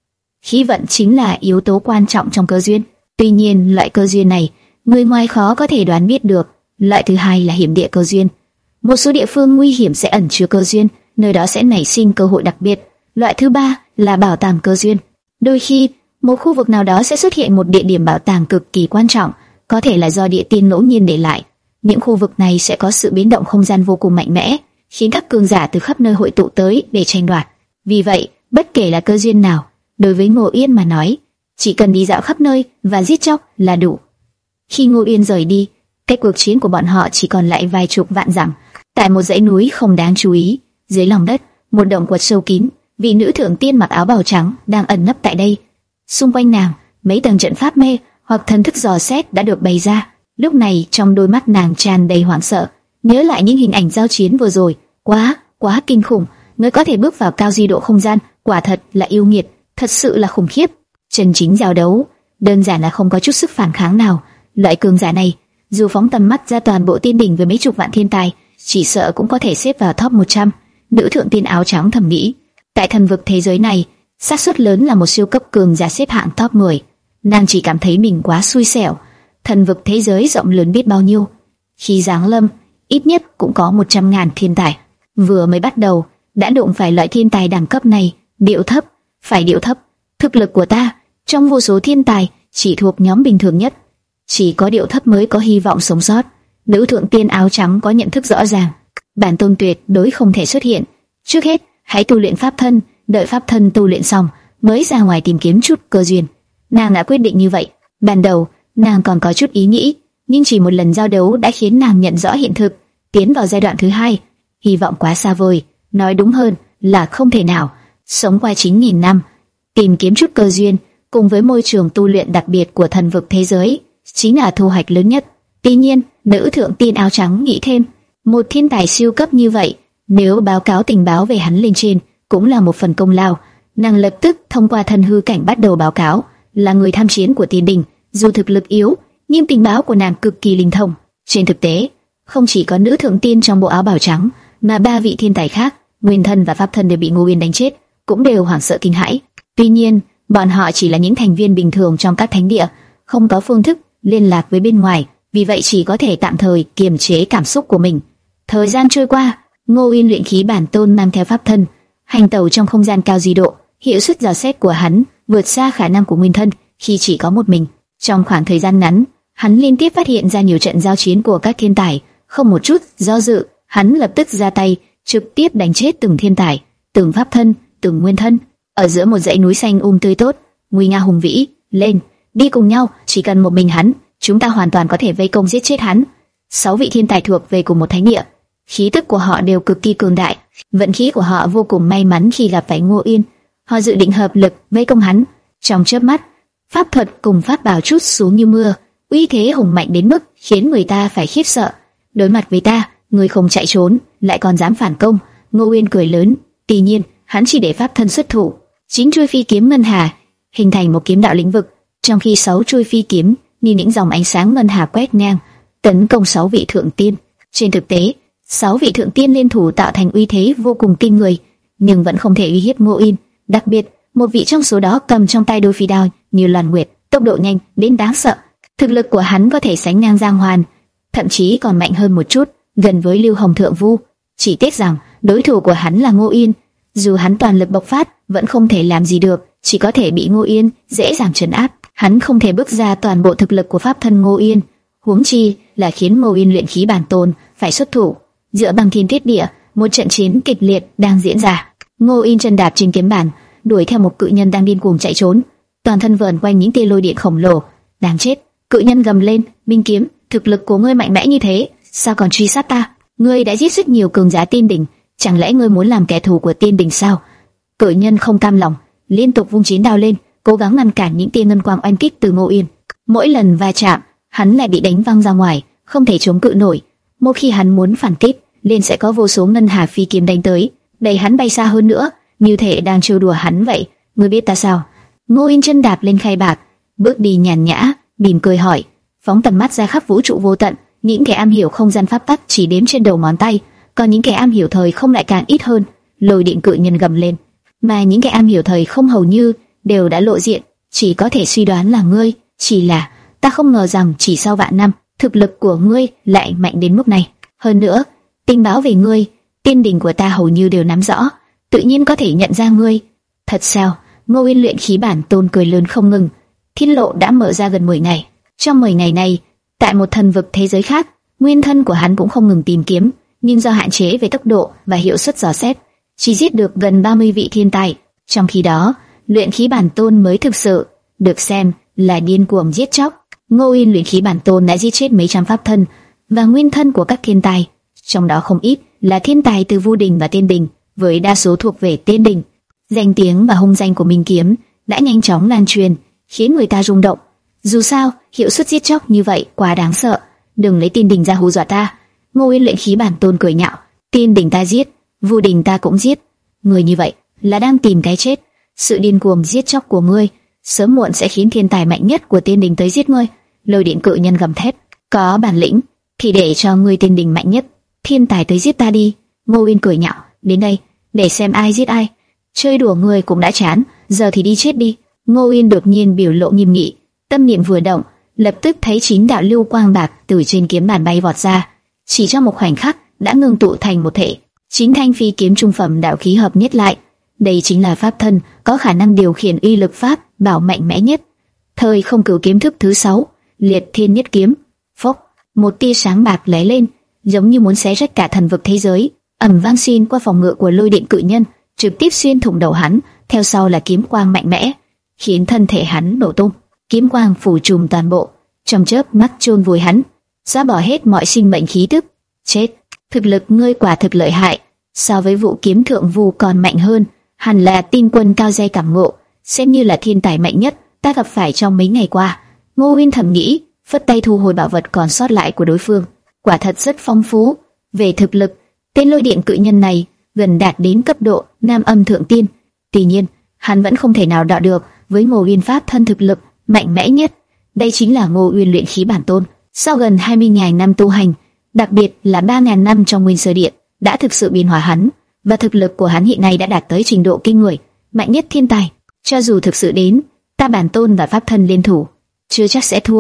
Khí vận chính là yếu tố quan trọng trong cơ duyên. Tuy nhiên, loại cơ duyên này người ngoài khó có thể đoán biết được. Loại thứ hai là hiểm địa cơ duyên. Một số địa phương nguy hiểm sẽ ẩn chứa cơ duyên, nơi đó sẽ nảy sinh cơ hội đặc biệt. Loại thứ ba là bảo tàng cơ duyên. Đôi khi, một khu vực nào đó sẽ xuất hiện một địa điểm bảo tàng cực kỳ quan trọng, có thể là do địa tiên ngẫu nhiên để lại. Những khu vực này sẽ có sự biến động không gian vô cùng mạnh mẽ, khiến các cường giả từ khắp nơi hội tụ tới để tranh đoạt. Vì vậy, bất kể là cơ duyên nào, đối với Ngô Uyên mà nói, chỉ cần đi dạo khắp nơi và giết chóc là đủ. Khi Ngô Uyên rời đi, cách cuộc chiến của bọn họ chỉ còn lại vài chục vạn dặm. Tại một dãy núi không đáng chú ý, dưới lòng đất, một động quật sâu kín, vị nữ thượng tiên mặc áo bào trắng đang ẩn nấp tại đây. Xung quanh nàng, mấy tầng trận pháp mê hoặc thần thức dò xét đã được bày ra. Lúc này trong đôi mắt nàng tràn đầy hoảng sợ, nhớ lại những hình ảnh giao chiến vừa rồi, quá, quá kinh khủng. Người có thể bước vào cao di độ không gian, quả thật là yêu nghiệt, thật sự là khủng khiếp. Chân chính giao đấu, đơn giản là không có chút sức phản kháng nào. Loại cường giả này, dù phóng tầm mắt ra toàn bộ tiên đỉnh với mấy chục vạn thiên tài, chỉ sợ cũng có thể xếp vào top một trăm. Nữ thượng tiên áo trắng thầm nghĩ, tại thần vực thế giới này, xác suất lớn là một siêu cấp cường giả xếp hạng top mười. Nàng chỉ cảm thấy mình quá xui xẻo. Thần vực thế giới rộng lớn biết bao nhiêu, khi giáng lâm, ít nhất cũng có một trăm ngàn thiên tài. Vừa mới bắt đầu, đã đụng phải loại thiên tài đẳng cấp này, điệu thấp, phải điệu thấp. Thực lực của ta, trong vô số thiên tài, chỉ thuộc nhóm bình thường nhất. Chỉ có điệu thấp mới có hy vọng sống sót. Nữ thượng tiên áo trắng có nhận thức rõ ràng, bản tôn tuyệt đối không thể xuất hiện. Trước hết, hãy tu luyện pháp thân, đợi pháp thân tu luyện xong, mới ra ngoài tìm kiếm chút cơ duyên. Nàng đã quyết định như vậy. Ban đầu, nàng còn có chút ý nghĩ, nhưng chỉ một lần giao đấu đã khiến nàng nhận rõ hiện thực, tiến vào giai đoạn thứ hai, hy vọng quá xa vời, nói đúng hơn là không thể nào. Sống qua chín nghìn năm, tìm kiếm chút cơ duyên, cùng với môi trường tu luyện đặc biệt của thần vực thế giới, chính là thu hoạch lớn nhất. Tuy nhiên, nữ thượng tiên áo trắng nghĩ thêm, một thiên tài siêu cấp như vậy, nếu báo cáo tình báo về hắn lên trên, cũng là một phần công lao. Nàng lập tức thông qua thần hư cảnh bắt đầu báo cáo, là người tham chiến của tiên đình, dù thực lực yếu, nhưng tình báo của nàng cực kỳ linh thông. Trên thực tế, không chỉ có nữ thượng tiên trong bộ áo bào trắng, mà ba vị thiên tài khác, nguyên thân và pháp thân đều bị Ngô Uyên đánh chết, cũng đều hoảng sợ kinh hãi. Tuy nhiên, bọn họ chỉ là những thành viên bình thường trong các thánh địa, không có phương thức liên lạc với bên ngoài, vì vậy chỉ có thể tạm thời kiềm chế cảm xúc của mình. Thời gian trôi qua, Ngô Uyên luyện khí bản tôn mang theo pháp thân, hành tẩu trong không gian cao di độ, hiệu suất dò xét của hắn vượt xa khả năng của nguyên thân khi chỉ có một mình. Trong khoảng thời gian ngắn, hắn liên tiếp phát hiện ra nhiều trận giao chiến của các thiên tài, không một chút do dự, hắn lập tức ra tay, trực tiếp đánh chết từng thiên tài, từng pháp thân, từng nguyên thân. Ở giữa một dãy núi xanh um tươi tốt, nguy nga hùng vĩ, lên, đi cùng nhau, chỉ cần một mình hắn, chúng ta hoàn toàn có thể vây công giết chết hắn. Sáu vị thiên tài thuộc về cùng một thánh địa, khí tức của họ đều cực kỳ cường đại, vận khí của họ vô cùng may mắn khi gặp phải Ngô Uyên. Họ dự định hợp lực vây công hắn. Trong chớp mắt, pháp thuật cùng pháp bảo trút xuống như mưa, uy thế hùng mạnh đến mức khiến người ta phải khiếp sợ. Đối mặt với ta, ngươi không chạy trốn, lại còn dám phản công. Ngô Uyên cười lớn. Tuy nhiên, hắn chỉ để pháp thân xuất thủ, chính chuôi phi kiếm ngân hà hình thành một kiếm đạo lĩnh vực, trong khi sáu chuôi phi kiếm như những dòng ánh sáng ngân hà quét ngang, tấn công sáu vị thượng tiên. Trên thực tế, sáu vị thượng tiên liên thủ tạo thành uy thế vô cùng kinh người, nhưng vẫn không thể uy hiếp Ngô Uyên. Đặc biệt, một vị trong số đó cầm trong tay đôi phi đao như loan nguyệt, tốc độ nhanh đến đáng sợ. Thực lực của hắn có thể sánh ngang Giang Hoàn, thậm chí còn mạnh hơn một chút, gần với Lưu Hồng Thượng Vu. Chỉ tiếc rằng đối thủ của hắn là Ngô Uyên, dù hắn toàn lực bộc phát, vẫn không thể làm gì được, chỉ có thể bị Ngô Uyên dễ dàng trấn áp. Hắn không thể bước ra toàn bộ thực lực của pháp thân Ngô Uyên, huống chi là khiến Ngô Uyên luyện khí bản tôn phải xuất thủ. Giữa băng thiên tuyết địa, một trận chiến kịch liệt đang diễn ra. Ngô Uyên chân đạp trên kiếm bản, đuổi theo một cự nhân đang điên cuồng chạy trốn, toàn thân vờn quanh những tia lôi điện khổng lồ. Đáng chết! Cự nhân gầm lên, Minh Kiếm, thực lực của ngươi mạnh mẽ như thế, sao còn truy sát ta? Ngươi đã giết rất nhiều cường giả tiên đỉnh, chẳng lẽ ngươi muốn làm kẻ thù của tiên đỉnh sao? Cự nhân không cam lòng, liên tục vung chiến đao lên, cố gắng ngăn cản những tia ngân quang oanh kích từ Ngô Uyên. Mỗi lần va chạm, hắn lại bị đánh văng ra ngoài, không thể chống cự nổi. Một khi hắn muốn phản kích, liền sẽ có vô số ngân hà phi kiếm đánh tới, đẩy hắn bay xa hơn nữa, như thể đang trêu đùa hắn vậy. Ngươi biết ta sao? Ngô Uyên chân đạp lên khay bạc, bước đi nhàn nhã, mỉm cười hỏi, phóng tầm mắt ra khắp vũ trụ vô tận. Những kẻ am hiểu không gian pháp tắc chỉ đếm trên đầu ngón tay, còn những kẻ am hiểu thời không lại càng ít hơn. Lôi điện cự nhân gầm lên, mà những kẻ am hiểu thời không hầu như đều đã lộ diện, chỉ có thể suy đoán là ngươi. Chỉ là ta không ngờ rằng chỉ sau vạn năm, thực lực của ngươi lại mạnh đến mức này. Hơn nữa, tình báo về ngươi, tiên đình của ta hầu như đều nắm rõ, tự nhiên có thể nhận ra ngươi. Thật sao? Ngô Uyên luyện khí bản tôn cười lớn không ngừng. Thiên lộ đã mở ra gần mười ngày. Trong mười ngày này, tại một thần vực thế giới khác, nguyên thân của hắn cũng không ngừng tìm kiếm, nhưng do hạn chế về tốc độ và hiệu suất dò xét, chỉ giết được gần ba mươi vị thiên tài. Trong khi đó, luyện khí bản tôn mới thực sự được xem là điên cuồng giết chóc. Ngô Uyên luyện khí bản tôn đã giết chết mấy trăm pháp thân và nguyên thân của các thiên tài, trong đó không ít là thiên tài từ Vu Đình và Tiên Đình, với đa số thuộc về Tiên Đình. Danh tiếng và hung danh của Minh Kiếm đã nhanh chóng lan truyền, khiến người ta rung động. Dù sao, hiệu suất giết chóc như vậy quá đáng sợ. Đừng lấy Tiên Đình ra hù dọa ta. Ngô Uyên luyện khí bản tôn cười nhạo. Tiên Đình ta giết, Vu Đình ta cũng giết. Người như vậy là đang tìm cái chết. Sự điên cuồng giết chóc của ngươi sớm muộn sẽ khiến thiên tài mạnh nhất của Tiên Đình tới giết ngươi. Lôi điện cự nhân gầm thét. Có bản lĩnh thì để cho ngươi Tiên Đình mạnh nhất thiên tài tới giết ta đi. Ngô Uyên cười nhạo. Đến đây để xem ai giết ai. Chơi đùa ngươi cũng đã chán, giờ thì đi chết đi. Ngô Uyên đột nhiên biểu lộ nghiêm nghị, tâm niệm vừa động, lập tức thấy chín đạo lưu quang bạc từ trên kiếm bản bay vọt ra, chỉ trong một khoảnh khắc đã ngưng tụ thành một thể. Chín thanh phi kiếm trung phẩm đạo khí hợp nhất lại, đây chính là pháp thân có khả năng điều khiển uy lực pháp bảo mạnh mẽ nhất. Thời không cửu kiếm thức thứ sáu, liệt thiên nhất kiếm. Phốc, một tia sáng bạc lóe lên, giống như muốn xé rách cả thần vực thế giới, ầm vang xuyên qua phòng ngự của lôi điện cự nhân, trực tiếp xuyên thủng đầu hắn. Theo sau là kiếm quang mạnh mẽ, khiến thân thể hắn nổ tung. Kiếm quang phủ trùm toàn bộ, trong chớp mắt chôn vùi hắn, xóa bỏ hết mọi sinh mệnh khí tức. Chết! Thực lực ngươi quả thực lợi hại, so với Vũ Kiếm Thượng Vu còn mạnh hơn. Hẳn là tinh quân cao giai cảm ngộ, xem như là thiên tài mạnh nhất ta gặp phải trong mấy ngày qua. Ngô Uyên thầm nghĩ, phất tay thu hồi bảo vật còn sót lại của đối phương. Quả thật rất phong phú. Về thực lực, tên lôi điện cự nhân này gần đạt đến cấp độ Nam Âm Thượng Tiên. Tuy nhiên, hắn vẫn không thể nào đọ được với Ngô Uyên pháp thân thực lực mạnh mẽ nhất. Đây chính là Ngô Uyên luyện khí bản tôn. Sau gần hai mươi nghìn năm tu hành, đặc biệt là ba nghìn năm trong Nguyên Sơ Điện, đã thực sự biến hóa hắn, và thực lực của hắn hiện nay đã đạt tới trình độ kinh người, mạnh nhất thiên tài. Cho dù thực sự đến, ta bản tôn và pháp thân liên thủ, chưa chắc sẽ thua.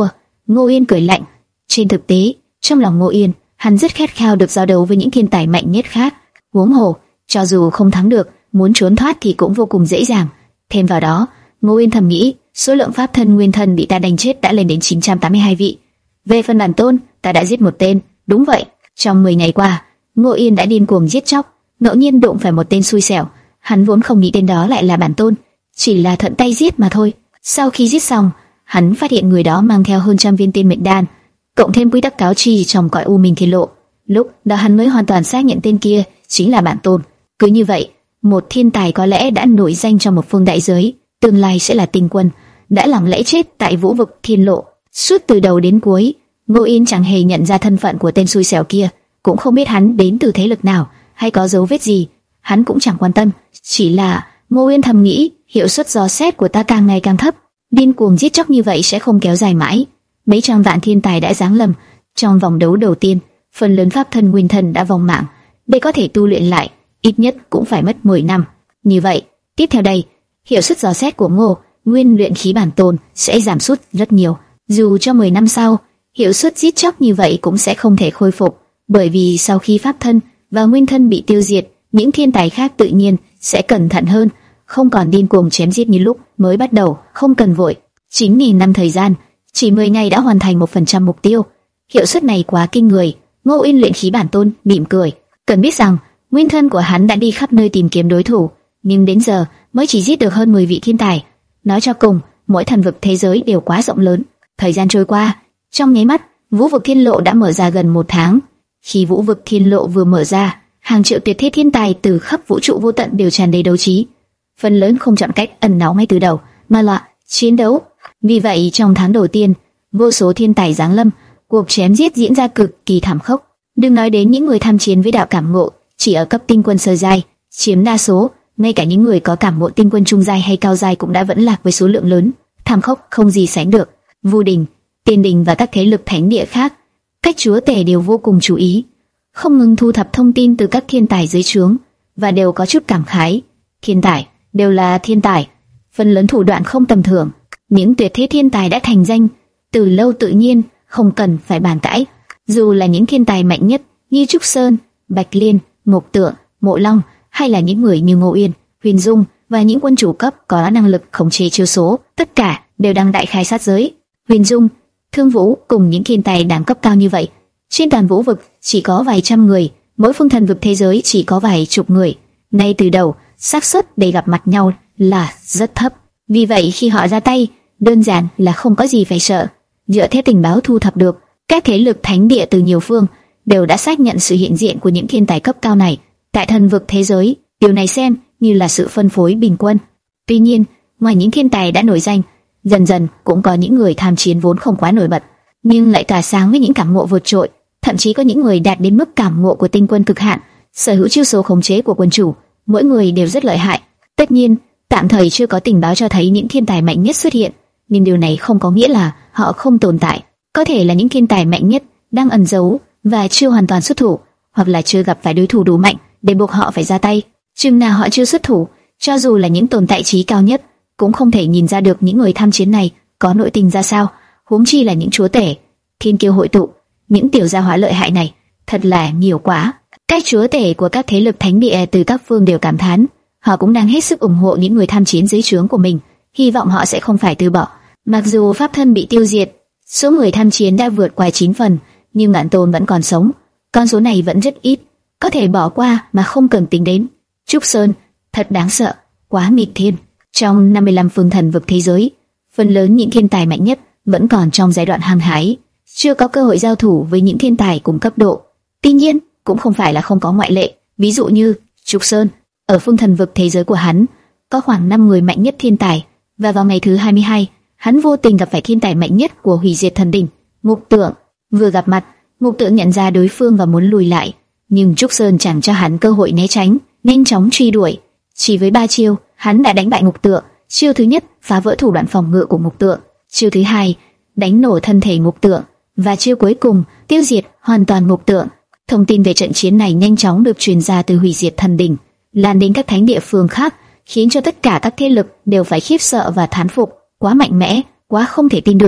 Ngô Yên cười lạnh. Trên thực tế, trong lòng Ngô Yên, hắn rất khát khao được giao đấu với những thiên tài mạnh nhất khác. Huống hồ, cho dù không thắng được, muốn trốn thoát thì cũng vô cùng dễ dàng. Thêm vào đó, Ngô Yên thầm nghĩ, số lượng pháp thân nguyên thần bị ta đánh chết đã lên đến chín trăm tám mươi hai vị. Về phần bản tôn, ta đã giết một tên. Đúng vậy, trong mười ngày qua, Ngô Yên đã điên cuồng giết chóc, ngẫu nhiên đụng phải một tên xui xẻo. Hắn vốn không nghĩ tên đó lại là bản tôn, chỉ là thuận tay giết mà thôi. Sau khi giết xong, hắn phát hiện người đó mang theo hơn trăm viên tiên mệnh đan, cộng thêm quy tắc cáo trì trong cõi u minh thiên lộ. Lúc đó hắn mới hoàn toàn xác nhận tên kia chính là bản tôn. Cứ như vậy, một thiên tài có lẽ đã nổi danh trong một phương đại giới, tương lai sẽ là tinh quân, đã lặng lẽ chết tại vũ vực thiên lộ. Suốt từ đầu đến cuối, Ngô Yên chẳng hề nhận ra thân phận của tên xui xẻo kia, cũng không biết hắn đến từ thế lực nào hay có dấu vết gì, hắn cũng chẳng quan tâm. Chỉ là Ngô Yên thầm nghĩ, hiệu suất dò xét của ta càng ngày càng thấp, điên cuồng giết chóc như vậy sẽ không kéo dài mãi. Mấy trăm vạn thiên tài đã giáng lâm trong vòng đấu đầu tiên, phần lớn pháp thân nguyên thần đã vong mạng, để có thể tu luyện lại, ít nhất cũng phải mất mười năm. Như vậy, tiếp theo đây, hiệu suất dò xét của Ngô Nguyên luyện khí bản tôn sẽ giảm sút rất nhiều. Dù cho mười năm sau, hiệu suất giết chóc như vậy cũng sẽ không thể khôi phục, bởi vì sau khi pháp thân và nguyên thân bị tiêu diệt, những thiên tài khác tự nhiên sẽ cẩn thận hơn, không còn điên cuồng chém giết như lúc mới bắt đầu. Không cần vội, chín nghìn năm thời gian, chỉ mười ngày đã hoàn thành một phần trăm mục tiêu. Hiệu suất này quá kinh người. Ngô Yên luyện khí bản tôn mỉm cười, cần biết rằng nguyên thân của hắn đã đi khắp nơi tìm kiếm đối thủ, nhưng đến giờ mới chỉ giết được hơn mười vị thiên tài. Nói cho cùng, mỗi thần vực thế giới đều quá rộng lớn. Thời gian trôi qua, trong nháy mắt, vũ vực thiên lộ đã mở ra gần một tháng. Khi vũ vực thiên lộ vừa mở ra, hàng triệu tuyệt thế thiên tài từ khắp vũ trụ vô tận đều tràn đầy đấu trí. Phần lớn không chọn cách ẩn náu ngay từ đầu, mà là chiến đấu. Vì vậy, trong tháng đầu tiên, vô số thiên tài giáng lâm, cuộc chém giết diễn ra cực kỳ thảm khốc. Đừng nói đến những người tham chiến với đạo cảm ngộ chỉ ở cấp tinh quân sơ giai, chiếm đa số, ngay cả những người có cảm ngộ tinh quân trung giai hay cao giai cũng đã vẫn lạc với số lượng lớn, thảm khốc không gì sánh được. Vu Đình, Tiên Đình và các thế lực thánh địa khác, các chúa tể đều vô cùng chú ý, không ngừng thu thập thông tin từ các thiên tài dưới trướng, và đều có chút cảm khái. Thiên tài đều là thiên tài, phần lớn thủ đoạn không tầm thường. Những tuyệt thế thiên tài đã thành danh từ lâu tự nhiên không cần phải bàn cãi. Dù là những thiên tài mạnh nhất như Trúc Sơn, Bạch Liên, Mộc Tượng, Mộ Long, hay là những người như Ngô Yên, Huyền Dung và những quân chủ cấp có năng lực khống chế chiêu số, tất cả đều đang đại khai sát giới. Huyền Dung, Thương Vũ cùng những thiên tài đẳng cấp cao như vậy, trên toàn vũ vực chỉ có vài trăm người, mỗi phương thần vực thế giới chỉ có vài chục người. Ngay từ đầu, xác suất để gặp mặt nhau là rất thấp. Vì vậy khi họ ra tay, đơn giản là không có gì phải sợ. Dựa theo tình báo thu thập được, các thế lực thánh địa từ nhiều phương đều đã xác nhận sự hiện diện của những thiên tài cấp cao này tại thần vực thế giới. Điều này xem như là sự phân phối bình quân. Tuy nhiên, ngoài những thiên tài đã nổi danh, dần dần cũng có những người tham chiến vốn không quá nổi bật, nhưng lại tỏa sáng với những cảm ngộ vượt trội. Thậm chí có những người đạt đến mức cảm ngộ của tinh quân cực hạn, sở hữu chiêu số khống chế của quân chủ, mỗi người đều rất lợi hại. Tất nhiên, tạm thời chưa có tình báo cho thấy những thiên tài mạnh nhất xuất hiện, nhưng điều này không có nghĩa là họ không tồn tại. Có thể là những thiên tài mạnh nhất đang ẩn giấu và chưa hoàn toàn xuất thủ, hoặc là chưa gặp phải đối thủ đủ mạnh để buộc họ phải ra tay. Chừng nào họ chưa xuất thủ, cho dù là những tồn tại trí cao nhất, cũng không thể nhìn ra được những người tham chiến này có nội tình ra sao, huống chi là những chúa tể, thiên kiêu hội tụ. Những tiểu gia hỏa lợi hại này thật là nhiều quá. Các chúa tể của các thế lực thánh địa từ các phương đều cảm thán, họ cũng đang hết sức ủng hộ những người tham chiến dưới trướng của mình, hy vọng họ sẽ không phải từ bỏ. Mặc dù pháp thân bị tiêu diệt, số người tham chiến đã vượt qua chín phần, nhưng Ngạn Tôn vẫn còn sống. Con số này vẫn rất ít, có thể bỏ qua mà không cần tính đến. Trúc Sơn thật đáng sợ, quá nghịch thiên. Trong năm mươi lăm phương thần vực thế giới, phần lớn những thiên tài mạnh nhất vẫn còn trong giai đoạn hăng hái, chưa có cơ hội giao thủ với những thiên tài cùng cấp độ. Tuy nhiên, cũng không phải là không có ngoại lệ, ví dụ như Trúc Sơn. Ở phương thần vực thế giới của hắn, có khoảng năm người mạnh nhất thiên tài, và vào ngày thứ hai mươi hai, hắn vô tình gặp phải thiên tài mạnh nhất của Hủy Diệt Thần Đỉnh, Ngục Tượng. Vừa gặp mặt, Ngục Tượng nhận ra đối phương và muốn lùi lại, nhưng Trúc Sơn chẳng cho hắn cơ hội né tránh, nhanh chóng truy đuổi. Chỉ với ba chiêu, hắn đã đánh bại Ngục Tượng. Chiêu thứ nhất phá vỡ thủ đoạn phòng ngự của Ngục Tượng, chiêu thứ hai đánh nổ thân thể Ngục Tượng, và chiêu cuối cùng tiêu diệt hoàn toàn Ngục Tượng. Thông tin về trận chiến này nhanh chóng được truyền ra từ Hủy Diệt Thần Đỉnh, lan đến các thánh địa phương khác, khiến cho tất cả các thế lực đều phải khiếp sợ và thán phục. Quá mạnh mẽ, quá không thể tin được.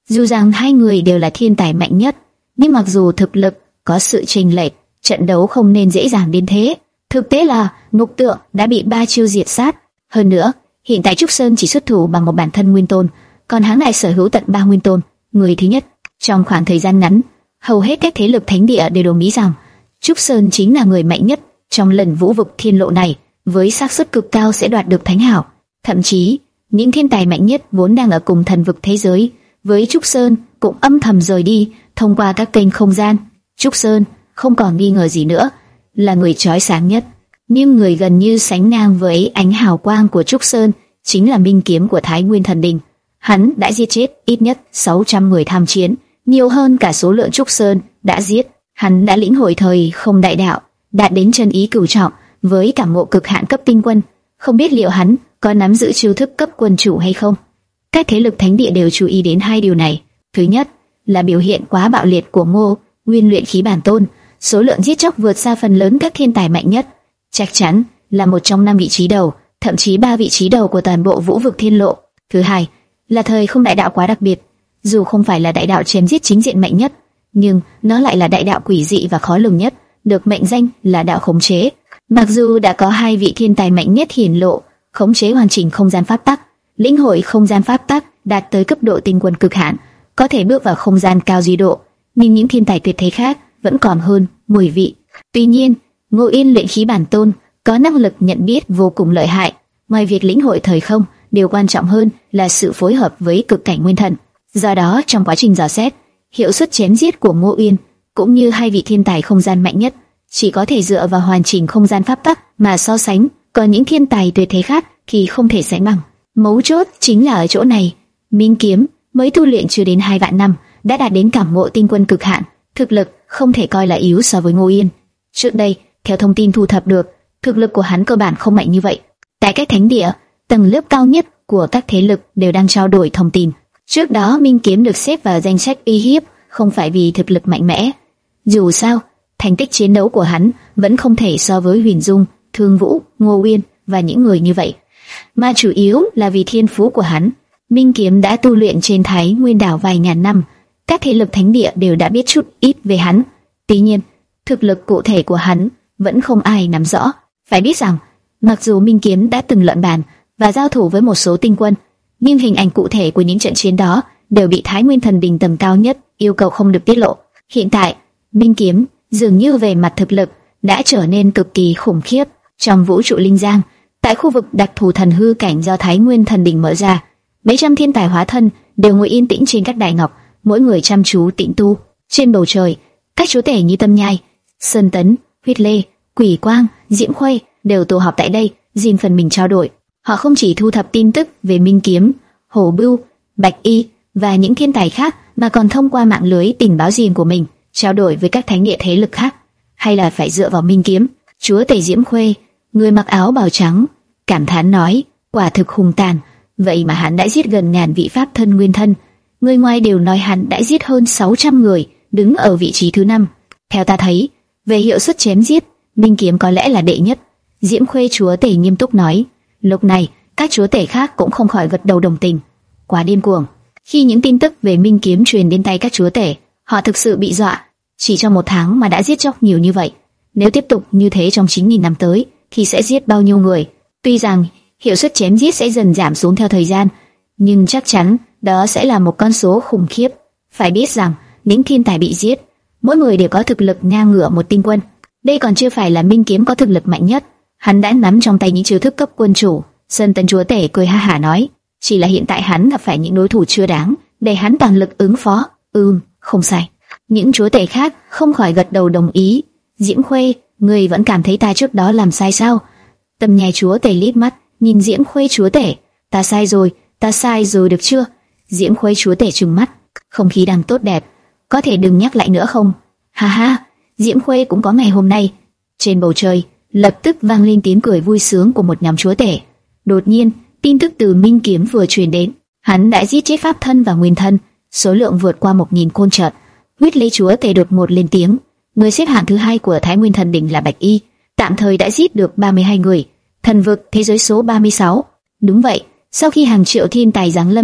Dù rằng hai người đều là thiên tài mạnh nhất, nhưng mặc dù thực lực có sự chênh lệch, trận đấu không nên dễ dàng đến thế. Thực tế là Ngục Tượng đã bị ba chiêu diệt sát. Hơn nữa, hiện tại Trúc Sơn chỉ xuất thủ bằng một bản thân nguyên tôn, còn hắn lại sở hữu tận ba nguyên tôn. Người thứ nhất, trong khoảng thời gian ngắn, hầu hết các thế lực thánh địa đều đồng ý rằng Trúc Sơn chính là người mạnh nhất trong lần vũ vực thiên lộ này, với xác suất cực cao sẽ đoạt được thánh hảo. Thậm chí, những thiên tài mạnh nhất vốn đang ở cùng thần vực thế giới với Trúc Sơn cũng âm thầm rời đi thông qua các kênh không gian. Trúc Sơn không còn nghi ngờ gì nữa là người chói sáng nhất, nhưng người gần như sánh ngang với ánh hào quang của Trúc Sơn chính là Minh Kiếm của Thái Nguyên Thần Đình. Hắn đã giết chết ít nhất sáu trăm người tham chiến, nhiều hơn cả số lượng Trúc Sơn đã giết. Hắn đã lĩnh hội thời không đại đạo, đạt đến chân ý cửu trọng với cảm ngộ cực hạn cấp tinh quân. Không biết liệu hắn có nắm giữ chiêu thức cấp quân chủ hay không. Các thế lực thánh địa đều chú ý đến hai điều này. Thứ nhất là biểu hiện quá bạo liệt của Ngô Nguyên luyện khí bản tôn, số lượng giết chóc vượt xa phần lớn các thiên tài mạnh nhất, chắc chắn là một trong năm vị trí đầu, thậm chí ba vị trí đầu của toàn bộ vũ vực thiên lộ. Thứ hai là thời không đại đạo quá đặc biệt, dù không phải là đại đạo chém giết chính diện mạnh nhất, nhưng nó lại là đại đạo quỷ dị và khó lường nhất, được mệnh danh là đạo khống chế. Mặc dù đã có hai vị thiên tài mạnh nhất hiển lộ, khống chế hoàn chỉnh không gian pháp tắc, lĩnh hội không gian pháp tắc đạt tới cấp độ tinh quân cực hạn, có thể bước vào không gian cao duy độ, nhưng những thiên tài tuyệt thế khác vẫn còn hơn mười vị. Tuy nhiên, Ngô Yên luyện khí bản tôn có năng lực nhận biết vô cùng lợi hại. Ngoài việc lĩnh hội thời không, điều quan trọng hơn là sự phối hợp với cực cảnh nguyên thần. Do đó, trong quá trình dò xét, hiệu suất chém giết của Ngô Yên cũng như hai vị thiên tài không gian mạnh nhất chỉ có thể dựa vào hoàn chỉnh không gian pháp tắc mà so sánh, còn những thiên tài tuyệt thế khác thì không thể sánh bằng. Mấu chốt chính là ở chỗ này, Minh Kiếm mới tu luyện chưa đến hai vạn năm đã đạt đến cảm ngộ tinh quân cực hạn, thực lực không thể coi là yếu so với Ngô Yên. Trước đây, theo thông tin thu thập được, thực lực của hắn cơ bản không mạnh như vậy. Tại các thánh địa, tầng lớp cao nhất của các thế lực đều đang trao đổi thông tin. Trước đó Minh Kiếm được xếp vào danh sách uy hiếp, không phải vì thực lực mạnh mẽ. Dù sao, thành tích chiến đấu của hắn vẫn không thể so với Huyền Dung, Thương Vũ, Ngô Uyên và những người như vậy, mà chủ yếu là vì thiên phú của hắn. Minh Kiếm đã tu luyện trên Thái Nguyên đảo vài ngàn năm, các thế lực thánh địa đều đã biết chút ít về hắn. Tuy nhiên, thực lực cụ thể của hắn vẫn không ai nắm rõ. Phải biết rằng, mặc dù Minh Kiếm đã từng luận bàn và giao thủ với một số tinh quân, nhưng hình ảnh cụ thể của những trận chiến đó đều bị Thái Nguyên Thần Đình tầng cao nhất yêu cầu không được tiết lộ. Hiện tại, Minh Kiếm dường như về mặt thực lực đã trở nên cực kỳ khủng khiếp. Trong vũ trụ linh giang, tại khu vực đặc thù thần hư cảnh do Thái Nguyên Thần Đình mở ra, mấy trăm thiên tài hóa thân đều ngồi yên tĩnh trên các đại ngọc, mỗi người chăm chú tĩnh tu. Trên bầu trời, các chúa tể như Tâm Nhai, Sơn Tấn, Huyết Lê, Quỷ Quang, Diễm Khuê đều tụ họp tại đây, riêng phần mình trao đổi. Họ không chỉ thu thập tin tức về Minh Kiếm, Hổ Bưu, Bạch Y và những thiên tài khác, mà còn thông qua mạng lưới tình báo riêng của mình trao đổi với các thánh địa thế lực khác. Hay là phải dựa vào Minh Kiếm. Chúa tể Diễm Khuê, người mặc áo bào trắng, cảm thán nói, quả thực hùng tàn. Vậy mà hắn đã giết gần ngàn vị pháp thân nguyên thân. Người ngoài đều nói hắn đã giết hơn sáu trăm người, đứng ở vị trí thứ năm. Theo ta thấy, về hiệu suất chém giết, Minh Kiếm có lẽ là đệ nhất. Diễm Khuê chúa tể nghiêm túc nói. Lúc này, các chúa tể khác cũng không khỏi gật đầu đồng tình. Quá điên cuồng. Khi những tin tức về Minh Kiếm truyền đến tay các chúa tể, họ thực sự bị dọa. Chỉ trong một tháng mà đã giết chóc nhiều như vậy. Nếu tiếp tục như thế trong chín nghìn năm tới, thì sẽ giết bao nhiêu người? Tuy rằng hiệu suất chém giết sẽ dần giảm xuống theo thời gian, nhưng chắc chắn đó sẽ là một con số khủng khiếp. Phải biết rằng những thiên tài bị giết, mỗi người đều có thực lực ngang ngửa một tinh quân. Đây còn chưa phải là Minh Kiếm có thực lực mạnh nhất. Hắn đã nắm trong tay những chiêu thức cấp quân chủ. Sơn Tấn chúa tể cười ha hả nói, chỉ là hiện tại hắn gặp phải những đối thủ chưa đáng để hắn toàn lực ứng phó. Ừm, không sai. Những chúa tể khác không khỏi gật đầu đồng ý. Diễm Khuê, ngươi vẫn cảm thấy ta trước đó làm sai sao? Tâm Nhai chúa tể liếc mắt nhìn Diễm Khuê chúa tể, ta sai rồi, ta sai rồi được chưa? Diễm Khuê chúa tể trừng mắt, không khí đang tốt đẹp, có thể đừng nhắc lại nữa không? Ha ha, Diễm Khuê cũng có ngày hôm nay. Trên bầu trời lập tức vang lên tiếng cười vui sướng của một nhóm chúa tể. Đột nhiên, tin tức từ Minh Kiếm vừa truyền đến, hắn đã giết chết pháp thân và nguyên thân, số lượng vượt qua một nghìn côn trợt. Huyết Lê chúa tể đột ngột lên tiếng, người xếp hạng thứ hai của Thái Nguyên Thần Đình là Bạch Y, tạm thời đã giết được ba mươi hai người, thần vực thế giới số ba mươi sáu. Đúng vậy, sau khi hàng triệu thiên tài giáng lâm,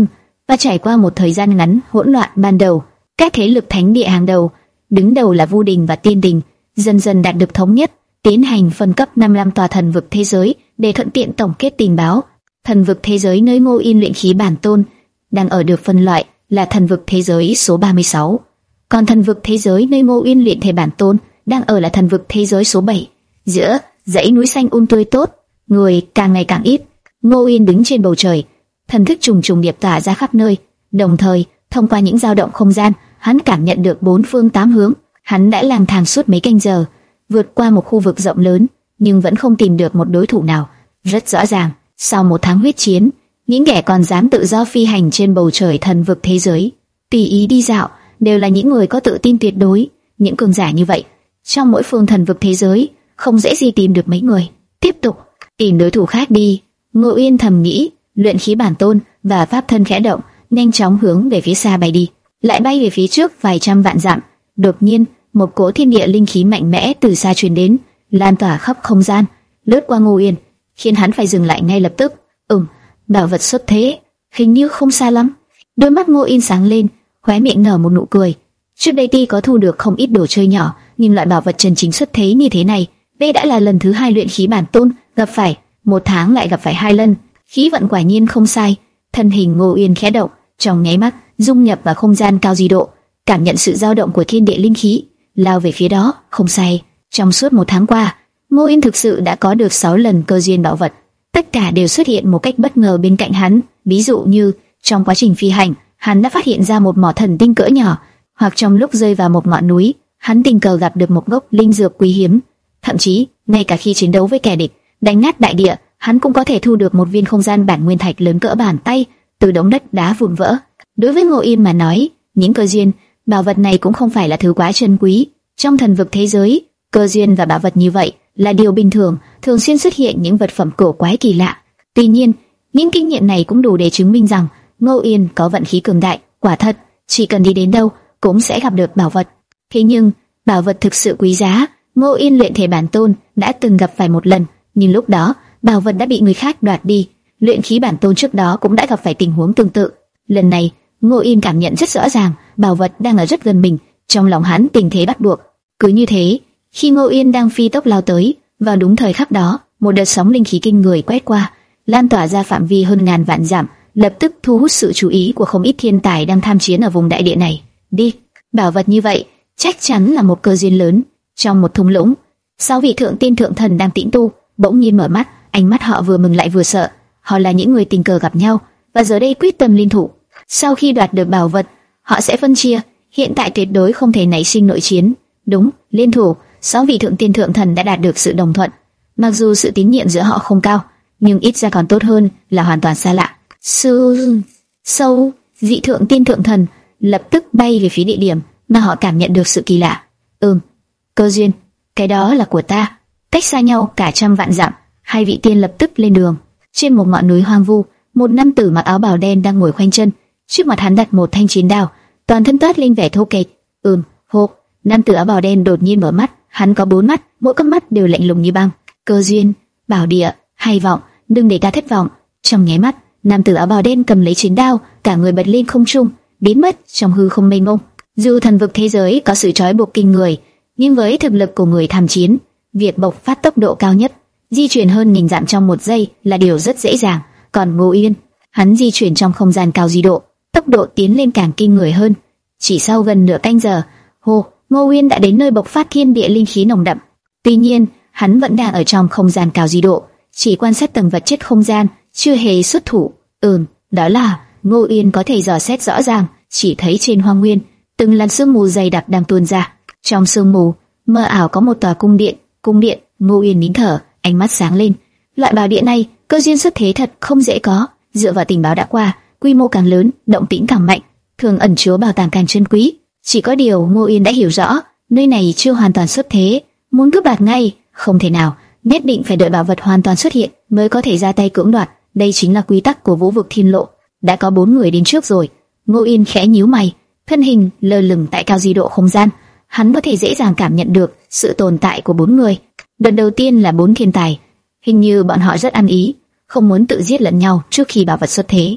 và trải qua một thời gian ngắn hỗn loạn ban đầu, các thế lực thánh địa hàng đầu, đứng đầu là Vu Đình và Tiên Đình, dần dần đạt được thống nhất, tiến hành phân cấp năm mươi lăm tòa thần vực thế giới để thuận tiện tổng kết tình báo. Thần vực thế giới nơi Ngô Yên luyện khí bản tôn đang ở được phân loại là thần vực thế giới số ba mươi sáu, còn thần vực thế giới nơi Ngô Yên luyện thể bản tôn đang ở là thần vực thế giới số bảy. Giữa dãy núi xanh um tươi tốt, người càng ngày càng ít. Ngô Yên đứng trên bầu trời, thần thức trùng trùng điệp tỏa ra khắp nơi, đồng thời thông qua những dao động không gian, hắn cảm nhận được bốn phương tám hướng. Hắn đã lang thang suốt mấy canh giờ, vượt qua một khu vực rộng lớn, nhưng vẫn không tìm được một đối thủ nào. Rất rõ ràng, sau một tháng huyết chiến, những kẻ còn dám tự do phi hành trên bầu trời thần vực thế giới, tùy ý đi dạo, đều là những người có tự tin tuyệt đối. Những cường giả như vậy, trong mỗi phương thần vực thế giới, không dễ gì tìm được mấy người. Tiếp tục tìm đối thủ khác đi. Ngô Yên thầm nghĩ, luyện khí bản tôn và pháp thân khẽ động, nhanh chóng hướng về phía xa bay đi, lại bay về phía trước vài trăm vạn dặm. Đột nhiên, một cỗ thiên địa linh khí mạnh mẽ từ xa truyền đến, lan tỏa khắp không gian, lướt qua Ngô Yên, khiến hắn phải dừng lại ngay lập tức. Ừm, bảo vật xuất thế, hình như không xa lắm. Đôi mắt Ngô Yên sáng lên, khóe miệng nở một nụ cười. Trước đây tuy có thu được không ít đồ chơi nhỏ, nhưng loại bảo vật chân chính xuất thế như thế này, đây đã là lần thứ hai luyện khí bản tôn gặp phải, một tháng lại gặp phải hai lần. Khí vận quả nhiên không sai. Thân hình Ngô Yên khẽ động, trong nháy mắt dung nhập vào không gian cao di độ, cảm nhận sự dao động của thiên địa linh khí, lao về phía đó. Không sai, trong suốt một tháng qua, Ngô Yên thực sự đã có được sáu lần cơ duyên bảo vật, tất cả đều xuất hiện một cách bất ngờ bên cạnh hắn. Ví dụ như trong quá trình phi hành, hắn đã phát hiện ra một mỏ thần tinh cỡ nhỏ, hoặc trong lúc rơi vào một ngọn núi, hắn tình cờ gặp được một gốc linh dược quý hiếm. Thậm chí, ngay cả khi chiến đấu với kẻ địch, đánh nát đại địa, hắn cũng có thể thu được một viên không gian bản nguyên thạch lớn cỡ bàn tay từ đống đất đá vụn vỡ. Đối với Ngô Yên mà nói, những cơ duyên, bảo vật này cũng không phải là thứ quá chân quý. Trong thần vực thế giới, cơ duyên và bảo vật như vậy là điều bình thường, thường xuyên xuất hiện những vật phẩm cổ quái kỳ lạ. Tuy nhiên, những kinh nghiệm này cũng đủ để chứng minh rằng Ngô Yên có vận khí cường đại. Quả thật, chỉ cần đi đến đâu cũng sẽ gặp được bảo vật. Thế nhưng, bảo vật thực sự quý giá, Ngô Yên luyện thể bản tôn đã từng gặp phải một lần, nhưng lúc đó bảo vật đã bị người khác đoạt đi. Luyện khí bản tôn trước đó cũng đã gặp phải tình huống tương tự. Lần này, Ngô Yên cảm nhận rất rõ ràng, bảo vật đang ở rất gần mình. Trong lòng hắn tình thế bắt buộc. Cứ như thế, khi Ngô Yên đang phi tốc lao tới, vào đúng thời khắc đó, một đợt sóng linh khí kinh người quét qua, lan tỏa ra phạm vi hơn ngàn vạn dặm, lập tức thu hút sự chú ý của không ít thiên tài đang tham chiến ở vùng đại địa này. Đi, bảo vật như vậy chắc chắn là một cơ duyên lớn. Trong một thung lũng, sáu vị thượng tiên thượng thần đang tĩnh tu, bỗng nhiên mở mắt, ánh mắt họ vừa mừng lại vừa sợ. Họ là những người tình cờ gặp nhau và giờ đây quyết tâm liên thủ. Sau khi đoạt được bảo vật, họ sẽ phân chia. Hiện tại tuyệt đối không thể nảy sinh nội chiến. Đúng, liên thủ. Sáu vị thượng tiên thượng thần đã đạt được sự đồng thuận. Mặc dù sự tín nhiệm giữa họ không cao, nhưng ít ra còn tốt hơn là hoàn toàn xa lạ. Sư, sâu, vị thượng tiên thượng thần lập tức bay về phía địa điểm mà họ cảm nhận được sự kỳ lạ. Ừm, cơ duyên, cái đó là của ta. Cách xa nhau cả trăm vạn dặm, hai vị tiên lập tức lên đường. Trên một ngọn núi hoang vu, một nam tử mặc áo bào đen đang ngồi khoanh chân, trước mặt hắn đặt một thanh chiến đao, toàn thân toát lên vẻ thô kệch. Ừm, hộp. Nam tử áo bào đen đột nhiên mở mắt, hắn có bốn mắt, mỗi con mắt đều lạnh lùng như băng. Cơ duyên, bảo địa, hay vọng, đừng để ta thất vọng. Trong nháy mắt, nam tử áo bào đen cầm lấy chiến đao, cả người bật lên không trung, biến mất trong hư không mênh mông. Dù thần vực thế giới có sự trói buộc kinh người, nhưng với thực lực của người tham chiến, việc bộc phát tốc độ cao nhất, di chuyển hơn nghìn dặm trong một giây là điều rất dễ dàng. Còn Ngô Yên, hắn di chuyển trong không gian cao di độ, tốc độ tiến lên càng kinh người hơn. Chỉ sau gần nửa canh giờ, hô, Ngô Yên đã đến nơi bộc phát thiên địa linh khí nồng đậm. Tuy nhiên, hắn vẫn đang ở trong không gian cao di độ, chỉ quan sát tầng vật chất không gian, chưa hề xuất thủ. Ừm, đó là Ngô Yên có thể dò xét rõ ràng, chỉ thấy trên hoang nguyên, từng làn sương mù dày đặc đang tuôn ra. Trong sương mù, mơ ảo có một tòa cung điện. Cung điện. Ngô Yên nín thở, ánh mắt sáng lên. Loại bảo điện này, cơ duyên xuất thế thật không dễ có. Dựa vào tình báo đã qua, quy mô càng lớn, động tĩnh càng mạnh, thường ẩn chứa bảo tàng càng chân quý. Chỉ có điều Ngô Yên đã hiểu rõ, nơi này chưa hoàn toàn xuất thế, muốn cướp đoạt ngay không thể nào, nhất định phải đợi bảo vật hoàn toàn xuất hiện mới có thể ra tay cưỡng đoạt. Đây chính là quy tắc của Vũ Vực Thiên Lộ. Đã có bốn người đến trước rồi. Ngô Yên khẽ nhíu mày, thân hình lơ lửng tại cao di độ không gian, hắn có thể dễ dàng cảm nhận được sự tồn tại của bốn người. Lần đầu tiên là bốn thiên tài, hình như bọn họ rất ăn ý, không muốn tự giết lẫn nhau trước khi bảo vật xuất thế.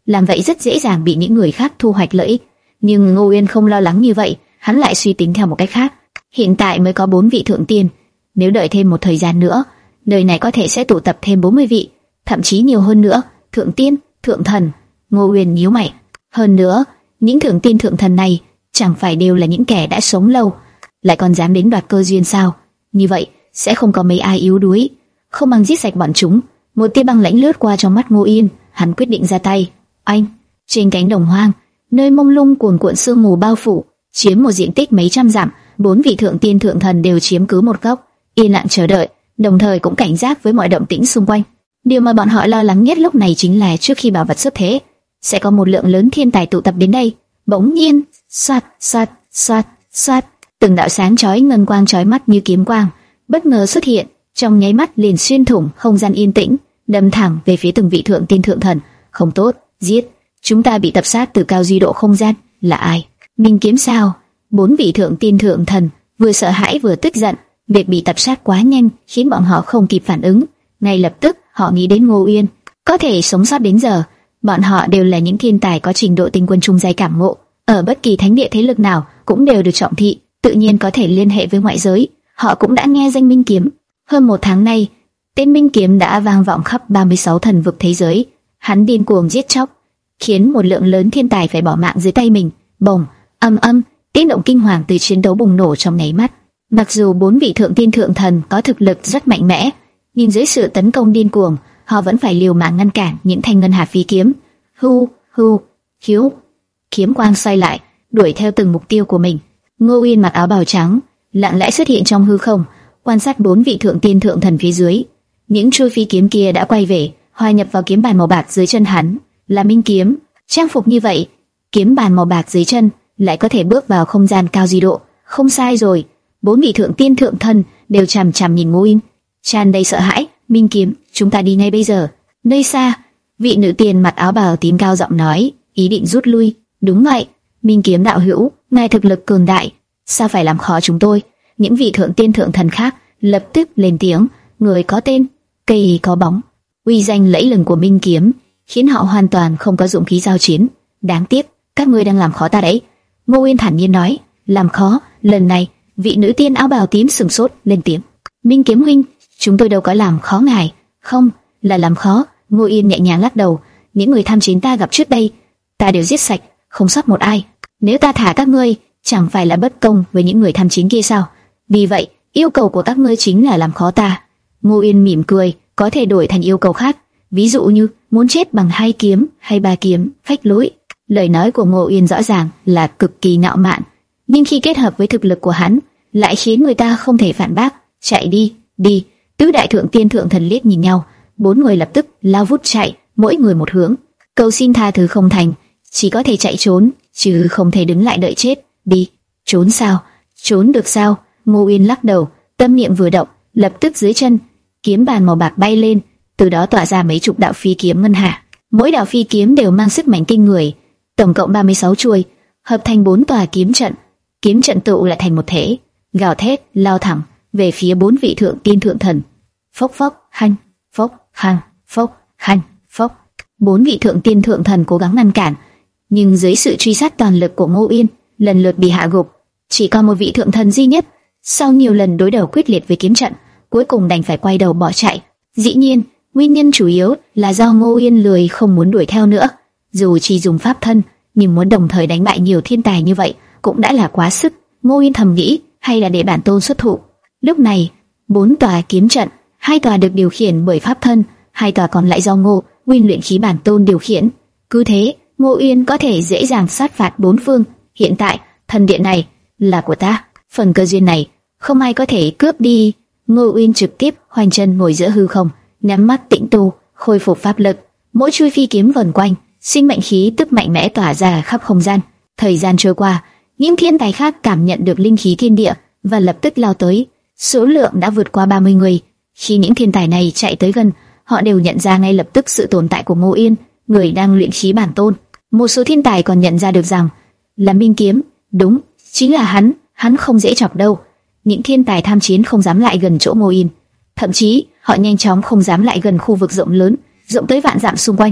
làm vậy rất dễ dàng bị những người khác thu hoạch lợi ích. Nhưng Ngô Uyên không lo lắng như vậy, hắn lại suy tính theo một cách khác. Hiện tại mới có bốn vị thượng tiên, nếu đợi thêm một thời gian nữa, nơi này có thể sẽ tụ tập thêm bốn mươi vị, thậm chí nhiều hơn nữa. Thượng tiên, thượng thần. Ngô Uyên nhíu mày. Hơn nữa, những thượng tiên thượng thần này chẳng phải đều là những kẻ đã sống lâu, lại còn dám đến đoạt cơ duyên sao? Như vậy sẽ không có mấy ai yếu đuối, không bằng giết sạch bọn chúng. Một tia băng lãnh lướt qua trong mắt Ngô Uyên, hắn quyết định ra tay. Anh, trên cánh đồng hoang, nơi mông lung cuồn cuộn sương mù bao phủ, chiếm một diện tích mấy trăm dặm, bốn vị thượng tiên thượng thần đều chiếm cứ một góc, yên lặng chờ đợi, đồng thời cũng cảnh giác với mọi động tĩnh xung quanh. Điều mà bọn họ lo lắng nhất lúc này chính là trước khi bảo vật xuất thế, sẽ có một lượng lớn thiên tài tụ tập đến đây. Bỗng nhiên, xoát, xoát, xoát, xoát, từng đạo sáng chói ngân quang chói mắt như kiếm quang bất ngờ xuất hiện, trong nháy mắt liền xuyên thủng không gian yên tĩnh, đâm thẳng về phía từng vị thượng tiên thượng thần. Không tốt, giết! Chúng ta bị tập sát từ cao duy độ không gian. Là ai? Minh Kiếm sao? Bốn vị thượng tiên thượng thần vừa sợ hãi vừa tức giận. Việc bị tập sát quá nhanh khiến bọn họ không kịp phản ứng. Ngay lập tức họ nghĩ đến Ngô Uyên. Có thể sống sót đến giờ, bọn họ đều là những thiên tài có trình độ tinh quân trung giai cảm ngộ, ở bất kỳ thánh địa thế lực nào cũng đều được trọng thị, tự nhiên có thể liên hệ với ngoại giới. Họ cũng đã nghe danh Minh Kiếm. Hơn một tháng nay, tên Minh Kiếm đã vang vọng khắp ba mươi sáu thần vực thế giới. Hắn điên cuồng giết chóc, khiến một lượng lớn thiên tài phải bỏ mạng dưới tay mình. Bồng, âm âm, tiếng động kinh hoàng từ chiến đấu bùng nổ trong nháy mắt. Mặc dù bốn vị thượng tiên thượng thần có thực lực rất mạnh mẽ, nhưng dưới sự tấn công điên cuồng, họ vẫn phải liều mạng ngăn cản những thanh ngân hà phi kiếm. Hu, hu, hiếu, kiếm quang xoay lại, đuổi theo từng mục tiêu của mình. Ngô Uyên mặc áo bào trắng, lặng lẽ xuất hiện trong hư không, quan sát bốn vị thượng tiên thượng thần phía dưới. Những trôi phi kiếm kia đã quay về, hòa nhập vào kiếm bàn màu bạc dưới chân hắn. Là Minh Kiếm. Trang phục như vậy, kiếm bàn màu bạc dưới chân lại có thể bước vào không gian cao duy độ. Không sai rồi. Bốn vị thượng tiên thượng thần đều chằm chằm nhìn Ngô Uyên, tràn đầy sợ hãi. Minh Kiếm, chúng ta đi ngay bây giờ. Nơi xa, vị nữ tiên mặc áo bào tím cao giọng nói, ý định rút lui. Đúng vậy, Minh Kiếm đạo hữu, ngài thực lực cường đại, sao phải làm khó chúng tôi? Những vị thượng tiên thượng thần khác lập tức lên tiếng. Người có tên, cây có bóng. Uy danh lẫy lừng của Minh Kiếm khiến họ hoàn toàn không có dũng khí giao chiến. Đáng tiếc, các ngươi đang làm khó ta đấy. Ngô Uyên thản nhiên nói. Làm khó? Lần này, vị nữ tiên áo bào tím sừng sốt lên tiếng. Minh Kiếm huynh, chúng tôi đâu có làm khó ngài. Không, là làm khó. Ngô Uyên nhẹ nhàng lắc đầu. Những người tham chiến ta gặp trước đây, ta đều giết sạch, không sót một ai. Nếu ta thả các ngươi, chẳng phải là bất công với những người tham chiến kia sao? Vì vậy, yêu cầu của các ngươi chính là làm khó ta. Ngô Uyên mỉm cười, có thể đổi thành yêu cầu khác, ví dụ như muốn chết bằng hai kiếm hay ba kiếm, phách lối. Lời nói của Ngô Uyên rõ ràng là cực kỳ ngạo mạn, nhưng khi kết hợp với thực lực của hắn, lại khiến người ta không thể phản bác. Chạy đi, đi! Tứ đại thượng tiên thượng thần liếc nhìn nhau, bốn người lập tức lao vút chạy, mỗi người một hướng. Cầu xin tha thứ không thành, chỉ có thể chạy trốn, chứ không thể đứng lại đợi chết. Đi! Trốn sao? Trốn được sao? Ngô Uyên lắc đầu, tâm niệm vừa động, lập tức dưới chân kiếm bàn màu bạc bay lên, từ đó tỏa ra mấy chục đạo phi kiếm ngân hà. Mỗi đạo phi kiếm đều mang sức mạnh kinh người, tổng cộng ba mươi sáu chuôi, hợp thành bốn tòa kiếm trận. Kiếm trận tụ lại thành một thể, gào thét lao thẳng về phía bốn vị thượng tiên thượng thần. Phốc phốc, hanh, phốc, hanh, phốc, hanh, phốc. Bốn vị thượng tiên thượng thần cố gắng ngăn cản, nhưng dưới sự truy sát toàn lực của Ngô Uyên, lần lượt bị hạ gục. Chỉ còn một vị thượng thần duy nhất, sau nhiều lần đối đầu quyết liệt với kiếm trận, cuối cùng đành phải quay đầu bỏ chạy. Dĩ nhiên, nguyên nhân chủ yếu là do Ngô Uyên lười không muốn đuổi theo nữa. Dù chỉ dùng pháp thân, nhưng muốn đồng thời đánh bại nhiều thiên tài như vậy cũng đã là quá sức. Ngô Uyên thầm nghĩ, hay là để bản tôn xuất thủ. Lúc này, bốn tòa kiếm trận, hai tòa được điều khiển bởi pháp thân, hai tòa còn lại do Ngô Uyên luyện khí bản tôn điều khiển. Cứ thế, Ngô Uyên có thể dễ dàng sát phạt bốn phương. Hiện tại, thần điện này là của ta, phần cơ duyên này không ai có thể cướp đi. Ngô Uyên trực tiếp khoanh chân ngồi giữa hư không, nhắm mắt tĩnh tu, khôi phục pháp lực. Mỗi chuôi phi kiếm vần quanh, sinh mệnh khí tức mạnh mẽ tỏa ra khắp không gian. Thời gian trôi qua, những thiên tài khác cảm nhận được linh khí thiên địa và lập tức lao tới. Số lượng đã vượt qua ba mươi người. Khi những thiên tài này chạy tới gần, họ đều nhận ra ngay lập tức sự tồn tại của Ngô Uyên, người đang luyện khí bản tôn. Một số thiên tài còn nhận ra được rằng là Minh Kiếm. Đúng, chính là hắn. Hắn không dễ chọc đâu. Những thiên tài tham chiến không dám lại gần chỗ Ngô Uyên, thậm chí họ nhanh chóng không dám lại gần khu vực rộng lớn, rộng tới vạn dặm xung quanh.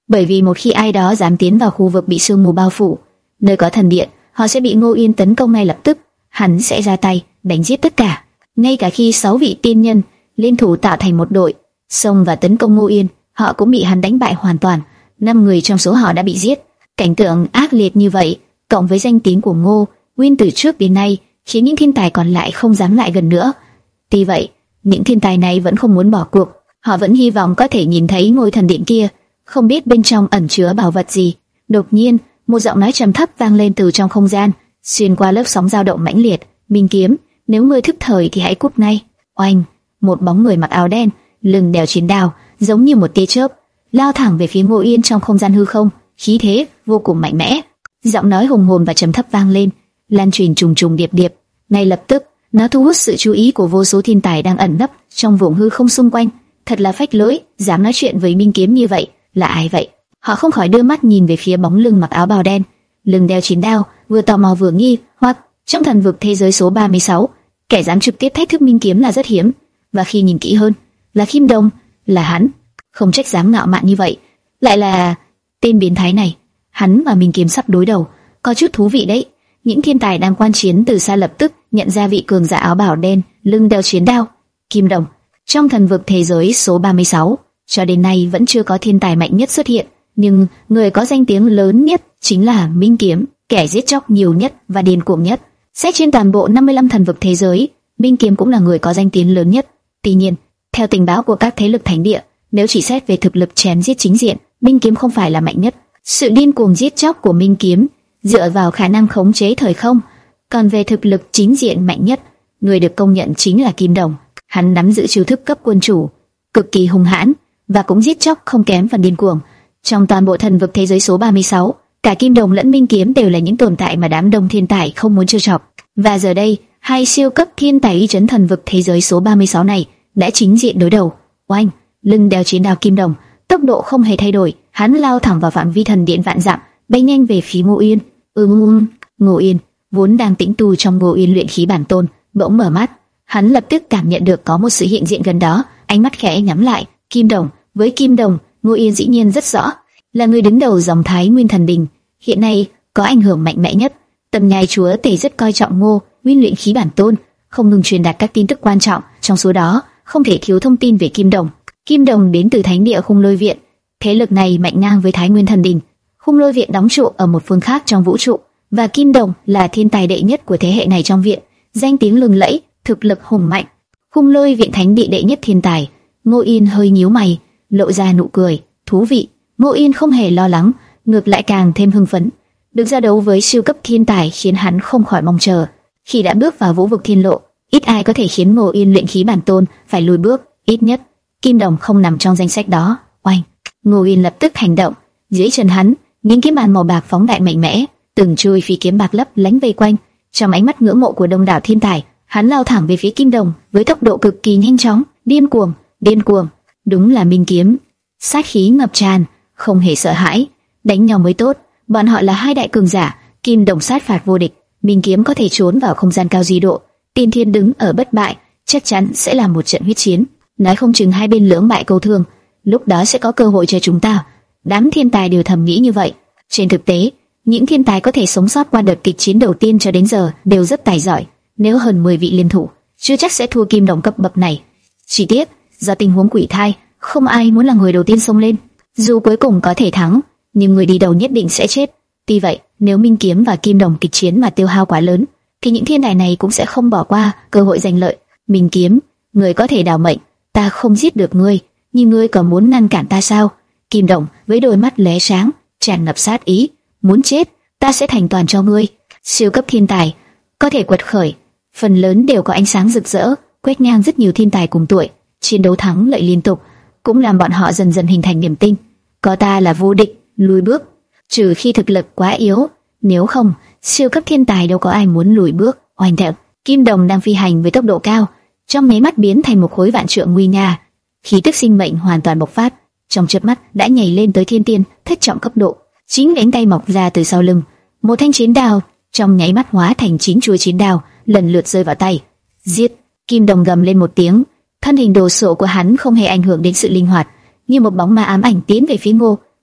bởi vì một khi ai đó dám tiến vào khu vực bị sương mù bao phủ, nơi có thần điện, họ sẽ bị Ngô Yên tấn công ngay lập tức. Hắn sẽ ra tay đánh giết tất cả, ngay cả khi sáu vị tiên nhân liên thủ tạo thành một đội xông và tấn công Ngô Yên, họ cũng bị hắn đánh bại hoàn toàn. Năm người trong số họ đã bị giết. Cảnh tượng ác liệt như vậy, cộng với danh tiếng của Ngô Nguyên từ trước đến nay, khiến những thiên tài còn lại không dám lại gần nữa. Tuy vậy, những thiên tài này vẫn không muốn bỏ cuộc. Họ vẫn hy vọng có thể nhìn thấy ngôi thần điện kia, không biết bên trong ẩn chứa bảo vật gì. Đột nhiên, một giọng nói trầm thấp vang lên từ trong không gian, xuyên qua lớp sóng dao động mãnh liệt. Minh Kiếm, nếu ngươi thức thời thì hãy cút ngay. Oanh! Một bóng người mặc áo đen, lưng đeo chiến đao, giống như một tia chớp, lao thẳng về phía Ngô Yên trong không gian hư không, khí thế vô cùng mạnh mẽ. Giọng nói hùng hồn và trầm thấp vang lên, lan truyền trùng trùng điệp điệp. Ngay lập tức, nó thu hút sự chú ý của vô số thiên tài đang ẩn nấp trong vùng hư không xung quanh. Thật là phách lối, dám nói chuyện với Minh Kiếm như vậy, là ai vậy? Họ không khỏi đưa mắt nhìn về phía bóng lưng mặc áo bào đen, lưng đeo chiến đao, vừa tò mò vừa nghi hoặc. Trong thần vực thế giới số ba mươi sáu, kẻ dám trực tiếp thách thức Minh Kiếm là rất hiếm, và khi nhìn kỹ hơn, là Kim Đồng, là hắn. Không trách dám ngạo mạn như vậy, lại là tên biến thái này. Hắn và Minh Kiếm sắp đối đầu, có chút thú vị đấy. Những thiên tài đang quan chiến từ xa lập tức nhận ra vị cường giả áo bào đen, lưng đeo chiến đao, Kim Đồng. Trong thần vực thế giới số ba mươi sáu, cho đến nay vẫn chưa có thiên tài mạnh nhất xuất hiện, nhưng người có danh tiếng lớn nhất chính là Minh Kiếm, kẻ giết chóc nhiều nhất và điên cuồng nhất. Xét trên toàn bộ năm mươi lăm thần vực thế giới, Minh Kiếm cũng là người có danh tiếng lớn nhất. Tuy nhiên, theo tình báo của các thế lực thánh địa, nếu chỉ xét về thực lực chém giết chính diện, Minh Kiếm không phải là mạnh nhất. Sự điên cuồng giết chóc của Minh Kiếm dựa vào khả năng khống chế thời không, còn về thực lực chính diện mạnh nhất, người được công nhận chính là Kim Đồng. Hắn nắm giữ chiêu thức cấp quân chủ, cực kỳ hung hãn và cũng giết chóc không kém phần điên cuồng. Trong toàn bộ thần vực thế giới số ba mươi sáu, cả Kim Đồng lẫn Minh Kiếm đều là những tồn tại mà đám đông thiên tài không muốn trêu chọc. Và giờ đây, hai siêu cấp thiên tài uy chấn thần vực thế giới số ba mươi sáu này đã chính diện đối đầu. Oanh! Lưng đeo chiến đao Kim Đồng, tốc độ không hề thay đổi, hắn lao thẳng vào phạm vi thần điện vạn dặm, bay nhanh về phía Ngô Yên. Ừm, Ngô Yên vốn đang tĩnh tu trong Ngô Yên luyện khí bản tôn, bỗng mở mắt, hắn lập tức cảm nhận được có một sự hiện diện gần đó, ánh mắt khẽ nhắm lại. Kim Đồng, với Kim Đồng, Ngô Yên dĩ nhiên rất rõ, là người đứng đầu dòng Thái Nguyên Thần Đình, hiện nay có ảnh hưởng mạnh mẽ nhất. Tầm Nhai Chúa Tể rất coi trọng Ngô Nguyên luyện khí bản tôn, không ngừng truyền đạt các tin tức quan trọng, trong số đó không thể thiếu thông tin về Kim Đồng. Kim Đồng đến từ Thánh địa Khung Lôi Viện, thế lực này mạnh ngang với Thái Nguyên Thần Đình. Khung Lôi Viện đóng trụ ở một phương khác trong vũ trụ, và Kim Đồng là thiên tài đệ nhất của thế hệ này trong viện, danh tiếng lừng lẫy, thực lực hùng mạnh. Khung Lôi Viện Thánh địa đệ nhất thiên tài. Ngô Yên hơi nhíu mày, lộ ra nụ cười thú vị. Ngô Yên không hề lo lắng, ngược lại càng thêm hưng phấn. Được ra đấu với siêu cấp thiên tài khiến hắn không khỏi mong chờ. Khi đã bước vào vũ vực thiên lộ, ít ai có thể khiến Ngô Yên luyện khí bản tôn phải lùi bước, ít nhất Kim Đồng không nằm trong danh sách đó. Oanh! Ngô Yên lập tức hành động, dưới chân hắn, những kiếm bàn màu bạc phóng đại mạnh mẽ, từng chuôi phi kiếm bạc lấp lánh vây quanh. Trong ánh mắt ngưỡng mộ của đông đảo thiên tài, hắn lao thẳng về phía Kim Đồng với tốc độ cực kỳ nhanh chóng, điên cuồng, điên cuồng. Đúng là Minh Kiếm, sát khí ngập tràn, không hề sợ hãi, đánh nhau mới tốt. Bọn họ là hai đại cường giả, Kim Đồng sát phạt vô địch, Minh Kiếm có thể trốn vào không gian cao di độ, Tiên Thiên đứng ở bất bại, chắc chắn sẽ là một trận huyết chiến. Nói không chừng hai bên lưỡng bại câu thương, lúc đó sẽ có cơ hội cho chúng ta. Đám thiên tài đều thầm nghĩ như vậy. Trên thực tế, những thiên tài có thể sống sót qua đợt kịch chiến đầu tiên cho đến giờ đều rất tài giỏi. Nếu hơn mười vị liên thủ, chưa chắc sẽ thua Kim Đồng cấp bậc này. Chỉ tiếc, do tình huống quỷ thai, không ai muốn là người đầu tiên xông lên. Dù cuối cùng có thể thắng, nhưng người đi đầu nhất định sẽ chết. Tuy vậy, nếu Minh Kiếm và Kim Đồng kịch chiến mà tiêu hao quá lớn, thì những thiên tài này cũng sẽ không bỏ qua cơ hội giành lợi. Minh Kiếm, người có thể đào mệnh, ta không giết được ngươi, nhưng ngươi còn muốn ngăn cản ta sao? Kim Đồng với đôi mắt lóe sáng, tràn ngập sát ý, muốn chết, ta sẽ thành toàn cho ngươi. Siêu cấp thiên tài có thể quật khởi, phần lớn đều có ánh sáng rực rỡ, quét ngang rất nhiều thiên tài cùng tuổi, chiến đấu thắng lợi liên tục, cũng làm bọn họ dần dần hình thành niềm tin. Có ta là vô địch, lùi bước, trừ khi thực lực quá yếu, nếu không, siêu cấp thiên tài đâu có ai muốn lùi bước. Oanh theo, Kim Đồng đang phi hành với tốc độ cao, trong mấy mắt biến thành một khối vạn trượng nguy nga, khí tức sinh mệnh hoàn toàn bộc phát, trong chớp mắt đã nhảy lên tới thiên tiên thất trọng cấp độ. Chín cánh tay mọc ra từ sau lưng, một thanh chiến đao trong nháy mắt hóa thành chín chuôi chiến đao, lần lượt rơi vào tay. Giết! Kim Đồng gầm lên một tiếng, thân hình đồ sộ của hắn không hề ảnh hưởng đến sự linh hoạt, như một bóng ma ám ảnh tiến về phía Ngô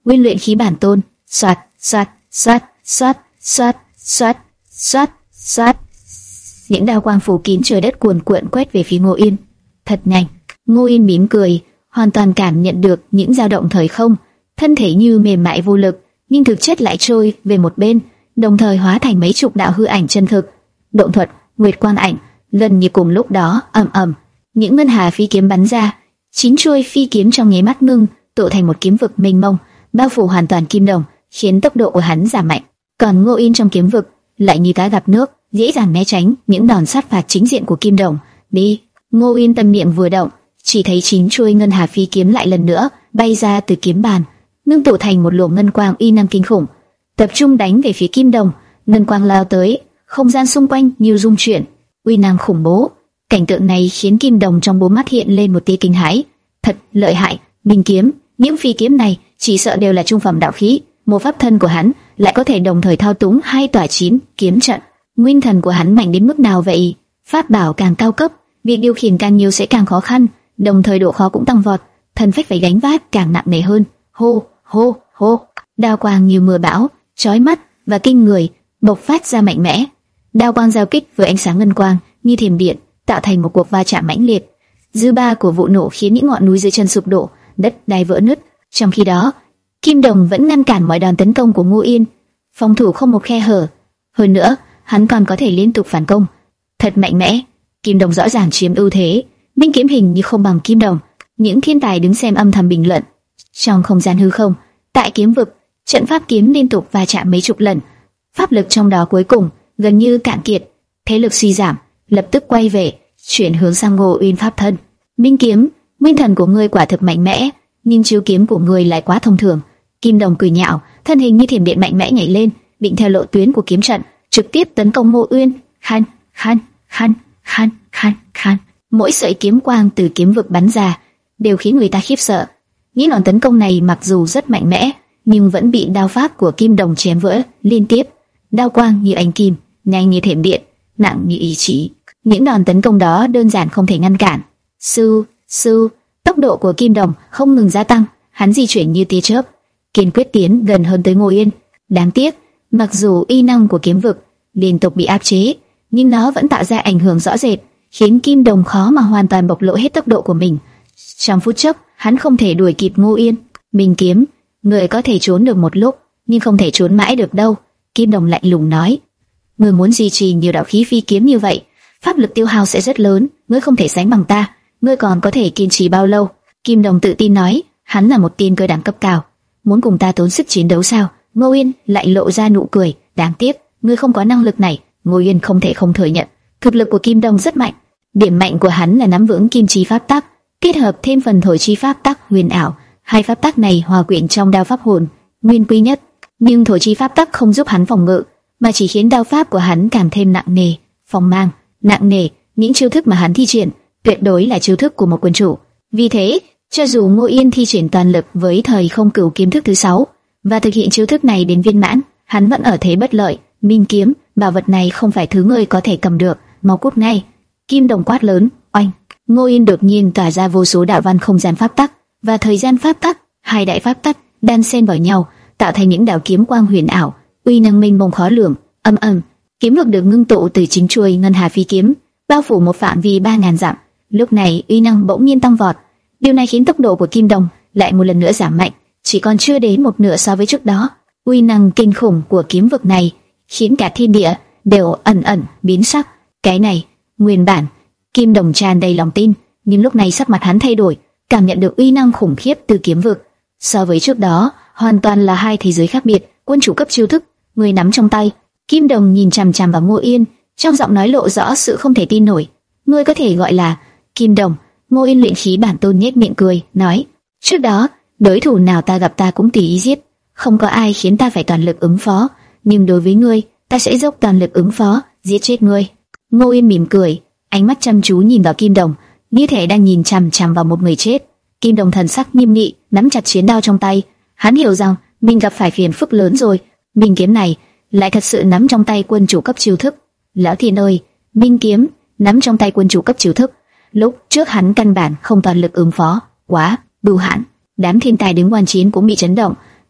Nguyên luyện khí bản tôn, xoát, xoát, xoát, xoát, xoát, xoát, xoát, xoát. Những đao quang phủ kín trời đất cuồn cuộn quét về phía Ngô Yên. Thật nhanh. Ngô Yên mỉm cười, hoàn toàn cảm nhận được những dao động thời không, thân thể như mềm mại vô lực, nhưng thực chất lại trôi về một bên, đồng thời hóa thành mấy chục đạo hư ảnh chân thực. Động thuật, nguyệt quang ảnh, gần như cùng lúc đó, ầm ầm, những ngân hà phi kiếm bắn ra, chín chuôi phi kiếm trong nháy mắt ngưng tụ thành một kiếm vực mênh mông, bao phủ hoàn toàn Kim Đồng, khiến tốc độ của hắn giảm mạnh. Còn Ngô Yên trong kiếm vực lại như cá gặp nước, dễ dàng né tránh những đòn sát phạt chính diện của Kim Đồng. Đi! Ngô Yên tâm niệm vừa động, chỉ thấy chín chuôi ngân hà phi kiếm lại lần nữa bay ra từ kiếm bàn, ngưng tụ thành một luồng ngân quang uy năng kinh khủng, tập trung đánh về phía Kim Đồng. Ngân quang lao tới, không gian xung quanh như rung chuyển, uy năng khủng bố. Cảnh tượng này khiến Kim Đồng trong bốn mắt hiện lên một tia kinh hãi. Thật lợi hại, Minh kiếm, những phi kiếm này chỉ sợ đều là trung phẩm đạo khí. Một pháp thân của hắn lại có thể đồng thời thao túng hai tòa chín kiếm trận. Nguyên thần của hắn mạnh đến mức nào vậy? Pháp bảo càng cao cấp, việc điều khiển càng nhiều sẽ càng khó khăn, đồng thời độ khó cũng tăng vọt, thần phách phải gánh vác càng nặng nề hơn. Hô, hô, hô, đao quang như mưa bão, chói mắt và kinh người, bộc phát ra mạnh mẽ. Đao quang giao kích với ánh sáng ngân quang như thiểm điện, tạo thành một cuộc va chạm mãnh liệt. Dư ba của vụ nổ khiến những ngọn núi dưới chân sụp đổ, đất đai vỡ nứt. Trong khi đó, Kim Đồng vẫn ngăn cản mọi đòn tấn công của Ngô Yên, phòng thủ không một khe hở. Hơn nữa, hắn còn có thể liên tục phản công, thật mạnh mẽ. Kim Đồng rõ ràng chiếm ưu thế, Minh kiếm hình như không bằng Kim Đồng. Những thiên tài đứng xem âm thầm bình luận. Trong không gian hư không, tại kiếm vực, trận pháp kiếm liên tục va chạm mấy chục lần, pháp lực trong đó cuối cùng gần như cạn kiệt, thế lực suy giảm, lập tức quay về, chuyển hướng sang Ngô Uyên pháp thân. Minh kiếm, nguyên thần của ngươi quả thực mạnh mẽ, nhưng chiêu kiếm của ngươi lại quá thông thường. Kim Đồng cười nhạo, thân hình như thiểm điện mạnh mẽ nhảy lên, định theo lộ tuyến của kiếm trận, trực tiếp tấn công Ngô Uyên. Khan, khan, khan, khan, khan, khan. Mỗi sợi kiếm quang từ kiếm vực bắn ra đều khiến người ta khiếp sợ. Những đòn tấn công này mặc dù rất mạnh mẽ, nhưng vẫn bị đao pháp của Kim Đồng chém vỡ liên tiếp. Đao quang như ánh kim, nhanh như thiểm điện, nặng như ý chí. Những đòn tấn công đó đơn giản không thể ngăn cản. Sư, sư, tốc độ của Kim Đồng không ngừng gia tăng, hắn di chuyển như tia chớp, kiên quyết tiến gần hơn tới Ngô Yên. Đáng tiếc, mặc dù uy năng của kiếm vực liên tục bị áp chế, nhưng nó vẫn tạo ra ảnh hưởng rõ rệt, khiến Kim Đồng khó mà hoàn toàn bộc lộ hết tốc độ của mình. Trong phút chốc, hắn không thể đuổi kịp Ngô Yên. Minh kiếm, người có thể trốn được một lúc, nhưng không thể trốn mãi được đâu. Kim Đồng lạnh lùng nói. Người muốn duy trì nhiều đạo khí phi kiếm như vậy, pháp lực tiêu hao sẽ rất lớn, ngươi không thể sánh bằng ta. Ngươi còn có thể kiên trì bao lâu? Kim Đồng tự tin nói, hắn là một tiên cơ đẳng cấp cao, muốn cùng ta tốn sức chiến đấu sao? Ngô Yên lại lộ ra nụ cười, đáng tiếc, ngươi không có năng lực này. Ngô Yên không thể không thừa nhận, thực lực của Kim Đồng rất mạnh. Điểm mạnh của hắn là nắm vững kim chi pháp tắc, kết hợp thêm phần thổi chi pháp tắc huyền ảo. Hai pháp tắc này hòa quyện trong đao pháp hồn nguyên quy nhất, nhưng thổi chi pháp tắc không giúp hắn phòng ngự, mà chỉ khiến đao pháp của hắn càng thêm nặng nề, phong mang, nặng nề. Những chiêu thức mà hắn thi triển tuyệt đối là chiêu thức của một quân chủ. Vì thế, cho dù Ngô Yên thi triển toàn lực với thời không cửu kiếm thức thứ sáu và thực hiện chiêu thức này đến viên mãn, hắn vẫn ở thế bất lợi. Minh kiếm, bảo vật này không phải thứ ngươi có thể cầm được, mau cút ngay! Kim Đồng quát lớn. Oanh! Ngô Yên đột nhiên tỏa ra vô số đạo văn không gian pháp tắc và thời gian pháp tắc, hai đại pháp tắc đan xen vào nhau, tạo thành những đạo kiếm quang huyền ảo, uy năng mênh mông khó lường. Âm ầm, kiếm lực được ngưng tụ từ chính chuôi ngân hà phi kiếm, bao phủ một phạm vi ba ngàn dặm. Lúc này uy năng bỗng nhiên tăng vọt, điều này khiến tốc độ của Kim Đồng lại một lần nữa giảm mạnh, chỉ còn chưa đến một nửa so với trước đó. Uy năng kinh khủng của kiếm vực này khiến cả thiên địa đều ẩn ẩn biến sắc. Cái này, nguyên bản Kim Đồng tràn đầy lòng tin, nhưng lúc này sắc mặt hắn thay đổi, cảm nhận được uy năng khủng khiếp từ kiếm vực. So với trước đó, hoàn toàn là hai thế giới khác biệt. Quân chủ cấp chiêu thức, người nắm trong tay. Kim Đồng nhìn chằm chằm vào Ngô Yên, trong giọng nói lộ rõ sự không thể tin nổi. Ngươi có thể gọi là Kim Đồng? Ngô Yên luyện khí bản tôn nhếch miệng cười, nói: trước đó, đối thủ nào ta gặp ta cũng tùy ý giết, không có ai khiến ta phải toàn lực ứng phó, nhưng đối với ngươi, ta sẽ dốc toàn lực ứng phó, giết chết ngươi. Ngô Yên mỉm cười, ánh mắt chăm chú nhìn vào Kim Đồng, như thể đang nhìn chằm chằm vào một người chết. Kim Đồng thần sắc nghiêm nghị, nắm chặt chiến đao trong tay. Hắn hiểu rằng mình gặp phải phiền phức lớn rồi. Minh kiếm này lại thật sự nắm trong tay quân chủ cấp chiêu thức. Lão thiên ơi, Minh kiếm nắm trong tay quân chủ cấp chiêu thức. Lúc trước hắn căn bản không toàn lực ứng phó, quá bưu hãn. Đám thiên tài đứng quan chiến cũng bị chấn động.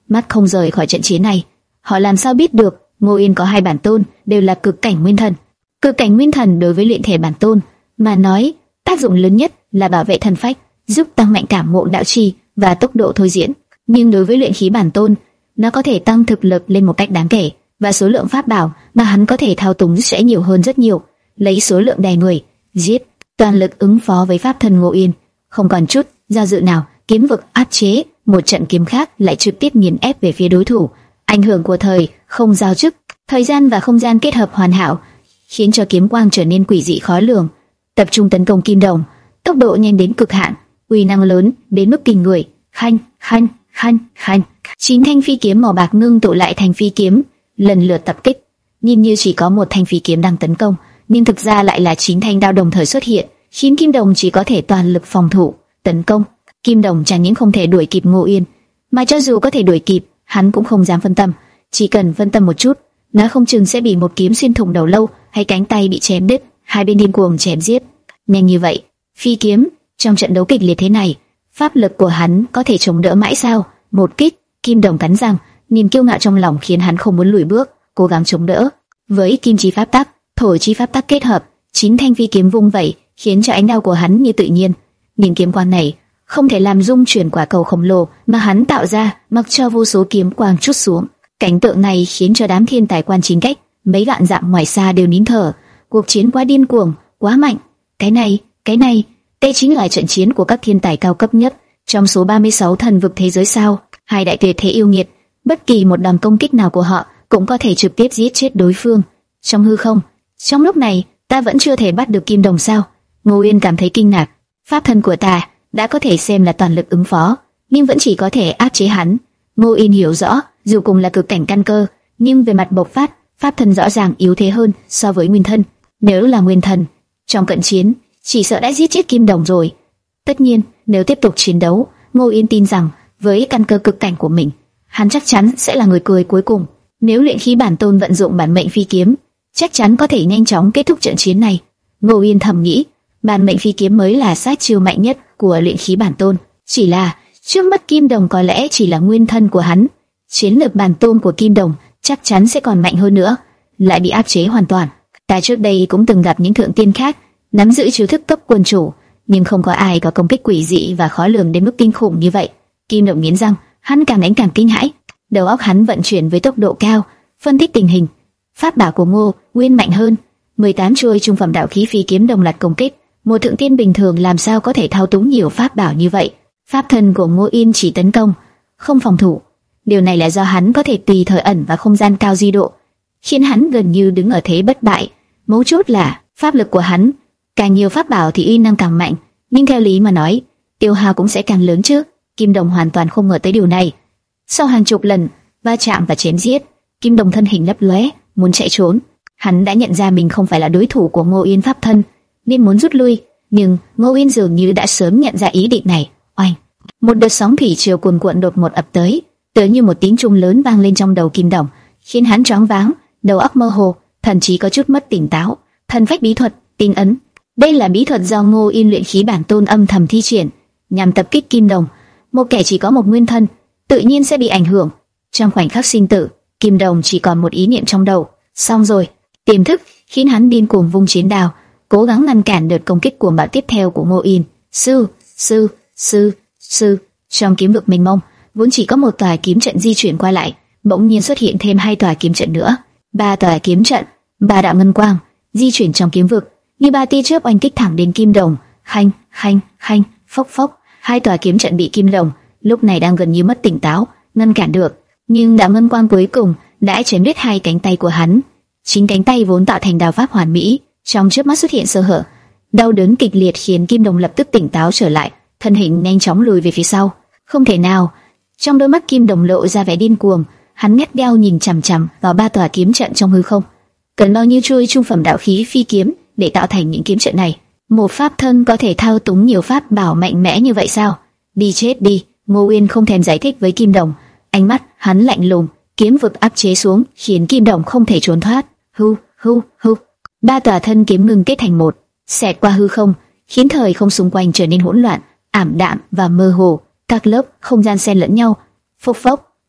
mắt không rời khỏi trận chiến này. Họ làm sao biết được Ngô Yên có hai bản tôn, đều là cực cảnh nguyên thần. Cực cảnh nguyên thần đối với luyện thể bản tôn mà nói, tác dụng lớn nhất là bảo vệ thần phách, giúp tăng mạnh cảm ngộ đạo chi và tốc độ thôi diễn. Nhưng đối với luyện khí bản tôn, nó có thể tăng thực lực lên một cách đáng kể, và số lượng pháp bảo mà hắn có thể thao túng sẽ nhiều hơn rất nhiều. Lấy số lượng đè người, giết, toàn lực ứng phó với pháp thân Ngô Yên, không còn chút do dự nào. Kiếm vực áp chế, một trận kiếm khác lại trực tiếp nghiền ép về phía đối thủ. Ảnh hưởng của thời không giao chức, thời gian và không gian kết hợp hoàn hảo, khiến cho kiếm quang trở nên quỷ dị khó lường. Tập trung tấn công kim đồng, tốc độ nhanh đến cực hạn, uy năng lớn đến mức kinh người. Khanh, khanh, khanh, khanh, chín thanh phi kiếm màu bạc ngưng tụ lại thành phi kiếm, lần lượt tập kích. Nhìn như chỉ có một thanh phi kiếm đang tấn công, nhưng thực ra lại là chín thanh đao đồng thời xuất hiện, khiến kim đồng chỉ có thể toàn lực phòng thủ, tấn công. Kim đồng chẳng những không thể đuổi kịp Ngô Yên, mà cho dù có thể đuổi kịp, hắn cũng không dám phân tâm. Chỉ cần phân tâm một chút, nó không chừng sẽ bị một kiếm xuyên thủng đầu lâu, hay cánh tay bị chém đứt. Hai bên điên cuồng chém giết, nhanh như vậy. Phi kiếm trong trận đấu kịch liệt thế này, pháp lực của hắn có thể chống đỡ mãi sao? Một kích, kim đồng cắn răng, niềm kiêu ngạo trong lòng khiến hắn không muốn lùi bước, cố gắng chống đỡ. Với kim chi pháp tắc, thổ chi pháp tắc kết hợp, chín thanh phi kiếm vung vẩy, khiến cho ánh đao của hắn như tự nhiên. Nhưng kiếm quang này không thể làm rung chuyển quả cầu khổng lồ mà hắn tạo ra, mặc cho vô số kiếm quang trút xuống. Cảnh tượng này khiến cho đám thiên tài quan chính cách mấy vạn dặm ngoài xa đều nín thở. Cuộc chiến quá điên cuồng, quá mạnh. Cái này, cái này, đây chính là trận chiến của các thiên tài cao cấp nhất trong số ba mươi sáu thần vực thế giới sao? Hai đại tuyệt thế yêu nghiệt, bất kỳ một đòn công kích nào của họ cũng có thể trực tiếp giết chết đối phương. Trong hư không, trong lúc này, ta vẫn chưa thể bắt được kim đồng sao? Ngô Yên cảm thấy kinh ngạc. Pháp thân của ta đã có thể xem là toàn lực ứng phó, nhưng vẫn chỉ có thể áp chế hắn. Ngô Yên hiểu rõ, dù cùng là cực cảnh căn cơ, nhưng về mặt bộc phát, pháp thân rõ ràng yếu thế hơn so với nguyên thân. Nếu là nguyên thần, trong cận chiến, chỉ sợ đã giết chết kim đồng rồi. Tất nhiên, nếu tiếp tục chiến đấu, Ngô Yên tin rằng với căn cơ cực cảnh của mình, hắn chắc chắn sẽ là người cười cuối cùng. Nếu luyện khí bản tôn vận dụng bản mệnh phi kiếm, chắc chắn có thể nhanh chóng kết thúc trận chiến này. Ngô Yên thầm nghĩ, bản mệnh phi kiếm mới là sát chiêu mạnh nhất của luyện khí bản tôn. Chỉ là trước mắt kim đồng có lẽ chỉ là nguyên thân của hắn, chiến lược bản tôn của kim đồng chắc chắn sẽ còn mạnh hơn nữa, lại bị áp chế hoàn toàn. Ta trước đây cũng từng gặp những thượng tiên khác nắm giữ chiêu thức cấp quân chủ, nhưng không có ai có công kích quỷ dị và khó lường đến mức kinh khủng như vậy. Kim đồng nghiến răng, hắn càng đánh càng kinh hãi. Đầu óc hắn vận chuyển với tốc độ cao, phân tích tình hình. Pháp bảo của Ngô Nguyên mạnh hơn, mười tám chuôi trung phẩm đạo khí phi kiếm đồng loạt công kích. Một thượng tiên bình thường làm sao có thể thao túng nhiều pháp bảo như vậy? Pháp thân của Ngô Yên chỉ tấn công, không phòng thủ. Điều này là do hắn có thể tùy thời ẩn vào không gian cao di độ, khiến hắn gần như đứng ở thế bất bại. Mấu chốt là pháp lực của hắn, càng nhiều pháp bảo thì uy năng càng mạnh, nhưng theo lý mà nói, tiêu hao cũng sẽ càng lớn chứ. Kim đồng hoàn toàn không ngờ tới điều này. Sau hàng chục lần va chạm và chém giết, Kim đồng thân hình lấp lóe, muốn chạy trốn. Hắn đã nhận ra mình không phải là đối thủ của Ngô Yên pháp thân, nên muốn rút lui, nhưng Ngô Yên dường như đã sớm nhận ra ý định này. Oanh! Một đợt sóng thủy triều cuồn cuộn đột ngột ập tới, tựa như một tiếng chuông lớn vang lên trong đầu Kim đồng, khiến hắn choáng váng, đầu óc mơ hồ, thậm chí có chút mất tỉnh táo. Thần phách bí thuật, tinh ấn. Đây là bí thuật do Ngô Yên luyện khí bản tôn âm thầm thi triển, nhằm tập kích Kim đồng. Một kẻ chỉ có một nguyên thân, tự nhiên sẽ bị ảnh hưởng. Trong khoảnh khắc sinh tử, Kim đồng chỉ còn một ý niệm trong đầu, xong rồi. Tiềm thức khiến hắn điên cuồng vung chiến đao, cố gắng ngăn cản đợt công kích cuồng bạo tiếp theo của Ngô Yên. Sư, sư, sư, sư. Trong kiếm vực mênh mông, vốn chỉ có một tòa kiếm trận di chuyển qua lại, bỗng nhiên xuất hiện thêm hai tòa kiếm trận nữa, ba tòa kiếm trận, ba đạo ngân quang di chuyển trong kiếm vực, như ba tia chớp oanh kích thẳng đến Kim đồng. Khanh, khanh, khanh, phốc phốc. Hai tòa kiếm trận bị Kim đồng lúc này đang gần như mất tỉnh táo ngăn cản được, nhưng đạo ngân quang cuối cùng đã chém đứt hai cánh tay của hắn. Chính cánh tay vốn tạo thành đao pháp hoàn mỹ, trong chớp mắt xuất hiện sơ hở. Đau đớn kịch liệt khiến Kim đồng lập tức tỉnh táo trở lại, thân hình nhanh chóng lùi về phía sau. Không thể nào! Trong đôi mắt Kim đồng lộ ra vẻ điên cuồng, hắn ngắt đeo nhìn chằm chằm vào ba tòa kiếm trận trong hư không. Cần bao nhiêu chuôi trung phẩm đạo khí phi kiếm để tạo thành những kiếm trận này? Một pháp thân có thể thao túng nhiều pháp bảo mạnh mẽ như vậy sao? Đi chết đi! Ngô Uyên không thèm giải thích với Kim đồng, ánh mắt hắn lạnh lùng, kiếm vực áp chế xuống, khiến Kim đồng không thể trốn thoát. Hu hu hu! Ba tòa thân kiếm ngưng kết thành một, xẹt qua hư không, khiến thời không xung quanh trở nên hỗn loạn, ảm đạm và mơ hồ. Các lớp không gian xen lẫn nhau. Phốc phốc,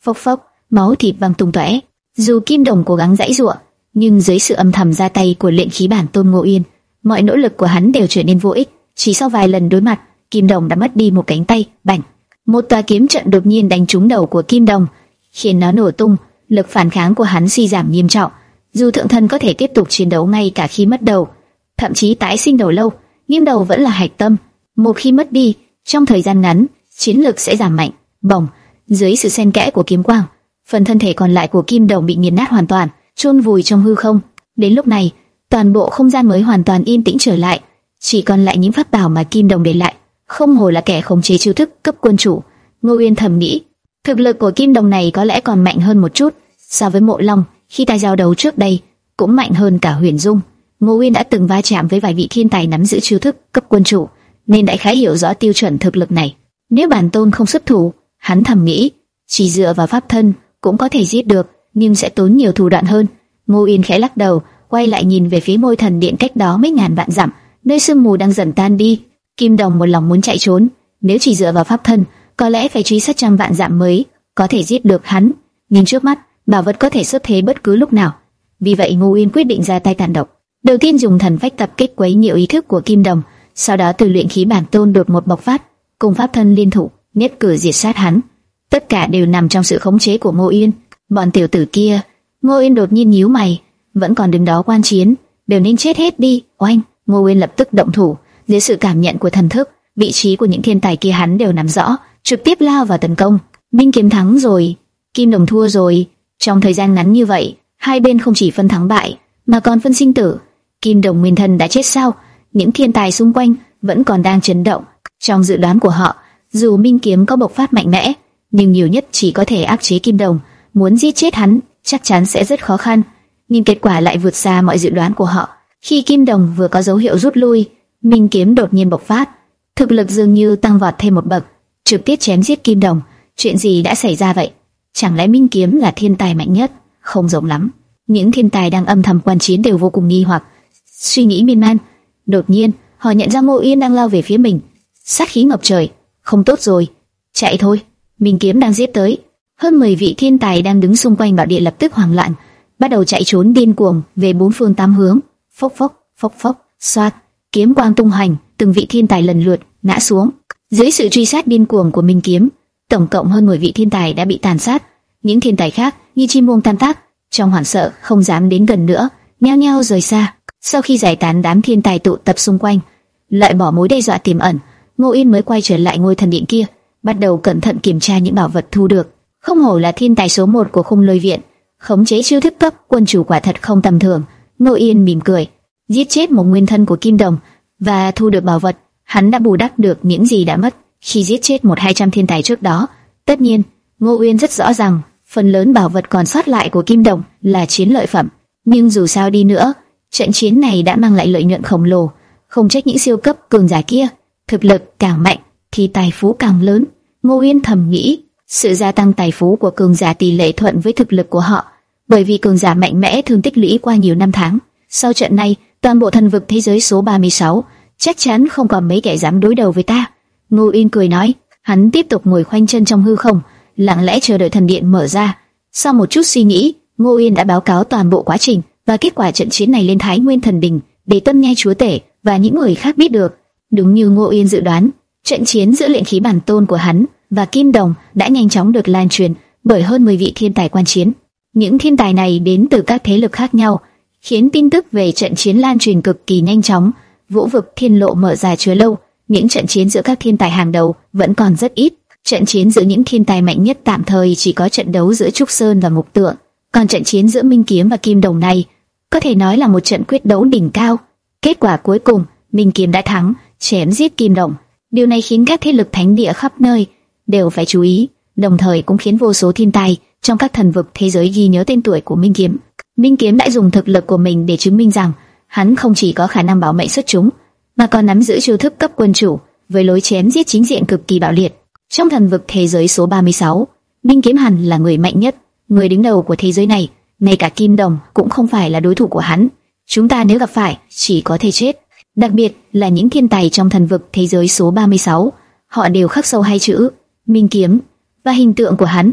phốc phốc, máu thịt văng tung tóe. Dù Kim Đồng cố gắng giãy giụa, nhưng dưới sự âm thầm ra tay của luyện khí bản tôn Ngô Yên, mọi nỗ lực của hắn đều trở nên vô ích. Chỉ sau vài lần đối mặt, Kim Đồng đã mất đi một cánh tay. Bành! Một tòa kiếm trận đột nhiên đánh trúng đầu của Kim Đồng, khiến nó nổ tung. Lực phản kháng của hắn suy giảm nghiêm trọng. Dù thượng thần có thể tiếp tục chiến đấu ngay cả khi mất đầu, thậm chí tái sinh đầu lâu, nhưng đầu vẫn là hạch tâm. Một khi mất đi, trong thời gian ngắn, chiến lực sẽ giảm mạnh. Bổng! Dưới sự xen kẽ của kiếm quang, phần thân thể còn lại của Kim Đồng bị nghiền nát hoàn toàn, chôn vùi trong hư không. Đến lúc này, toàn bộ không gian mới hoàn toàn yên tĩnh trở lại, chỉ còn lại những pháp bảo mà Kim Đồng để lại. Không hổ là kẻ khống chế chiêu thức cấp quân chủ. Ngô Uyên thầm nghĩ, thực lực của Kim Đồng này có lẽ còn mạnh hơn một chút so với Mộ Long khi ta giao đấu trước đây, cũng mạnh hơn cả Huyền Dung. Ngô Uyên đã từng va chạm với vài vị thiên tài nắm giữ chiêu thức cấp quân chủ, nên đại khái hiểu rõ tiêu chuẩn thực lực này. Nếu bản tôn không xuất thủ, hắn thầm nghĩ, chỉ dựa vào pháp thân cũng có thể giết được, nhưng sẽ tốn nhiều thủ đoạn hơn. Ngô Uyên khẽ lắc đầu, quay lại nhìn về phía Môi Thần Điện cách đó mấy ngàn vạn dặm, nơi sương mù đang dần tan đi. Kim Đồng một lòng muốn chạy trốn, nếu chỉ dựa vào pháp thân, có lẽ phải truy sát trăm vạn dặm mới có thể giết được hắn. Nhưng trước mắt, bảo vật có thể xuất thế bất cứ lúc nào. Vì vậy Ngô Uyên quyết định ra tay tàn độc. Đầu tiên dùng thần phách tập kích quấy nhiễu ý thức của Kim Đồng, sau đó từ luyện khí bản tôn đột một bộc phát, cùng pháp thân liên thủ, nhất cử diệt sát hắn. Tất cả đều nằm trong sự khống chế của Ngô Uyên. Bọn tiểu tử kia, Ngô Uyên đột nhiên nhíu mày, vẫn còn đứng đó quan chiến, đều nên chết hết đi. Oanh! Ngô Uyên lập tức động thủ. Dưới sự cảm nhận của thần thức, vị trí của những thiên tài kia hắn đều nắm rõ, trực tiếp lao vào tấn công. Minh Kiếm thắng rồi, Kim Đồng thua rồi. Trong thời gian ngắn như vậy, hai bên không chỉ phân thắng bại, mà còn phân sinh tử. Kim Đồng nguyên thần đã chết sao? Những thiên tài xung quanh vẫn còn đang chấn động. Trong dự đoán của họ, dù Minh Kiếm có bộc phát mạnh mẽ, nhưng nhiều nhất chỉ có thể áp chế Kim Đồng. Muốn giết chết hắn, chắc chắn sẽ rất khó khăn. Nhưng kết quả lại vượt xa mọi dự đoán của họ. Khi Kim Đồng vừa có dấu hiệu rút lui, Minh Kiếm đột nhiên bộc phát, thực lực dường như tăng vọt thêm một bậc, trực tiếp chém giết Kim Đồng. Chuyện gì đã xảy ra vậy? Chẳng lẽ Minh Kiếm là thiên tài mạnh nhất? Không giống lắm. Những thiên tài đang âm thầm quan chiến đều vô cùng nghi hoặc, suy nghĩ miên man. Đột nhiên, họ nhận ra Ngô Uyên đang lao về phía mình, sát khí ngập trời. Không tốt rồi, chạy thôi! Minh Kiếm đang giết tới. Hơn mười vị thiên tài đang đứng xung quanh bảo địa lập tức hoảng loạn, bắt đầu chạy trốn điên cuồng về bốn phương tám hướng. Phốc phốc, phốc phốc, xoát, kiếm quang tung hành, từng vị thiên tài lần lượt ngã xuống. Dưới sự truy sát điên cuồng của Minh Kiếm, tổng cộng hơn mười vị thiên tài đã bị tàn sát. Những thiên tài khác như chim muông tan tác, trong hoảng sợ không dám đến gần nữa, nhao nhao rời xa. Sau khi giải tán đám thiên tài tụ tập xung quanh, loại bỏ mối đe dọa tiềm ẩn, Ngô Yên mới quay trở lại ngôi thần điện kia, bắt đầu cẩn thận kiểm tra những bảo vật thu được. Không hổ là thiên tài số một của Khung Lôi Viện, khống chế chiêu thức cấp quân chủ quả thật không tầm thường. Ngô Yên mỉm cười, giết chết một nguyên thân của Kim Đồng và thu được bảo vật, hắn đã bù đắp được những gì đã mất khi giết chết một hai trăm thiên tài trước đó. Tất nhiên, Ngô Uyên rất rõ rằng phần lớn bảo vật còn sót lại của Kim Đồng là chiến lợi phẩm, nhưng dù sao đi nữa, trận chiến này đã mang lại lợi nhuận khổng lồ. Không trách những siêu cấp cường giả kia, thực lực càng mạnh thì tài phú càng lớn. Ngô Uyên thầm nghĩ, sự gia tăng tài phú của cường giả tỷ lệ thuận với thực lực của họ, bởi vì cường giả mạnh mẽ thường tích lũy qua nhiều năm tháng. Sau trận này, toàn bộ thần vực thế giới số ba mươi sáu chắc chắn không còn mấy kẻ dám đối đầu với ta. Ngô Uyên cười nói. Hắn tiếp tục ngồi khoanh chân trong hư không, lặng lẽ chờ đợi thần điện mở ra. Sau một chút suy nghĩ, Ngô Uyên đã báo cáo toàn bộ quá trình và kết quả trận chiến này lên Thái Nguyên Thần Đình để Tân Nhai chúa tể và những người khác biết được. Đúng như Ngô Uyên dự đoán, trận chiến giữa luyện khí bản tôn của hắn và Kim Đồng đã nhanh chóng được lan truyền bởi hơn mười vị thiên tài quan chiến. Những thiên tài này đến từ các thế lực khác nhau, khiến tin tức về trận chiến lan truyền cực kỳ nhanh chóng. Vũ vực thiên lộ mở ra chưa lâu, những trận chiến giữa các thiên tài hàng đầu vẫn còn rất ít. Trận chiến giữa những thiên tài mạnh nhất tạm thời chỉ có trận đấu giữa Trúc Sơn và Mục Tượng, còn trận chiến giữa Minh Kiếm và Kim Đồng này có thể nói là một trận quyết đấu đỉnh cao. Kết quả cuối cùng, Minh Kiếm đã thắng, chém giết Kim Đồng. Điều này khiến các thế lực thánh địa khắp nơi đều phải chú ý, đồng thời cũng khiến vô số thiên tài trong các thần vực thế giới ghi nhớ tên tuổi của Minh Kiếm. Minh Kiếm đã dùng thực lực của mình để chứng minh rằng hắn không chỉ có khả năng bảo mệnh xuất chúng, mà còn nắm giữ chiêu thức cấp quân chủ với lối chém giết chính diện cực kỳ bạo liệt. Trong thần vực thế giới số ba mươi sáu, Minh Kiếm hẳn là người mạnh nhất, người đứng đầu của thế giới này. Ngay cả Kim Đồng cũng không phải là đối thủ của hắn. Chúng ta nếu gặp phải, chỉ có thể chết. Đặc biệt là những thiên tài trong thần vực thế giới số ba mươi sáu, họ đều khắc sâu hai chữ Minh Kiếm và hình tượng của hắn.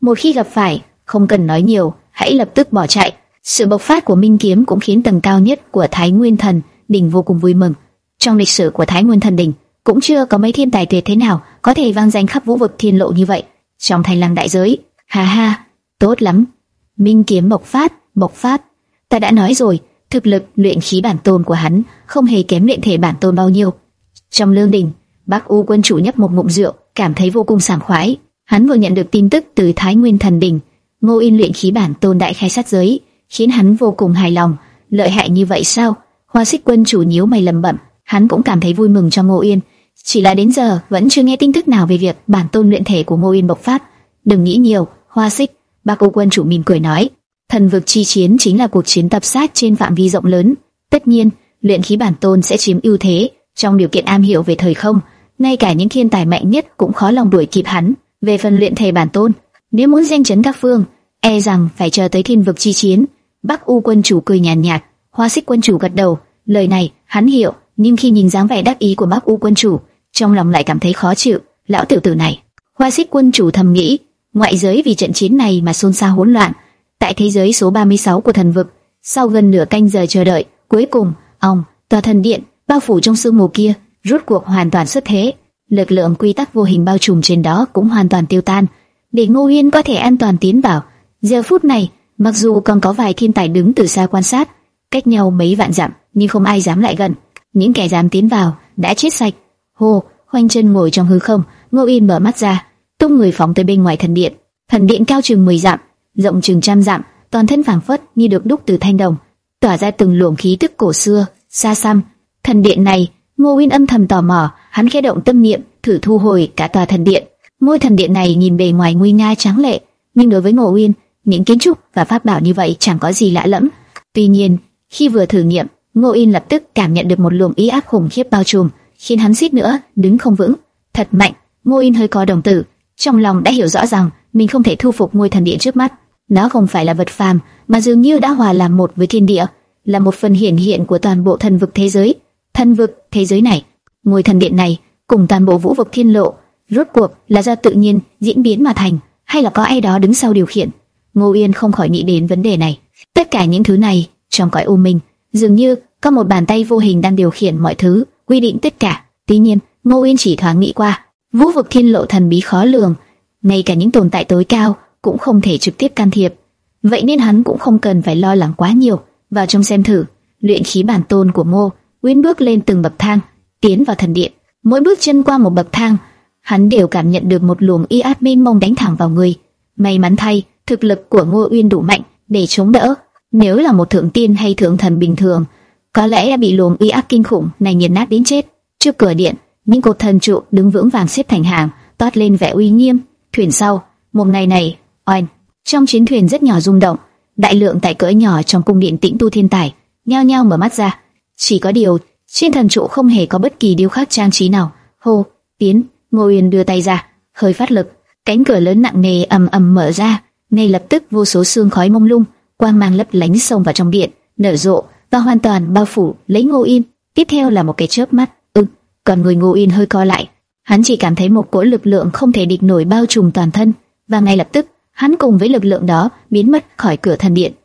một khi gặp phải, không cần nói nhiều, hãy lập tức bỏ chạy. Sự bộc phát của minh kiếm cũng khiến tầng cao nhất của Thái Nguyên Thần Đỉnh vô cùng vui mừng. Trong lịch sử của Thái Nguyên Thần Đỉnh, cũng chưa có mấy thiên tài tuyệt thế nào có thể vang danh khắp vũ vực thiên lộ như vậy. Trong Thanh Lăng đại giới, ha ha, tốt lắm. Minh kiếm bộc phát, bộc phát. Ta đã nói rồi, thực lực luyện khí bản tôn của hắn không hề kém luyện thể bản tôn bao nhiêu. Trong lương đình, Bắc U quân chủ nhấp một ngụm rượu, cảm thấy vô cùng sảng khoái. Hắn vừa nhận được tin tức từ Thái Nguyên Thần Đỉnh, Ngô Yên luyện khí bản tôn đại khai sát giới, khiến hắn vô cùng hài lòng. Lợi hại như vậy sao? Hoa Xích quân chủ nhíu mày lẩm bẩm. Hắn cũng cảm thấy vui mừng cho Ngô Yên, chỉ là đến giờ vẫn chưa nghe tin tức nào về việc bản tôn luyện thể của Ngô Yên bộc phát. Đừng nghĩ nhiều, Hoa Xích. Bắc U quân chủ mỉm cười nói. Thần vực chi chiến chính là cuộc chiến tập sát trên phạm vi rộng lớn. Tất nhiên, luyện khí bản tôn sẽ chiếm ưu thế trong điều kiện am hiểu về thời không. Ngay cả những thiên tài mạnh nhất cũng khó lòng đuổi kịp hắn. Về phần luyện thể bản tôn, nếu muốn danh chấn các phương, e rằng phải chờ tới thiên vực chi chiến. Bắc U quân chủ cười nhàn nhạt, nhạt. Hoa Xích quân chủ gật đầu. Lời này hắn hiểu, nhưng khi nhìn dáng vẻ đắc ý của Bắc U quân chủ, trong lòng lại cảm thấy khó chịu. Lão tiểu tử này. Hoa Xích quân chủ thầm nghĩ, ngoại giới vì trận chiến này mà xôn xao hỗn loạn. Tại thế giới số ba mươi sáu của thần vực, sau gần nửa canh giờ chờ đợi, cuối cùng, ông, tòa thần điện bao phủ trong sương mù kia, rốt cuộc hoàn toàn xuất thế. Lực lượng quy tắc vô hình bao trùm trên đó cũng hoàn toàn tiêu tan, để Ngô Yên có thể an toàn tiến vào. Giờ phút này, mặc dù còn có vài thiên tài đứng từ xa quan sát, cách nhau mấy vạn dặm, nhưng không ai dám lại gần. Những kẻ dám tiến vào đã chết sạch. Hồ, khoanh chân ngồi trong hư không, Ngô Yên mở mắt ra, tung người phóng tới bên ngoài thần điện. Thần điện cao chừng mười dặm, rộng chừng trăm dặm, toàn thân phảng phất như được đúc từ thanh đồng, tỏa ra từng luồng khí tức cổ xưa, xa xăm. Thần điện này, Ngô Yên âm thầm tò mò, hắn khẽ động tâm niệm, thử thu hồi cả tòa thần điện. Ngôi thần điện này nhìn bề ngoài nguy nga tráng lệ, nhưng đối với Ngô Yên, những kiến trúc và pháp bảo như vậy chẳng có gì lạ lẫm. Tuy nhiên, khi vừa thử nghiệm, Ngô Yên lập tức cảm nhận được một luồng ý áp khủng khiếp bao trùm, khiến hắn suýt nữa đứng không vững. Thật mạnh. Ngô Yên hơi co đồng tử, trong lòng đã hiểu rõ rằng mình không thể thu phục ngôi thần điện trước mắt. Nó không phải là vật phàm, mà dường như đã hòa làm một với thiên địa, là một phần hiển hiện của toàn bộ thần vực thế giới. Thần vực thế giới này, ngôi thần điện này cùng toàn bộ vũ vực thiên lộ, rốt cuộc là do tự nhiên diễn biến mà thành, hay là có ai đó đứng sau điều khiển? Ngô Yên không khỏi nghĩ đến vấn đề này. Tất cả những thứ này trong cõi u minh, dường như có một bàn tay vô hình đang điều khiển mọi thứ, quy định tất cả. Tuy nhiên, Ngô Yên chỉ thoáng nghĩ qua, vũ vực thiên lộ thần bí khó lường, ngay cả những tồn tại tối cao cũng không thể trực tiếp can thiệp. Vậy nên hắn cũng không cần phải lo lắng quá nhiều. Vào trong xem thử, luyện khí bản tôn của Ngô Uyên bước lên từng bậc thang, tiến vào thần điện. Mỗi bước chân qua một bậc thang, hắn đều cảm nhận được một luồng uy áp mênh mông đánh thẳng vào người. May mắn thay, thực lực của Ngô Uyên đủ mạnh để chống đỡ. Nếu là một thượng tiên hay thượng thần bình thường, có lẽ đã bị luồng uy áp kinh khủng này nghiền nát đến chết. Trước cửa điện, những cột thần trụ đứng vững vàng xếp thành hàng, toát lên vẻ uy nghiêm. Thuyền sau, một ngày này, oanh, trong chiến thuyền rất nhỏ rung động. Đại lượng tại cỡ nhỏ trong cung điện Tĩnh Tu thiên tài nhao nhao mở mắt ra. Chỉ có điều, trên thần trụ không hề có bất kỳ điêu khắc trang trí nào. Hô, tiến. Ngô Uyên đưa tay ra, hơi phát lực, cánh cửa lớn nặng nề ầm ầm mở ra. Ngay lập tức vô số sương khói mông lung, quang mang lấp lánh xông vào trong điện, nở rộ và hoàn toàn bao phủ lấy Ngô Uyên. Tiếp theo là một cái chớp mắt, ưng, còn người Ngô Uyên hơi co lại. Hắn chỉ cảm thấy một cỗ lực lượng không thể địch nổi bao trùm toàn thân, và ngay lập tức hắn cùng với lực lượng đó biến mất khỏi cửa thần điện.